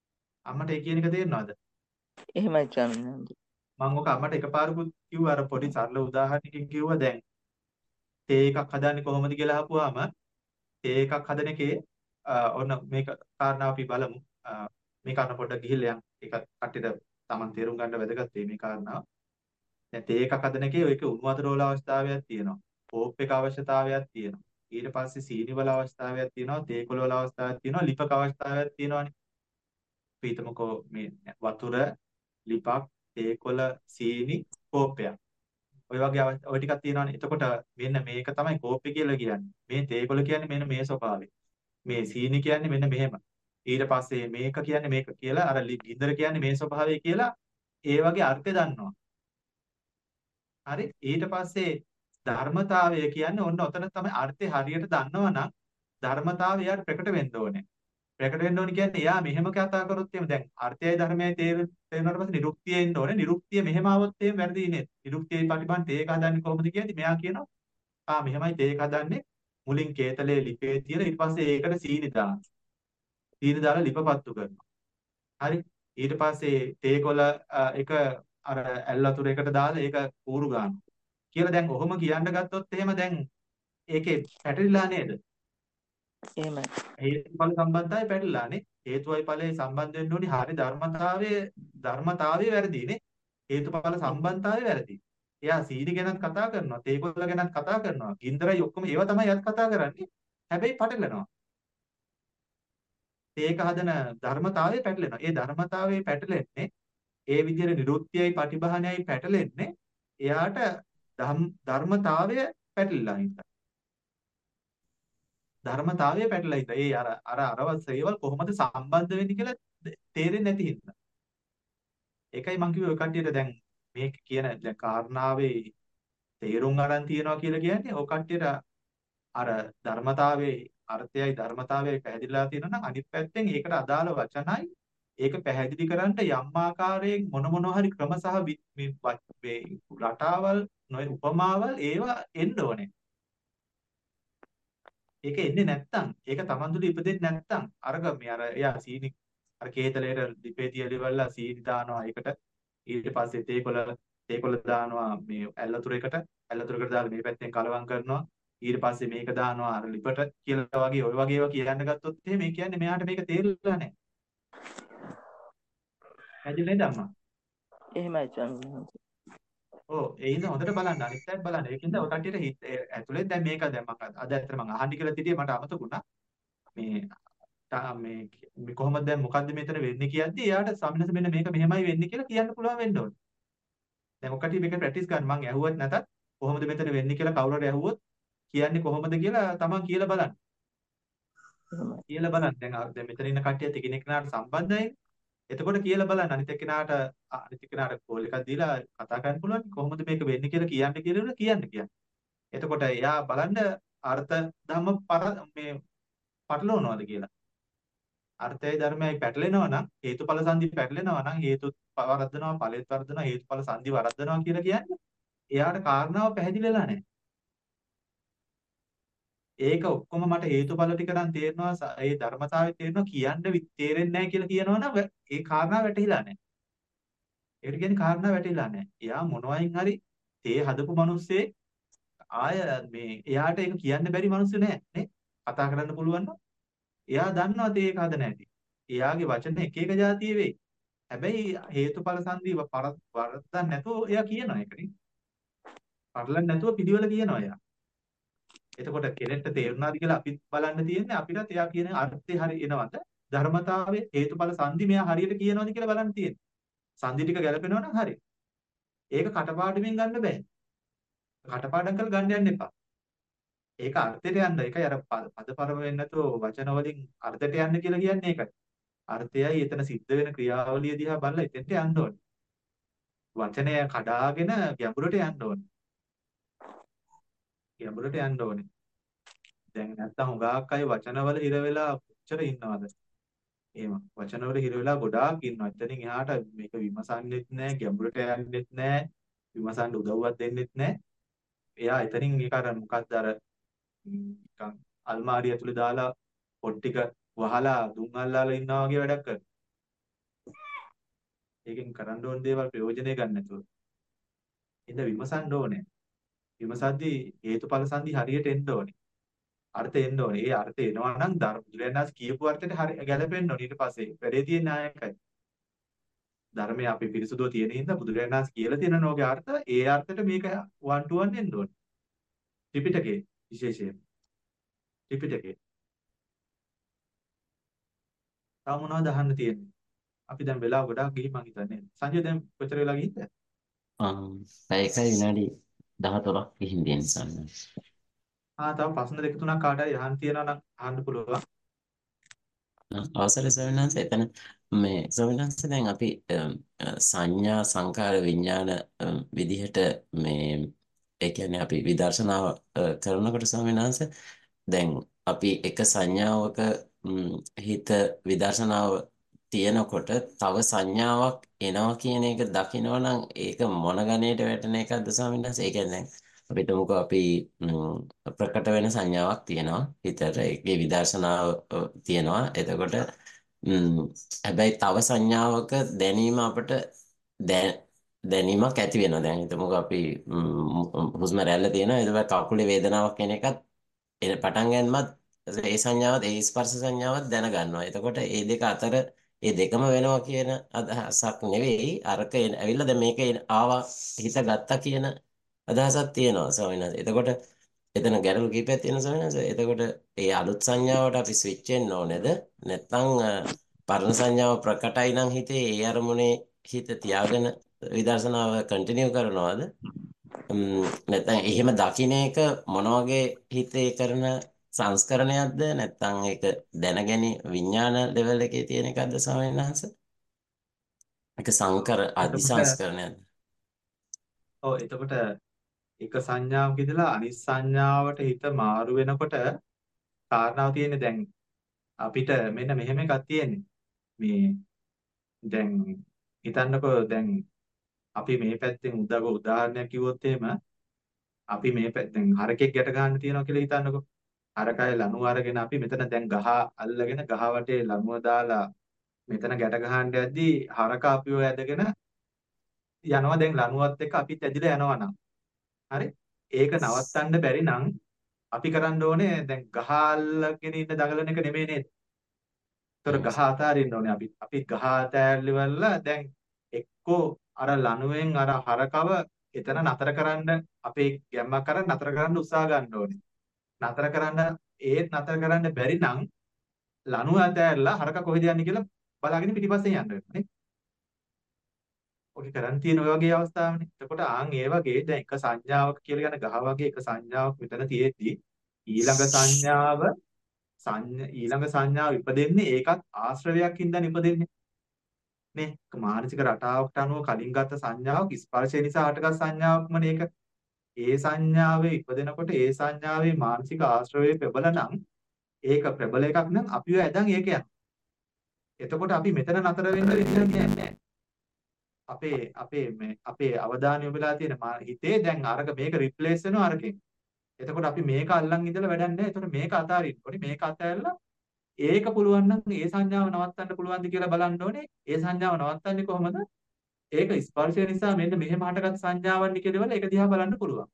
[SPEAKER 3] අම්මට ඒ කියන එක තේරෙනවද?
[SPEAKER 8] එහෙමයි ස්වාමීන් වහන්සේ.
[SPEAKER 3] මම ඔක අම්මට එකපාරකුත් කිව්වා අර පොඩි සරල උදාහරණයකින් කිව්වා දැන් තේ එකක් හදන්නේ කොහොමද කියලා අහපුවාම තේ එකක් හදන එකේ ඔන්න මේක කාරණා අපි බලමු. මේ කාරණා පොඩ්ඩක් ගිහිල්ලා යන්. ඒක කට්ටියට Taman තේරුම් ගන්න වැදගත් මේ කාරණාව. දැන් තේ එකක් හදන එකේ ඔයක උණු වතුර වල අවස්ථාවයක් තියෙනවා. කෝප් එක අවශ්‍යතාවයක් තියෙනවා. ඊට පස්සේ සීනි වල අවස්ථාවයක් තියෙනවා. තේ කොළ වල අවස්ථාවක් තියෙනවා. ලිපක අවස්ථාවයක් තියෙනවානේ. අපි හිතමුකෝ මේ වතුර, ලිපක්, තේ කොළ, සීනි, කෝප්පයක්. ඔය වගේ ඔය ටිකක් තියෙනවානේ. එතකොට මෙන්න මේක තමයි කෝප්පේ කියලා කියන්නේ. මේ තේ කොළ කියන්නේ මෙන්න මේ ස්වභාවය. මේ සීනි කියන්නේ මෙන්න මෙහෙම. ඊට පස්සේ මේක කියන්නේ මේක කියලා අර ගින්දර කියන්නේ මේ ස්වභාවය කියලා ඒ වගේ අර්ථය දන්නවා. හරි ඊට පස්සේ ධර්මතාවය කියන්නේ ඔන්න ඔතන තමයි අර්ථය හරියට දන්නවනම් ධර්මතාවය යාට ප්‍රකට වෙන්න ඕනේ. ප්‍රකට වෙන්න ඕනේ කියන්නේ එයා මෙහෙම කතා කරොත් එහෙම දැන් අර්ථයයි ධර්මයයි තේරුණාට පස්සේ නිරුක්තිය එන්න ඕනේ. නිරුක්තිය මෙහෙම આવොත් එහෙම වැරදි නේ. නිරුක්තියයි ප්‍රතිපන් තේක හදන්නේ කොහොමද කියන්නේ මෙයා කියනවා ආ මෙහෙමයි තේක හදන්නේ මුලින් කේතලේ ලිපේ තියලා ඊට පස්සේ ඒකට සීනි දානවා. සීනි දාලා ලිපපත්තු කරනවා. හරි ඊට පස්සේ තේකොළ එක අර ඇල් වතුර එකට දාලා ඒක කූරු ගන්නවා. කියලා දැන් ඔහොම කියන්න ගත්තොත් එහෙම දැන් ඒකේ පැටලිලා නේද?
[SPEAKER 8] එහෙමයි.
[SPEAKER 3] හේතුඵල සම්බන්ධතාවය පැටලිලානේ. හේතුවයි ඵලයේ සම්බන්ධ වෙන්න ඕනි හරි ධර්මතාවයේ ධර්මතාවයේ වැරදිනේ. හේතුඵල සම්බන්ධතාවයේ වැරදි. එයා සීනි ගැනත් කතා කරනවා, තේකොළ ගැනත් කතා කරනවා. ගින්දරයි ඔක්කොම ඒවා තමයි යත් කතා කරන්නේ. හැබැයි පැටලෙනවා. ඒක හදන ධර්මතාවයේ පැටලෙනවා. ඒ ධර්මතාවයේ පැටලෙන්නේ ඒ විදිහට නිරුක්තියයි පටිභානයයි පැටලෙන්නේ එයාට ධර්මතාවය පැටලිලා හින්දා. ධර්මතාවය පැටලලා හින්දා. ඒ අර අර අරවත් ඒවල් කොහොමද සම්බන්ධ වෙන්නේ කියලා තේරෙන්නේ නැති හින්දා. ඒකයි මම කිව්වේ ඔය කට්ටියට දැන් මේ කියන දැන් කාරණාවේ තේරුම් අරන් තියනවා කියලා කියන්නේ ඔය කට්ටියට අර ධර්මතාවයේ අර්ථයයි ධර්මතාවයයි පැහැදිලිලා තියෙනවා නම් අනිත් පැත්තෙන් ඒකට අදාළ වචනයි ඒක පැහැදිලි කරන්න යම් ආකාරයෙන් මොන මොන හරි ක්‍රම සහ මේ රටාවල් නොයි උපමාවල් ඒවා එන්න ඕනේ. ඒක එන්නේ නැත්තම් ඒක Taman දුල ඉපදෙන්නේ නැත්තම් අරග මේ අර එයා සීනි අර කේතලේට ලිපේ තියලිවලා සීනි දානවා ඒකට ඊට පස්සේ තේකොළ තේකොළ දානවා මේ ඇල්ලතුරේකට ඇල්ලතුරේකට දාලා මේ පැත්තෙන් කලවම් කරනවා ඊට පස්සේ මේක දානවා අර ලිපට කියලා වගේ ඔය වගේ ඒවා කියන්න ගත්තොත් එහෙම මේ කියන්නේ මෙයාට මේක තේරෙලා නැහැ. ඇදිලා නේද අම්මා?
[SPEAKER 8] එහෙමයි ස්වාමීන් වහන්සේ.
[SPEAKER 3] ඔව් ඒ හින්දා හොඳට බලන්න අනිත් පැත්ත බලන්න. ඒකින්ද ඔය කට්ටියට හිත ඇතුලේ දැන් මේක දැන් මම අද ඇත්තට මම අහන්න කියලා තිටියේ මට අමතකුණා. මේ මේ මේ කොහොමද දැන් මොකද්ද මෙතන වෙන්නේ කියද්දි එයාට සම්මත මෙන්න මේක මෙහෙමයි වෙන්නේ කියලා කියන්න පුළුවන් වෙන්න ඕනේ. දැන් ඔය කට්ටිය මේක ප්‍රැක්ටිස් ගන්න මම ඇහුවත් නැතත් කොහොමද මෙතන වෙන්නේ කියලා කවුරු හරි ඇහුවොත් කියන්නේ කොහොමද කියලා තමන් කියලා බලන්න. කියලා බලන්න. දැන් දැන් මෙතන ඉන්න කට්ටියත් එකිනෙකාට සම්බන්ධයි. එතකොට කියලා බලන්න අනිත් එක්කෙනාට අනිත් එක්කෙනාට කෝල් එකක් දීලා කතා කරන්න පුළුවන් කොහොමද මේක වෙන්නේ කියලා කියන්න කියලා කියන්න කියන්න. එතකොට එයා බලන්න අර්ථ ධම්ම පර මේ පටලවනවාද කියලා. අර්ථයයි ධර්මයයි පැටලෙනවා නම් හේතුඵල සංදි පැටලෙනවා නම් හේතු වරද්දනවා ඵලෙත් වරද්දනවා හේතුඵල සංදි වරද්දනවා කියලා කියන්නේ එයාට කාරණාව පැහැදිලිලා නැහැ. ඒක ඔක්කොම මට හේතුඵල ටික නම් තේරෙනවා ඒ ධර්මතාවය තේරෙනවා කියන්න තේරෙන්නේ නැහැ කියලා කියනවනම් ඒ කාරණා වැටහිලා නැහැ. ඒකට කියන්නේ කාරණා වැටහිලා නැහැ. එයා මොනවයින් හරි තේ හදපු මිනිස්සේ ආය මේ එයාට ඒක කියන්න බැරි මිනිස්සු නෑ නේ. කතා කරන්න පුළුවන් නම් එයා දන්නවා තේ එක හද නැති. එයාගේ වචන එක එක જાතිය වෙයි. හැබැයි හේතුඵල සංදි වරද්දක් නැතුව එයා කියනවා ඒකනේ. පටලන්නේ නැතුව පිළිවෙල කියනවා එයා. එතකොට කෙනෙක්ට තේරුණාද කියලා අපිත් බලන්න තියෙන්නේ අපිටත් එයා කියන අර්ථය හරි එනවද ධර්මතාවයේ හේතුඵල සංදි මෙයා හරියට කියනවද කියලා බලන්න තියෙන්නේ. සංදි ටික ගැලපෙනවා නම් හරි. ඒක කටපාඩමින් ගන්න බෑ. කටපාඩම් කරලා ගන්න යන්න එපා. ඒක අර්ථයට යන්න. ඒකයි අර පදපරම වෙන්නේ නැතුව වචන වලින් අර්ථයට යන්න කියලා කියන්නේ ඒකයි. අර්ථයයි එතන සිද්ධ වෙන ක්‍රියාවලිය දිහා බලලා එතෙන්ට යන්න ඕනේ. වචනය කඩාගෙන ගැඹුරට යන්න ඕනේ. ගැඹුරට යන්න ඕනේ. දැන් නැත්තම් හුඟක් අය වචනවල හිර වෙලා කොච්චර ඉන්නවද? එහෙම වචනවල හිර වෙලා ගොඩාක් ඉන්නවා. එතනින් එහාට මේක විමසන්නෙත් නැහැ, ගැඹුරට යන්නෙත් නැහැ, විමසන්න උදව්වක් දෙන්නෙත් නැහැ. එයා එතනින් ඒක අර මොකක්ද අර නිකන් අල්මාරිය ඇතුලේ දාලා පොත් ටික වහලා දුම් අල්ලාලා ඉන්නවා වගේ වැඩක් කරනවා. ඒකෙන් කරන්න ඕන දේවල් ප්‍රයෝජනෙ ගන්න නැතුව. ඉතින් විමසන්න ඕනේ. විමසද්දී හේතුඵල සංදි හරියට එන්න ඕනේ. අර්ථය එන්න ඕනේ. ඒ අර්ථය එනවා නම් ධර්ම බුදුරජාණන් වහන්සේ කියපු අර්ථයට හරි ගැලපෙන්න ඕනේ. ඊට පස්සේ වැඩේ තියෙන ආයකයි. ධර්මයේ අපි පිරිසුදුව තියෙන හින්දා බුදුරජාණන් වහන්සේ කියලා තියෙන නෝගේ අර්ථ ඒ අර්ථයට මේක වන් ටු වන් එන්න ඕනේ. ත්‍රිපිටකේ විශේෂයෙන්. ත්‍රිපිටකේ. තව මොනවද අහන්න තියෙන්නේ? අපි දැන් වෙලාව ගොඩාක් ගිහින් මං හිතන්නේ. සංජය දැන් කොච්චර වෙලා ගිහින්ද?
[SPEAKER 1] අම් පැය එකයි විනාඩි දහතුනක් ගිහින් තියෙන සම්මත.
[SPEAKER 3] ආ තව ප්‍රශ්න දෙක තුනක් කාට හරි අහන්න තියෙනවා නම් අහන්න පුළුවන්.
[SPEAKER 1] අවසරයි ස්වාමීන් වහන්සේ එතන මේ ස්වාමීන් වහන්සේ දැන් අපි අම්, අ, සංඥා සංකාර විඥාන අම්, විදිහට මේ ඒ කියන්නේ අපි විදර්ශනාව අ, කරනකොට ස්වාමීන් වහන්සේ දැන් අපි එක සංඥාවක ම්, හිත විදර්ශනාව තියෙනකොට තව සංඥාවක් එනවා කියන එක දකිනවා නම් ඒක මොන ගණයට වැටෙන එකක්ද ස්වාමීන් වහන්සේ? ඒ කියන්නේ දැන් අපි හිතමුකෝ අපි ම්, ප්‍රකට වෙන සංඥාවක් තියෙනවා හිතට ඒකේ විදර්ශනාව අ, තියෙනවා. එතකොට ම්, හැබැයි තව සංඥාවක දැනීම අපට දැ- දැනීමක් ඇති වෙනවා. දැන් හිතමුකෝ අපි ම්, හුස්ම රැල්ල තියෙනවා. එතකොට කකුලේ වේදනාවක් එන එකත් එන පටන් ගන්නමත් ඒ සංඥාවත් ඒ ස්පර්ශ සංඥාවත් දැනගන්නවා. එතකොට ඒ දෙක අතර ඒ දෙකම වෙනවා කියන අදහසක් නෙවෙයි අරක එන- ඇවිල්ලා දැන් මේක එන- ආවා හිත ගත්තා කියන අදහසක් තියෙනවා ස්වාමීන් වහන්සේ. එතකොට එතන ගැටලු කීපයක් තියෙනවා ස්වාමීන් වහන්සේ. එතකොට ඒ අලුත් සංඥාවට අපි ස්විච් වෙන්න ඕනේද? නැත්නම් අ, පරණ සංඥාව ප්‍රකටයි නම් හිතේ ඒ අරමුණේ හිත තියාගෙන විදර්ශනාව කන්ටිනියු කරනවද? ම්, නැත්නම් එහෙම දකින්න එක මොන වගේ හිතේ කරන සංස්කරණයක්ද නැත්නම් ඒක දැනගැනි විඥාන ලෙවල් එකේ තියෙන එකක්ද ස්වාමීන් වහන්සේ? ඒක සංකර අධි
[SPEAKER 3] එතකොට
[SPEAKER 1] සංස්කරණයක්ද?
[SPEAKER 3] ඔව් එතකොට එක සංඥාවක ඉඳලා අනිත් සංඥාවට හිත මාරු වෙනකොට කාරණාව තියෙන්නේ දැන් අපිට මෙන්න මෙහෙම එකක් තියෙන්නේ. මේ දැන් හිතන්නකෝ දැන් අපි මේ පැත්තෙන් උදාක උදාහරණයක් කිව්වොත් එහෙම අපි මේ පැත්තෙන් හරකෙක් ගැට ගන්න තියනවා කියලා හිතන්නකෝ. හරකයි ලණුව අරගෙන අපි මෙතන දැන් ගහ අල්ලගෙන ගහ වටේ ලණුව දාලා මෙතන ගැට ගහන්න යද්දී හරකා අපිව ඇදගෙන යනවා දැන් ලණුවත් එක්ක අපිත් ඇදිලා යනවා නම්. හරි? ඒක නවත්තන්න බැරි නම් අපි කරන්න ඕනේ දැන් ගහ අල්ලගෙන ඉන්න දඟලන එක නෙමෙයි නේද? ඒතර
[SPEAKER 1] එහෙම
[SPEAKER 3] ගහ අතාරින්න ඕනේ අපි. අපි ගහ අතෑරිවල දැන් එක්කෝ අර ලණුවෙන් අර හරකව එතන නතර කරන්න අපේ ගැම්මක් කරන් නතර කරන්න උත්සාහ ගන්න ඕනේ. නතර කරන්න ඒත් නතර කරන්න බැරි නම් ලණුව අතෑරලා හරක කොහෙද යන්නේ කියලා බලාගෙන පිටිපස්සෙන් යන්න වෙනවා නේ. ඔක කරන් තියෙන ඔය වගේ අවස්ථාවනේ. එතකොට ආන් ඒ වගේ දැන් එක සංඥාවක් කියලා යන ගහ වගේ එක සංඥාවක් මෙතන තියෙද්දි ඊළඟ සංඥාව සංඥා ඊළඟ සංඥාව ඉපදෙන්නේ ඒකත් ආශ්‍රවයක් හින්දා ඉපදෙන්නේ නේ. මානසික රටාවකට අනුව කලින් ගත්ත සංඥාවක් ස්පර්ශය නිසා හටගත් සංඥාවක්මනේ ඒක. ඒ සංඥාවේ ඉපදෙනකොට ඒ සංඥාවේ මානසික ආශ්‍රවයේ ප්‍රබල නම් ඒක ප්‍රබල එකක් නම් අපිව ඇදන් ඒක යනවා. එතකොට අපි මෙතන නතර වෙන්න විදියක් නැහැ. අපේ අපේ මේ අපේ අවධානය යොමුලා තියෙන මා- හිතේ දැන් අරක මේක රිප්ලේස් වෙනවා අරකින්. එතකොට අපි මේක අල්ලන් ඉඳලා වැඩක් නැහැ. එතකොට මේක අතාරින්න ඕනේ. මේක අතෑරලා ඒක පුළුවන් නම් ඒ සංඥාව නවත්තන්න පුළුවන්ද කියලා බලන්න ඕනේ. ඒ සංඥාව නවත්තන්නේ කොහොමද? ඒක ස්පර්ශය නිසා මෙන්න මෙහෙම හටගත් සංඥාවක් නේ කියලා ඒක දිහා බලන්න පුළුවන්.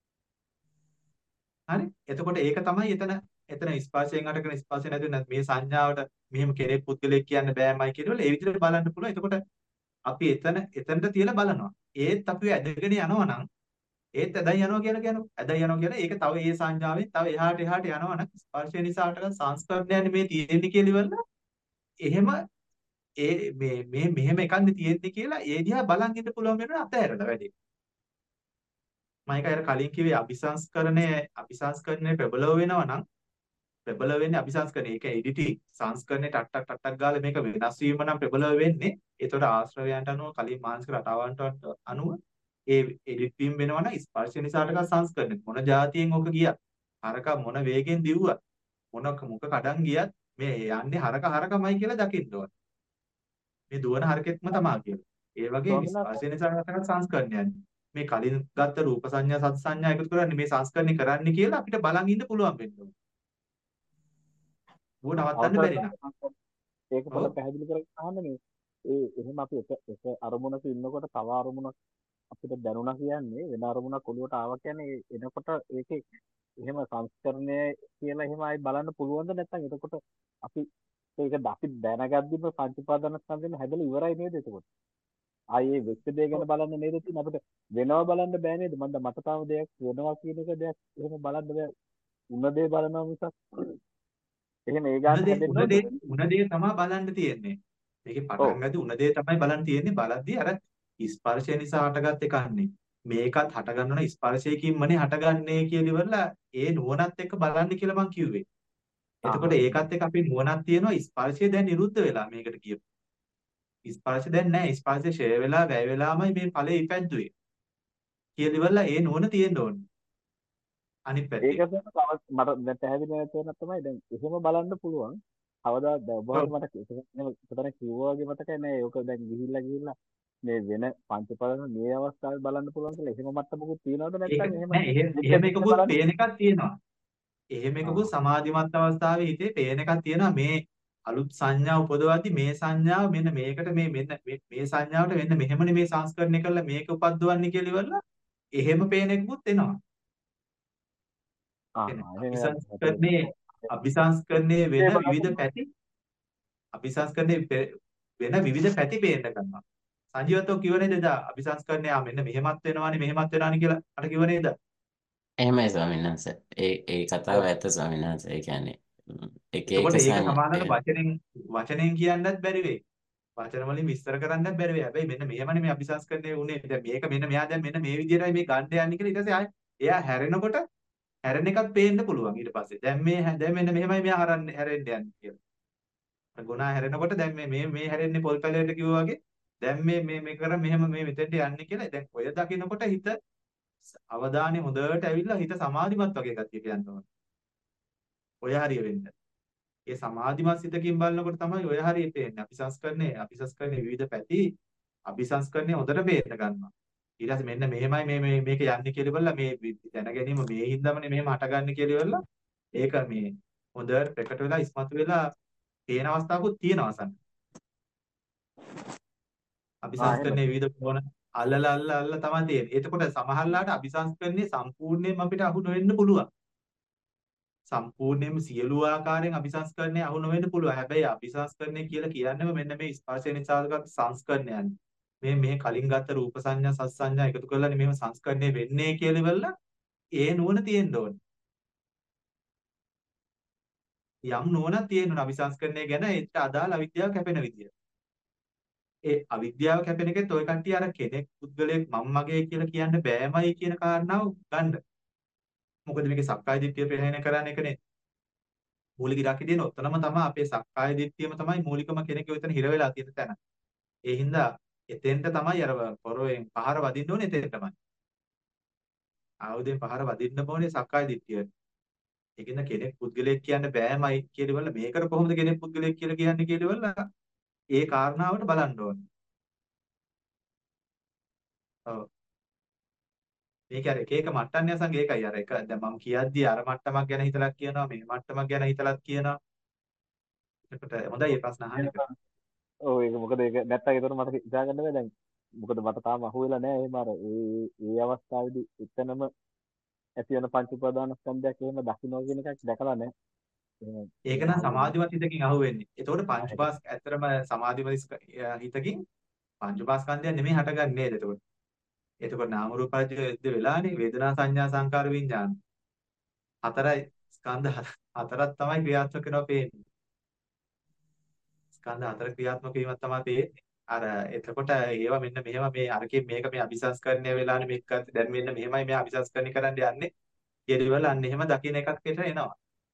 [SPEAKER 3] හරි? එතකොට ඒක තමයි එතන එතන ස්පර්ශයෙන් අටගෙන ස්පර්ශය නැති වෙන මේ සංඥාවට මෙහෙම කෙනෙක් පුද්ගලෙක් කියන්න බෑමයි කියනවල ඒ විදිහට බලන්න පුළුවන්. එතකොට අපි එතන එතනට තියලා බලනවා. ඒත් අපි ඇදගෙන යනවා නම් ඒත් ඇදයි යනවා කියලා කියනවා. ඇදයි යනවා කියලා ඒක තව ඒ සංඥාවෙන් තව එහාට එහාට යනවා නම් ස්පර්ශය නිසා හටගත් සංස්කරණයන් මේ තියෙන්නේ කියලා ඉවරලා එහෙම ඒ මේ මේ මෙහෙම එකක්ද තියෙන්නේ කියලා ඒ දිහා බලන් ඉන්න පුළුවන් වෙනවා අතහැරලා වැඩි. මම ඒක අර කලින් කිව්වේ අபிසංස්කරණය අபிසංස්කරණය ප්‍රබලව වෙනවා නම් ප්‍රබල වෙන්නේ අபிසංස්කරණය. ඒක එඩිටිං සංස්කරණය ටක් ටක් ටක් ටක් ගාලා මේක වෙනස් වීම නම් ප්‍රබල වෙන්නේ. ඒතකොට ආශ්‍රවයන්ට අනුව කලින් මානසික රටාවන්ට අනුව ඒ එඩිට් වීම වෙනවා නම් ස්පර්ශ නිසා ටක සංස්කරණය. මොන જાතියෙන් ඔක ගියත් හරක මොන වේගෙන් දිව්වත් මොන මුක කඩන් ගියත් මේ යන්නේ හරක හරකමයි කියලා දකින්න ඕන. මේ දුවන හරකෙක්ම තමයි කියලා. ඒ වගේ ස්පර්ශ නිසා ටක සංස්කරණයක්. මේ කලින් ගත්ත රූප සංඥා සත් සංඥා එකතු කරන්නේ මේ සංස්කරණය කරන්න කියලා අපිට බලන් ඉන්න පුළුවන් වෙන්න ඕන. ඌ නවත්තන්න බැරි නම්.
[SPEAKER 9] ඒක පොඩ්ඩක් පැහැදිලි කරගන්න අහන්න මේ ඒ එහෙම අපි එක එක අරමුණක ඉන්නකොට තව අරමුණක් අපිට දැනුණා කියන්නේ වෙන අරමුණක් ඔළුවට ආවා කියන්නේ ඒ එනකොට ඒකේ එහෙම සංස්කරණය කියලා එහෙම ආයි බලන්න පුළුවන්ද නැත්නම් එතකොට අපි ඒක අපි දැනගද්දිම පංච උපාදාන ස්කන්ධෙම හැදලා ඉවරයි නේද එතකොට ආයේ වෙච්ච දේ ගැන බලන්න නේද තියෙන්නේ අපිට වෙනව බලන්න බෑ නේද මන්ද මට තාම දෙයක් වෙනවා කියන එක දෙයක් එහෙම බලන්න බෑ උන දේ බලනවා මිසක් එහෙම ඒ ගාන
[SPEAKER 3] උන දේ
[SPEAKER 9] හැදෙන්න
[SPEAKER 3] උන
[SPEAKER 9] ඕනද
[SPEAKER 3] දේ උන දේ තමයි බලන්න තියෙන්නේ. මේකේ
[SPEAKER 9] ඔව්
[SPEAKER 3] පටන් ගද්දි උන දේ තමයි බලන්න තියෙන්නේ. බලද්දී අර ස්පර්ශය නිසා හටගත් එකන්නේ. මේකත් හටගන්නන ස්පර්ශයකින්මනේ හටගන්නේ කියලා ඉවරලා ඒ නුවණත් එක්ක බලන්න කියලා මං කිව්වේ. එතකොට
[SPEAKER 9] ආ
[SPEAKER 3] ඒකත් එක්ක අපි නුවණක් තියෙනවා ස්පර්ශය දැන් නිරුද්ධ වෙලා මේකට කියපු. ස්පර්ශය දැන් නැහැ. ස්පර්ශය ෂය වෙලා වැය වෙලාමයි මේ ඵලෙ ඉපැද්දුවේ. කියලා ඉවරලා ඒ නුවණ තියෙන්න ඕනේ. අනිත්
[SPEAKER 9] ඒක
[SPEAKER 3] පැත්තේ.
[SPEAKER 9] තමයි තව මට දැන් පැහැදිලි නැති වෙනක් තමයි දැන් එහෙම බලන්න පුළුවන් කවදා දැන් ඔබ
[SPEAKER 3] ඔව්.
[SPEAKER 9] වහන්සේ මට එකතන කිව්වා වගේ මතකයි නෑ ඒක දැන් ගිහිල්ලා ගිහිල්ලා මේ වෙන පංච උපාදාන මේ අවස්ථාවේ බලන්න පුළුවන් කියලා එහෙම මට්ටමකුත් තියනවද
[SPEAKER 3] ඒක
[SPEAKER 9] නැත්නම් එහෙම
[SPEAKER 3] නෑ එහෙම
[SPEAKER 9] දෙක
[SPEAKER 3] එහෙම
[SPEAKER 9] දිගට
[SPEAKER 3] එකකුත්
[SPEAKER 9] බලන්න
[SPEAKER 3] පේන එකක් තියෙනවා. එහෙම එකකුත්
[SPEAKER 9] ආ
[SPEAKER 3] සමාධිමත් අවස්ථාවේ හිතේ පේන එකක් තියෙනවා. මේ අලුත් සංඥා උපදවද්දි මේ සංඥාව මෙන්න මේකට මේ මෙන්න මේ මේ සංඥාවට මෙන්න මෙහෙමනේ මේ සංස්කරණය කරලා මේක උපද්දවන්නේ කියලා ඉවරලා එහෙම පේන එකකුත් එනවා. කියන්නේ
[SPEAKER 9] ආ එහෙම
[SPEAKER 3] අபிසංස්කරණයේ අபிසංස්කරණයේ වෙන
[SPEAKER 9] බලන්න
[SPEAKER 3] විවිධ පැති අபிසංස්කරණයේ පෙ- වෙන විවිධ පැති පේන්න ගන්නවා. සංජීවතෝ කිව්ව නේද එදා අபிසංස්කරණය ආ මෙන්න මෙහෙමත් වෙනවානේ මෙහෙමත් වෙනවානේ කියලා අර කිව්ව නේද?
[SPEAKER 1] එහෙමයි ස්වාමීන් වහන්සේ. ඒ ඒ කතාව
[SPEAKER 3] ඔව්.
[SPEAKER 1] ඇත්ත ස්වාමීන් වහන්සේ. ඒ කියන්නේ ම්, එක එක
[SPEAKER 3] එතකොට ඒක
[SPEAKER 1] සංඥා
[SPEAKER 3] සමානව
[SPEAKER 1] ඒ
[SPEAKER 3] වචනෙන් වචනෙන් කියන්නත් බැරි වෙයි. වචන වලින් විස්තර කරන්නත් බැරි වෙයි. හැබැයි මෙන්න මෙහෙමනේ මේ අபிසංස්කරණය උනේ. දැන් මේක මෙන්න මෙයා දැන් මෙන්න මේ විදිහටයි මේ ගන්න යන්නේ කියලා ඊට පස්සේ ආයෙ එයා හැරෙනකොට හැරෙන එකක් පේන්න පුළුවන් ඊට පස්සේ. දැන් මේ හැ- දැන් මෙන්න මෙහෙමයි මෙයා හරන්නේ හැරෙන්න යන්නේ කියලා. අර ගුණා හැරෙනකොට දැන් මේ මේ මේ හැරෙන්නේ පොල් පැලයට කිව්වා වගේ දැන් මේ මේ මේ කර මෙහෙම මේ මෙතෙන්ට යන්නේ කියලා. දැන් ඔය දකින්නකොට හිත අවධානය හොඳට ඇවිල්ලා හිත සමාධිමත් වගේ ගතිය කියනවා. ඔය හරිය වෙන්න. ඒ සමාධිමත් සිතකින් බලනකොට තමයි ඔය හරිය පේන්නේ. අபிසංස්කරණේ අபிසංස්කරණේ විවිධ පැති අபிසංස්කරණේ හොඳට පේන්න ගන්නවා. ඊට පස්සේ මෙන්න මෙහෙමයි මේ මේ මේක යන්නේ කියලා බලලා මේ වි- දැන ගැනීම මේ හින්දාමනේ මෙහෙම හටගන්නේ කියලා බලලා ඒක මේ හොඳට ප්‍රකට වෙලා ඉස්මතු වෙලා පේන අවස්ථාවකුත් තියෙනවා අසන්න.
[SPEAKER 9] ආ එහෙම
[SPEAKER 3] අபிසංස්කරණේ විවිධ කොන අල්ලලා අල්ලලා අල්ලලා තමයි තියෙන්නේ. එතකොට සමහරලාට අபிසංස්කරණේ සම්පූර්ණයෙන්ම අපිට අහු නොවෙන්න පුළුවන්. සම්පූර්ණයෙන්ම සියලු ආකාරයෙන් අபிසංස්කරණය අහු නොවෙන්න පුළුවන්. හැබැයි අபிසංස්කරණය කියලා කියන්නේම මෙන්න මේ ස්පර්ශය නිසාගත් සංස්කරණයන්. මේ මේ කලින් ගත්ත රූප සංඥා සස් සංඥා එකතු කරලානේ මෙහෙම සංස්කරණය වෙන්නේ කියලා ඉවරලා ඒ නුවණ තියෙන්න ඕනේ. යම් නුවණක් තියෙන්න ඕන අபிසංස්කරණය ගැන ඒට අදාළ අවිද්‍යාව කැපෙන විදිය. ඒ අවිද්‍යාව කැපෙන එකෙත් ඔය කට්ටිය අර කෙනෙක් පුද්ගලයෙක් මම මගේ කියලා කියන්න බෑමයි කියන කාරණාව ගන්න. මොකද මේකේ සක්කාය දිට්ඨිය ප්‍රහාණය කරන්න එකනේ මූලික ඉලක්කය දෙන ඔතනම තමයි අපේ සක්කාය දිට්ඨියම තමයි මූලිකම කෙනෙක් ඔතන හිර වෙලා තියෙන තැන. ඒ හින්දා එතෙන්ට තමයි අර පොරවෙන් පහර වදින්න ඕනේ එතෙන්ට තමයි. ආයුධයෙන් පහර වදින්න ඕනේ සක්කාය දිට්ඨියට. ඒකින්ද කෙනෙක් පුද්ගලයෙක් කියන්න බෑමයි කියලා ඉවරලා මේකට කොහොමද කෙනෙක් පුද්ගලයෙක් කියලා කියන්නේ කියලා ඉවරලා ඒ කාරණාවට බලන්න ඕනේ. ඔව්. මේක අර එක එක මට්ටම් යසංග ඒකයි අර එක දැන් මම කියද්දි අර මට්ටමක් ගැන හිතලා කියනවා මේ මට්ටමක් ගැන හිතලා කියනවා. එතකොට හොඳයි මේ ප්‍රශ්න අහන එක.
[SPEAKER 9] ඔව් ඒක මොකද ඒක නැත්තම් ඒතර මට හිතා ගන්න බෑ දැන් මොකද මට තාම අහුවෙලා නැහැ එහෙම අර ඒ ඒ අවස්ථාවේදී එතනම ඇති වෙන පංච උපාදාන ස්කන්ධයක් එහෙම දකින්න කියන එකක් දැකලා නැහැ. එහෙම
[SPEAKER 3] ඒක
[SPEAKER 9] එහෙම
[SPEAKER 3] නම්
[SPEAKER 9] අහුවෙන්නේ
[SPEAKER 3] සමාධිමත් හිතකින් අහුවෙන්නේ. එතකොට පංච
[SPEAKER 9] නැහැ.
[SPEAKER 3] උපාස් ඇත්තටම සමාධිමත් ස්ක- හිතකින් පංච උපාස්කන්ධයන් නෙමෙයි හටගන්නේ නේද එතකොට. එතකොට නාම රූප පරිච්ඡේද වෙලානේ වේදනා සංඥා සංකාර විඥාන. හතරයි ස්කන්ධ හත- හතරක් තමයි ක්‍රියාත්මක වෙනවා පේන්නේ. ස්කන්ධ හතර ක්‍රියාත්මක වීමක් තමයි පේන්නේ. අර එතකොට ඒවා මෙන්න මෙහෙම මේ අරකින් මේක මේ අபிසංස්කරණය වෙලානේ මේක දැන් මෙන්න මෙහෙමයි මේ අபிසංස්කරණය කරන්න යන්නේ. ඊළඟ අන්න එහෙම දකින්න එකක් විතර එනවා.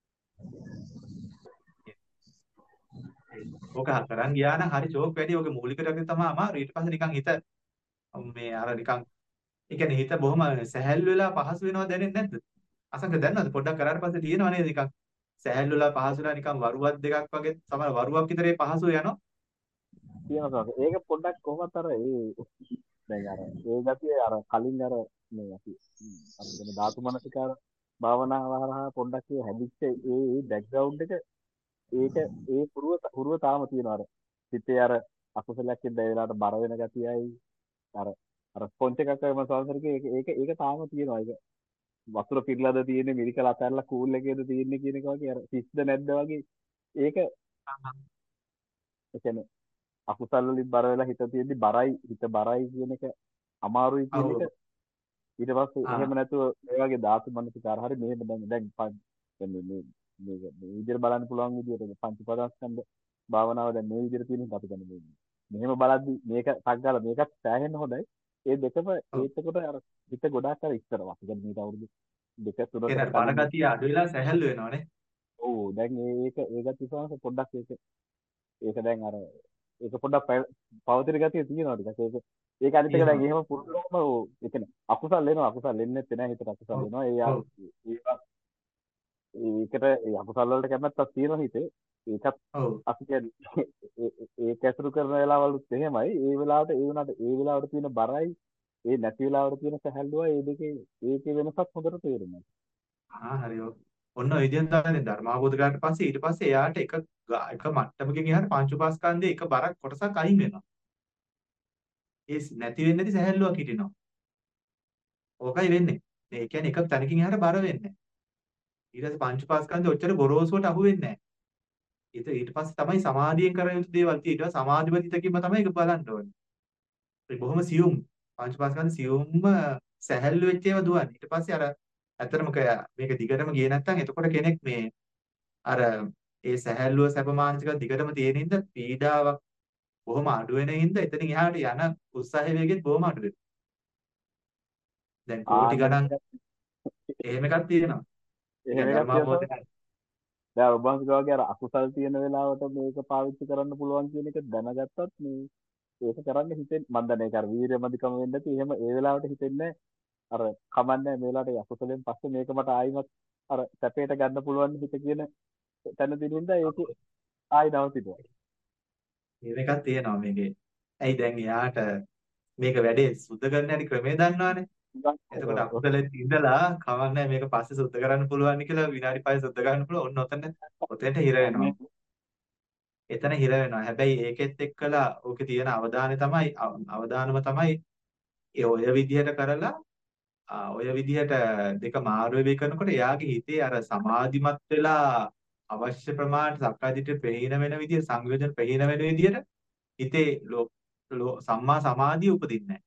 [SPEAKER 3] ඕක කරන් ගියා නම් හරි ෂෝක් වැඩි. ඕකේ මූලික දකින්න තමයි අමාරු. ඊට පස්සේ නිකන් හිත මේ අර නිකන් ඒ කියන්නේ හිත බොහොම සැහැල්ලු වෙලා පහසු වෙනවා දැනෙන්නේ නැද්ද? අසංක දැනනවද පොඩ්ඩක් කරාට පස්සේ තියෙනව නේද නිකන් සැහැල්ලු වෙලා පහසු වෙලා නිකන් වරුවක් දෙකක් වගේ සමහර වරුවක් විතරේ පහසු යනවා.
[SPEAKER 9] තියෙනවා සාක. ඒක පොඩ්ඩක් කොහොමද අර ඒ දැන් අර ඒ ගතිය අර කලින් අර මේ අපි අර කියන ධාතු මනසිකාර භාවනාව හරහා පොඩ්ඩක් ඒ හැදිච්ච ඒ බෑග්ග්‍රවුන්ඩ් එක ඒක ඒ පුරුව පුරුව තාම තියෙනවා අර හිතේ අර අකුසලයක් ඉඳ ඒ වෙලාවට බර වෙන ගතියයි අර අර ස්පොන්ජ් එකක් වගේ මම සාමාන්‍යයෙන් ඒක ඒක ඒක තාම තියෙනවා. ඒක වතුර පිරලාද තියෙන්නේ මිරිකලා අතහැරලා කූල් එකේද තියෙන්නේ කියන එක වගේ අර සිස්ද නැද්ද වගේ ඒක ඒ කියන්නේ අකුසල් වලින් බර වෙලා හිත තියෙද්දි බරයි හිත බරයි කියන එක අමාරුයි කියන
[SPEAKER 3] ඔව්.
[SPEAKER 9] එක ඊට පස්සේ
[SPEAKER 3] ආ.
[SPEAKER 9] එහෙම නැතුව මේ වගේ ධාතු මනසිකාර හරි මෙහෙම දැන් දැන් පං- දැන් මේ මේ මේක මේ විදිහට බලන්න පුළුවන් විදිහට පංච උපාදානස්කන්ධ භාවනාව දැන් මේ විදිහට තියෙන හින්දා අපි දැන් මේ මෙහෙම බලද්දි මේක සංගාල මේකත් සෑහෙන්න හොඳයි. ඒ දෙකම
[SPEAKER 3] ඔව්.
[SPEAKER 9] ඒකකොට අර හිත ගොඩාක් අර ඉස්සර වා. කියන්නේ මේ අවුරුදු දෙක තුනකට
[SPEAKER 3] කියන බර
[SPEAKER 9] කලින්
[SPEAKER 3] ගතිය අඩු වෙලා සැහැල්ලු වෙනවනේ.
[SPEAKER 9] ඔව් දැන් ඒක ඒකත් විශ්වාස පොඩ්ඩක් ඒක ඒක දැන් අර ඒක පොඩ්ඩක් පැ- පවතින ගතිය තියෙනවා ටිකක් ඒක ඒක අනිත් එක දැන්
[SPEAKER 3] තියෙනවා.
[SPEAKER 9] එහෙම පුරුදුම ඔව් ඒ කියන්නේ අකුසල් එනවා අකුසල් එන්නේ නැත්තේ නෑ හිතට අකුසල්
[SPEAKER 3] ඔව්.
[SPEAKER 9] එනවා ඒ
[SPEAKER 3] ඔව්.
[SPEAKER 9] ඒවා ඒකට ඒ අකුසල් වලට කැමැත්තක් තියෙනවා හිතේ ඒකත්
[SPEAKER 3] ඔව්.
[SPEAKER 9] අපි කියන්නේ ඒ- ඒ- ඒක ඇසුරු කරන වෙලාවලුත් එහෙමයි ඒ වෙලාවට ඒ වුණාට ඒ වෙලාවට තියෙන බරයි ඒ නැති වෙලාවට තියෙන සැහැල්ලුවයි ඒ දෙකේ ඒකේ වෙනසක් හොඳට තේරෙනවා
[SPEAKER 3] ආ හරි ඔව්. ඔන්න ඔය විදිහෙන් තමයි දැන් ධර්මාවබෝධ කරාට පස්සේ ඊට පස්සේ එයාට එක ගා- එක මට්ටමකින් එහාට පංච උපාස්කන්ධයේ එක බරක් කොටසක් අයින් වෙනවා. ඒ ස්- නැති වෙන්නේ නැති සැහැල්ලුවක් හිටිනවා. ඕකයි වෙන්නේ. ඒ කියන්නේ එක තැනකින් එහාට බර වෙන්නේ නැහැ. ඊට පස්සේ පංච උපාස්කන්ධය ඔච්චර ගොරෝසුවට අහු වෙන්නේ නැහැ. ඊට ඊට පස්සේ තමයි සමාධියෙන් කර යුතු දේවල් තියෙනවා. ඊට පස්සේ සමාධිපතිතකින්ම තමයි ඒක බලන්න ඕනේ. ඒ බොහොම සියුම් පංච උපාස්කන්ධ සියුම්ම සැහැල්ලු වෙච්ච ඒවා දුවන්නේ. ඊට පස්සේ අර ඇත්තටම ක- මේක දිගටම ගියේ නැත්නම් එතකොට කෙනෙක් මේ අර ඒ සැහැල්ලුව සැප මානසික දිගටම තියෙන හින්දා පීඩාවක් බොහොම අඩු වෙන හින්දා එතනින් එහාට යන උත්සාහය වේගෙත් බොහොම අඩු වෙනවා. දැන් කෝටි
[SPEAKER 9] ආන්න
[SPEAKER 3] ගණන්
[SPEAKER 9] ඒක
[SPEAKER 3] එහෙම එකක් තියෙනවා. ඒ
[SPEAKER 9] එහෙම
[SPEAKER 3] කියන්නේ
[SPEAKER 9] එකක් තියෙනවා
[SPEAKER 3] ධර්මාවබෝධය
[SPEAKER 9] දැන් ඔබ වහන්සේ වගේ අර අකුසල් තියෙන වෙලාවට මේක පාවිච්චි කරන්න පුළුවන් කියන එක දැනගත්තත් මේ ඒක කරන්න හිතෙන් මම දන්නේ ඒක අර වීරයමදිකම වෙන්නේ නැති එහෙම ඒ වෙලාවට හිතෙන්නේ අර කමන්නේ මේ වෙලාවට අකුසලෙන් පස්සේ මේක මට ආයිමත් අර සැපේට ගන්න පුළුවන් හිත කියන තැන තියෙනින්ද ඒක ආයි නවතිනවා.
[SPEAKER 3] එහෙම එකක් තියෙනවා මේකේ. ඇයි දැන් එයාට මේක වැඩේ සුද්ධ කරන්න හැටි ක්‍රමේ දන්නවනේ. එතකොට අකුසලෙත් ඉඳලා කවන්නේ මේක පස්සේ සුද්ධ කරන්න පුළුවන් කියලා විනාඩි පහේ සුද්ධ කරන්න පුළුවන්. ඔන්න ඔතන ඔතෙන්ට හිර වෙනවා. එතන හිර වෙනවා. හැබැයි ඒකෙත් එක්කලා ඕකේ තියෙන අවධානය තමයි අව- අවධානම තමයි ඒ ඔය විදිහට කරලා ආ, ඔය විදිහට දෙක මාරු වෙවි කරනකොට එයාගේ හිතේ අර සමාධිමත් වෙලා අවශ්‍ය ප්‍රමාණයට සක්කාය දිට්ඨිය ප්‍රහීන වෙන විදිහට සංයෝජන ප්‍රහීන වෙන විදිහට හිතේ ලෝ- ලෝ- සම්මා සමාධිය උපදින්නේ නැහැ.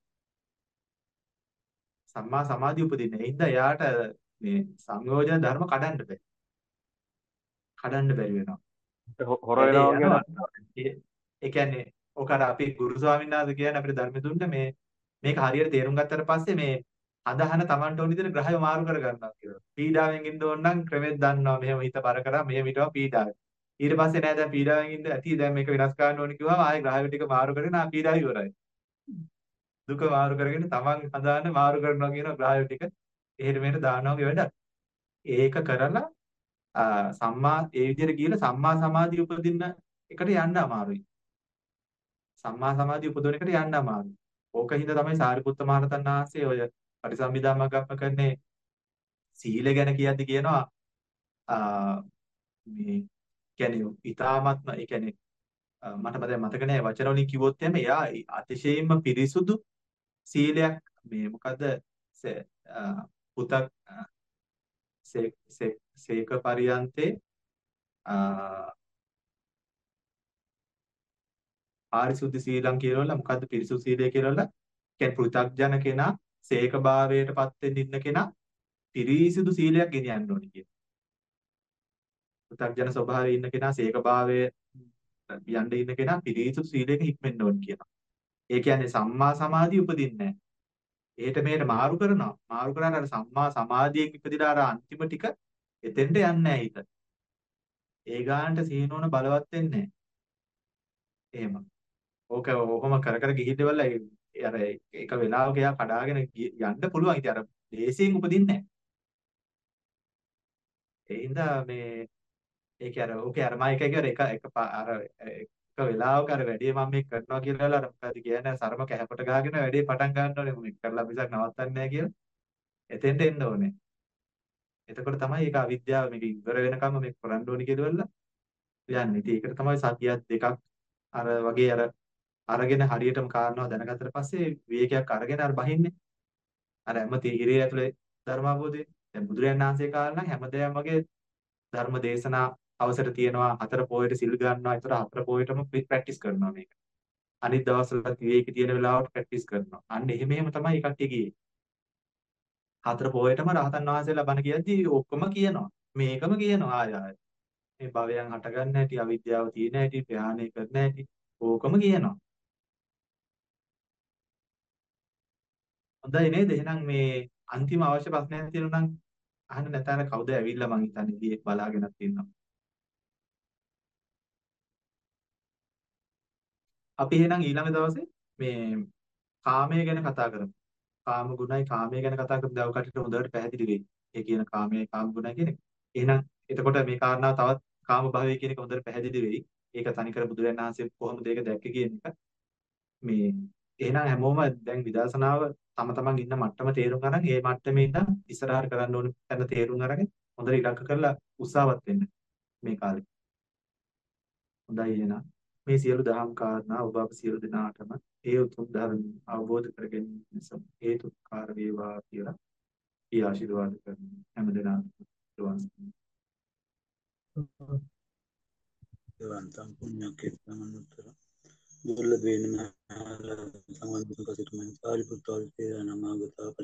[SPEAKER 3] සම්මා සමාධිය උපදින්නේ නැහැ. ඒ හින්දා එයාට මේ සංයෝජන ධර්ම කඩන්න බෑ. කඩන්න බැරි වෙනවා.
[SPEAKER 9] හොර
[SPEAKER 3] වැඩේ
[SPEAKER 9] වෙනවා
[SPEAKER 3] යනවා.
[SPEAKER 9] කියන
[SPEAKER 3] ඒ ඒ කියන්නේ ඔක අර අපි ගුරු ස්වාමීන් වහන්සේ කියන්නේ අපිට ධර්ම දුන්න මේ මේක හරියට තේරුම් ගත්තට පස්සේ මේ අදහන Tamanට ඕන විදිහට ග්‍රහය මාරු කර ගන්නවා කියලා. පීඩාවෙන් ඉන්න ඕන නම් ක්‍රමෙත් දන්නවා. මෙහෙම හිත බර කරා මෙහෙම හිටව පීඩාවෙන්. ඊට පස්සේ නෑ දැන් පීඩාවෙන් ඉන්න ඇති දැන් මේක විනාශ කරන්න ඕනේ කිව්වම ආයෙ ග්‍රහය ටික මාරු කරගෙන ආ පීඩාව ඉවරයි. දුක මාරු කරගෙන Taman හදාන්න මාරු කරනවා කියන ග්‍රහය ටික එහෙට මෙහෙට දානවා වගේ වැඩක්. ඒක කරලා ආ, සම්මා ඒ විදිහට ගිහලා සම්මා සමාධිය උපදින්න එකට යන්න අමාරුයි. සම්මා සමාධිය උපදවන එකට යන්න අමාරුයි. ඕක හින්දා තමයි සාරිපුත්ත මහරහතන් වහන්සේ ඔය පටිසම්භිදා මග්ගම කරන්නේ සීල ගැන කියද්දි කියනවා ආ මේ කියන්නේ ඊ타ත්ම ඒ කියන්නේ ආ, මට දැන් මතක නෑ වචන වලින් කිව්වොත් එහෙම එයා අතිශයින්ම පිරිසුදු සීලයක් මේ මොකද්ද සේ- ආ, පුතක් ආ, සේ සේ- සේක පරියන්තේ ආ, පාරිශුද්ධ සීලං කියලාවල මොකද්ද පිරිසුදු සීලය කියලාවල කියන්නේ පෘථග්ජන කෙනා සේක භාවයටපත් වෙන්න ඉන්න කෙනා පිරිසිදු සීලයක් ගෙනියන්න ඕනේ කියන. පෘථග්ජන ස්වභාවයේ ඉන්න කෙනා සේක භාවයේ යන්න ඉන්න කෙනා පිරිසිදු සීලයක හික්මෙන්න ඕනේ කියනවා. ඒ කියන්නේ සම්මා සමාධිය උපදින්නේ නැහැ. එහෙට මෙහෙට මාරු කරනවා. මාරු කරාට අර සම්මා සමාධියෙන් ඉපදිලා අර අන්තිම ටික එතෙන්ට යන්නේ නැහැ හිත. ඒ ගානට සීනෝන බලවත් වෙන්නේ නැහැ. එහෙම. ඕක ඔහොම කර කර ගිහින් ඉවරලා ඒ අර එක වෙලාවක එයා කඩාගෙන ගිය- යන්න පුළුවන්. ඉතින් අර දේශයෙන් උපදින්නේ නැහැ. ඒ හින්දා මේ ඒකේ අර ඕකේ අර මම එකයි කියර එක එක පා- අර එක වෙලාවක අර වැඩේ මම මේ කරනවා කියලා අර මොකද කියන්නේ සරම කැහපට ගහගෙන වැඩේ පටන් ගන්න ඕනේ මේක කරලා මිසක් නවත්තන්නේ නැහැ කියලා. එතෙන්ට එන්න ඕනේ. එතකොට තමයි ඒක අවිද්‍යාව මේක ඉවර වෙනකම් මේක කරන්න ඕනේ කියලා යන්නේ. ඉතින් ඒකට තමයි සතියක් දෙකක් අර වගේ අර අරගෙන හරියටම කාරණාව දැනගත්තට පස්සේ විවේකයක් අරගෙන අර බහින්නේ. අර හැම තීරයේ ඇතුලේ ධර්ම අවබෝධය. දැන් බුදුරජාණන් වහන්සේ කාලේ නම් හැමදේම වගේ ධර්ම දේශනා අවසර තියෙනවා. හතර පොයට සිල් ගන්නවා. ඒතර හතර පොයටම ප්‍රැක්ටිස් කරනවා මේක. අනිත් දවස්වලත් විවේක තියෙන වෙලාවට ප්‍රැක්ටිස් කරනවා. අන්න එහෙම එහෙම තමයි කට්ටිය ගියේ. හතර පොයටම රහතන් වහන්සේලා බණ කියද්දි ඔක්කොම කියනවා. මේකම කියනවා ආය ආය. මේ භවයන් හටගන්න හැටි, අවිද්‍යාව තියෙන හැටි, ප්‍රහාණය කරන හැටි ඕකම කියනවා. හොඳයි නේද? එහෙනම් මේ අන්තිම අවශ්‍ය ප්‍රශ්නයක් තියෙනවා නම් අහන්න නැත්නම් කවුද ඇවිල්ලා මං හිතන්නේ ඉතින් බලාගෙනත් ඉන්නවා. අපි එහෙනම් ඊළඟ දවසේ මේ කාමය ගැන කතා කරමු. කාම ගුණයි කාමය ගැන කතා කරමු. දව කටට හොඳට පැහැදිලි වෙයි. ඒ කියන කාමයයි කාම ගුණයි කියන එක. එහෙනම් එතකොට මේ කාරණාව තවත් කාම භවය කියන එක හොඳට පැහැදිලි වෙයි. ඒක තනිකර බුදුරජාණන් වහන්සේ කොහොමද ඒක දැක්කේ කියන එක. මේ එහෙනම් හැමෝම දැන් විදර්ශනාව තම තමන් ඉන්න මට්ටම තේරුම් ගන්න. ඒ මට්ටමේ ඉඳන් ඉස්සරහට කරන්න ඕන තැන තේරුම් අරගෙන හොඳට ඉලක්ක කරලා උත්සාහවත් වෙන්න මේ කාලේ. හොඳයි එහෙනම් මේ සියලු දහම් කාරණා ඔබ අප සියලු දෙනාටම ඒ උතුම් ධර්ම අවබෝධ කර ගැනීම හේතුකාර වේවා කියලා ඊ ආශිර්වාද කරන හැම දෙනාටම
[SPEAKER 7] දෙවන්තම් පුණ්‍යකේතනමනුත්තර දුර්ලභේන සම්බන්ධ කසිතමන් සාරිපුත්ත වහන්සේ නමගතා